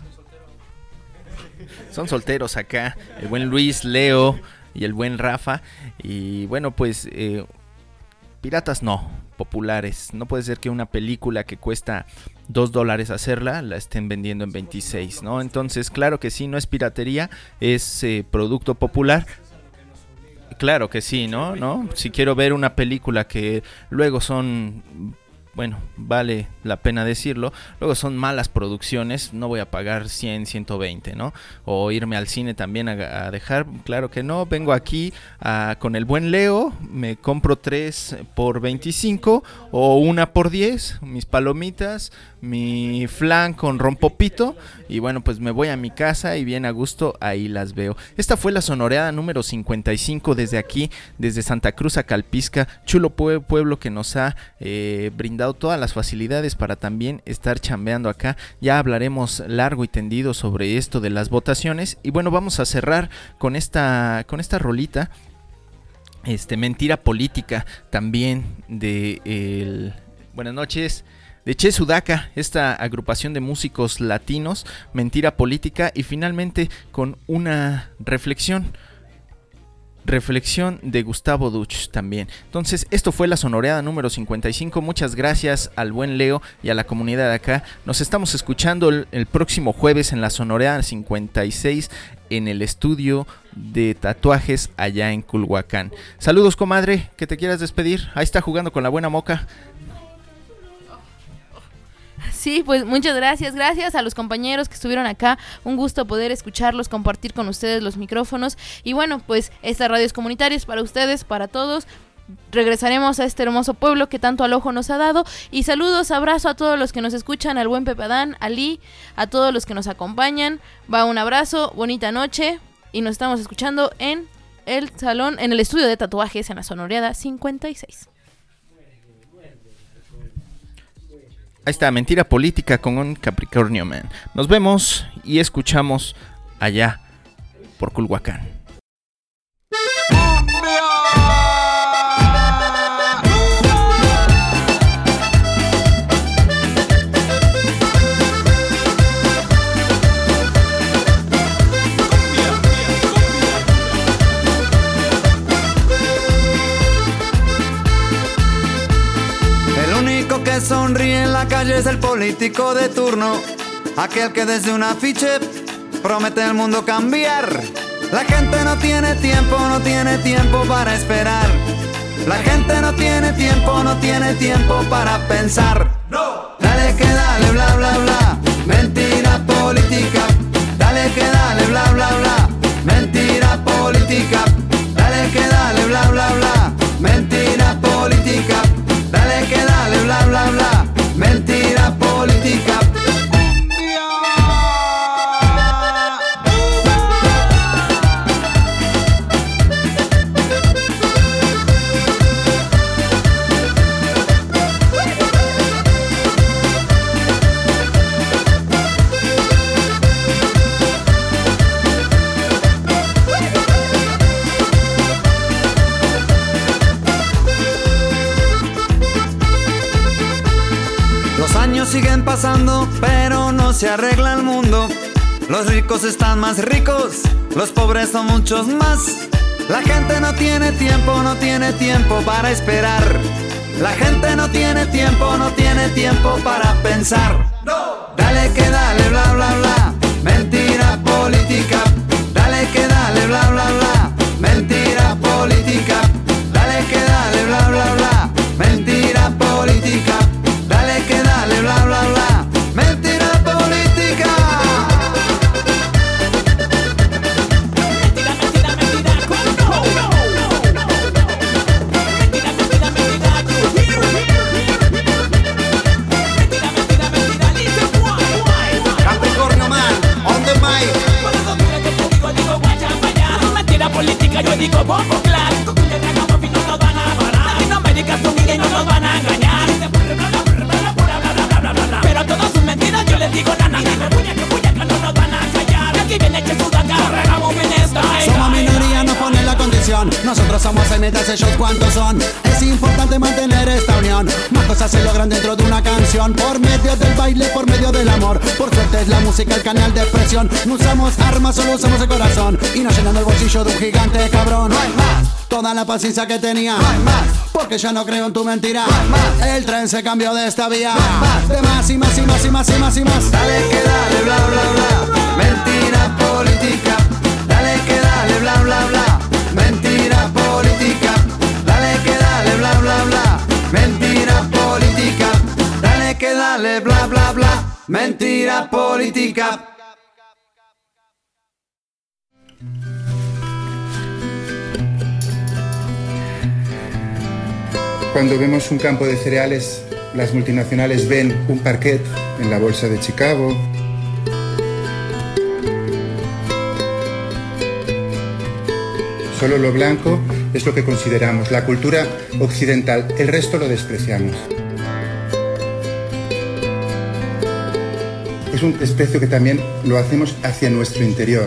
Son solteros acá, el buen Luis, Leo y el buen Rafa. Y bueno, pues eh, piratas no, populares. No puede ser que una película que cuesta dos dólares hacerla la estén vendiendo en veintiséis, ¿no? Entonces, claro que sí, no es piratería, es eh, producto popular. Claro que sí, ¿no? ¿no? Si quiero ver una película que luego son, bueno, vale la pena decirlo, luego son malas producciones, no voy a pagar cien, ciento veinte, ¿no? O irme al cine también a, a dejar, claro que no, vengo aquí a, con el buen Leo, me compro tres por veinticinco o una por diez, mis palomitas, mi flan con rompopito y bueno, pues me voy a mi casa y bien a gusto ahí las veo. Esta fue la sonoreada número cincuenta y cinco desde aquí, desde Santa Cruz a Calpisca, chulo pue- pueblo que nos ha eh, brindado todas las facilidades para también estar chambeando acá. Ya hablaremos largo y tendido sobre esto de las votaciones y bueno, vamos a cerrar con esta, con esta rolita, este, Mentira Política, también de el... Buenas noches, de Che Sudaca, esta agrupación de músicos latinos, Mentira Política, y finalmente con una reflexión, reflexión de Gustavo Duch también. Entonces, esto fue la sonoreada número cincuenta y cinco, muchas gracias al buen Leo y a la comunidad de acá. Nos estamos escuchando el, el próximo jueves en la sonoreada cincuenta y seis en el estudio de tatuajes allá en Culhuacán. Saludos, comadre, que te quieras despedir, ahí está jugando con la buena Moca. Sí, pues muchas gracias, gracias a los compañeros que estuvieron acá, un gusto poder escucharlos, compartir con ustedes los micrófonos y bueno, pues esta radio es comunitaria, es para ustedes, para todos. Regresaremos a este hermoso pueblo que tanto al ojo nos ha dado y saludos, abrazo a todos los que nos escuchan, al buen Pepe Adán, a Lee, a todos los que nos acompañan, va un abrazo, bonita noche y nos estamos escuchando en el salón, en el estudio de tatuajes en la sonoreada cincuenta y seis. Ahí está, Mentira Política con un Capricornio Man. Nos vemos y escuchamos allá por Culhuacán. Que sonríe en la calle es el político de turno, aquel que desde un afiche promete el mundo cambiar. La gente no tiene tiempo, no tiene tiempo para esperar. La gente no tiene tiempo, no tiene tiempo para pensar. No. Dale que dale, bla bla bla, mentira política. Dale que dale, bla bla bla, mentira política. Dale que dale, bla bla bla, mentira política. Dale que dale, bla bla bla, mentira política. años siguen pasando, pero no se arregla el mundo. Los ricos están más ricos, los pobres son muchos más. La gente no tiene tiempo, no tiene tiempo para esperar. La gente no tiene tiempo, no tiene tiempo para pensar. Dale que dale, bla bla bla, mentira política. Dale que dale, bla bla bla, mentira política. Dale que dale, bla bla bla, mentira política. Dale que dale, bla bla bla, mentira política. Capricornio Man, on the mic. Mentira política, yo digo bombo claro. Tú le tragas papi, no nos van a parar. Y no me digas tú y no nos van a engañar. Pero todas sus mentiras yo les digo nana. Puña que puña que no nos van a callar. Aquí viene que sudaca, regamos en esta. Somos minoría, no pone la condición. Nosotros somos seis mientras ellos cuántos son. Es importante mantener esta unión. Más cosas se logran dentro de una canción. Por medio del baile, por medio del amor. Por suerte es la música el canal de expresión. No usamos armas, solo usamos el corazón. Y nos llenando el bolsillo de un gigante cabrón. No hay más. Toda la paciencia que tenía. No hay más. Porque ya no creo en tu mentira. No hay más. El tren se cambió de esta vía. No hay más. De más y más y más y más y más y más. Dale que dale, bla bla bla, mentira política. Dale que dale, bla bla bla, mentira política. Dale que dale, bla bla bla, mentira política. Dale que dale, bla bla bla, mentira política. Cuando vemos un campo de cereales, las multinacionales ven un parquet en la bolsa de Chicago. Solo lo blanco es lo que consideramos, la cultura occidental, el resto lo despreciamos. Es un desprecio que también lo hacemos hacia nuestro interior.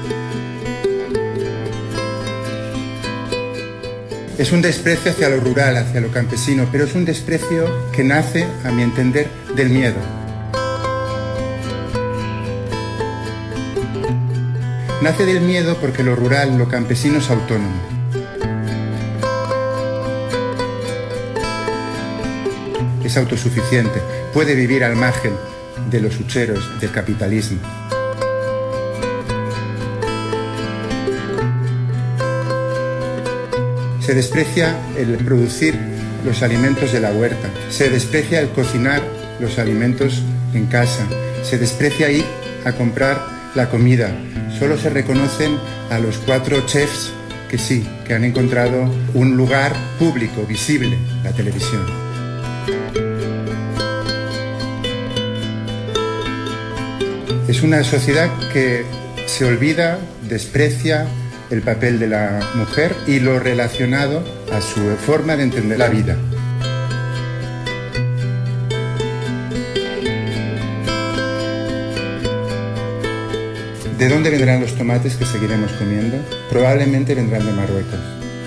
Es un desprecio hacia lo rural, hacia lo campesino, pero es un desprecio que nace, a mi entender, del miedo. Nace del miedo porque lo rural, lo campesino es autónomo. Es autosuficiente, puede vivir al margen de los hucheros del capitalismo. Se desprecia el producir los alimentos de la huerta, se desprecia el cocinar los alimentos en casa, se desprecia ir a comprar la comida. Solo se reconocen a los cuatro chefs que sí, que han encontrado un lugar público, visible, la televisión. Es una sociedad que se olvida, desprecia el papel de la mujer y lo relacionado a su forma de entender la vida. ¿De dónde vendrán los tomates que seguiremos comiendo? Probablemente vendrán de Marruecos.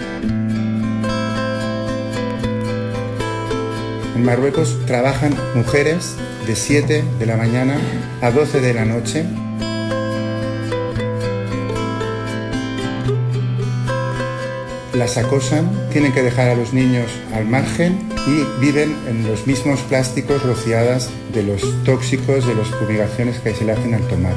En Marruecos trabajan mujeres de siete de la mañana a doce de la noche. Las acosan, tienen que dejar a los niños al margen y viven en los mismos plásticos rociadas de los tóxicos, de las fumigaciones que se le hacen al tomate.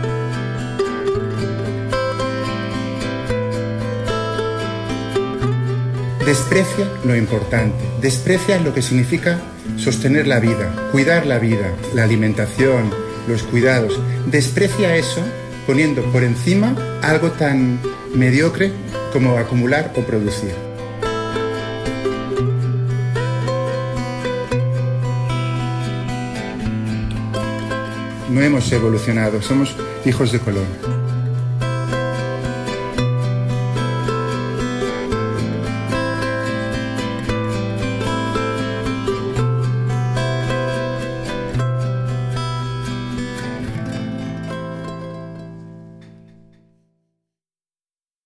Desprecia lo importante, desprecia lo que significa sostener la vida, cuidar la vida, la alimentación, los cuidados. Desprecia eso poniendo por encima algo tan mediocre como acumular o producir. No hemos evolucionado, somos hijos de color.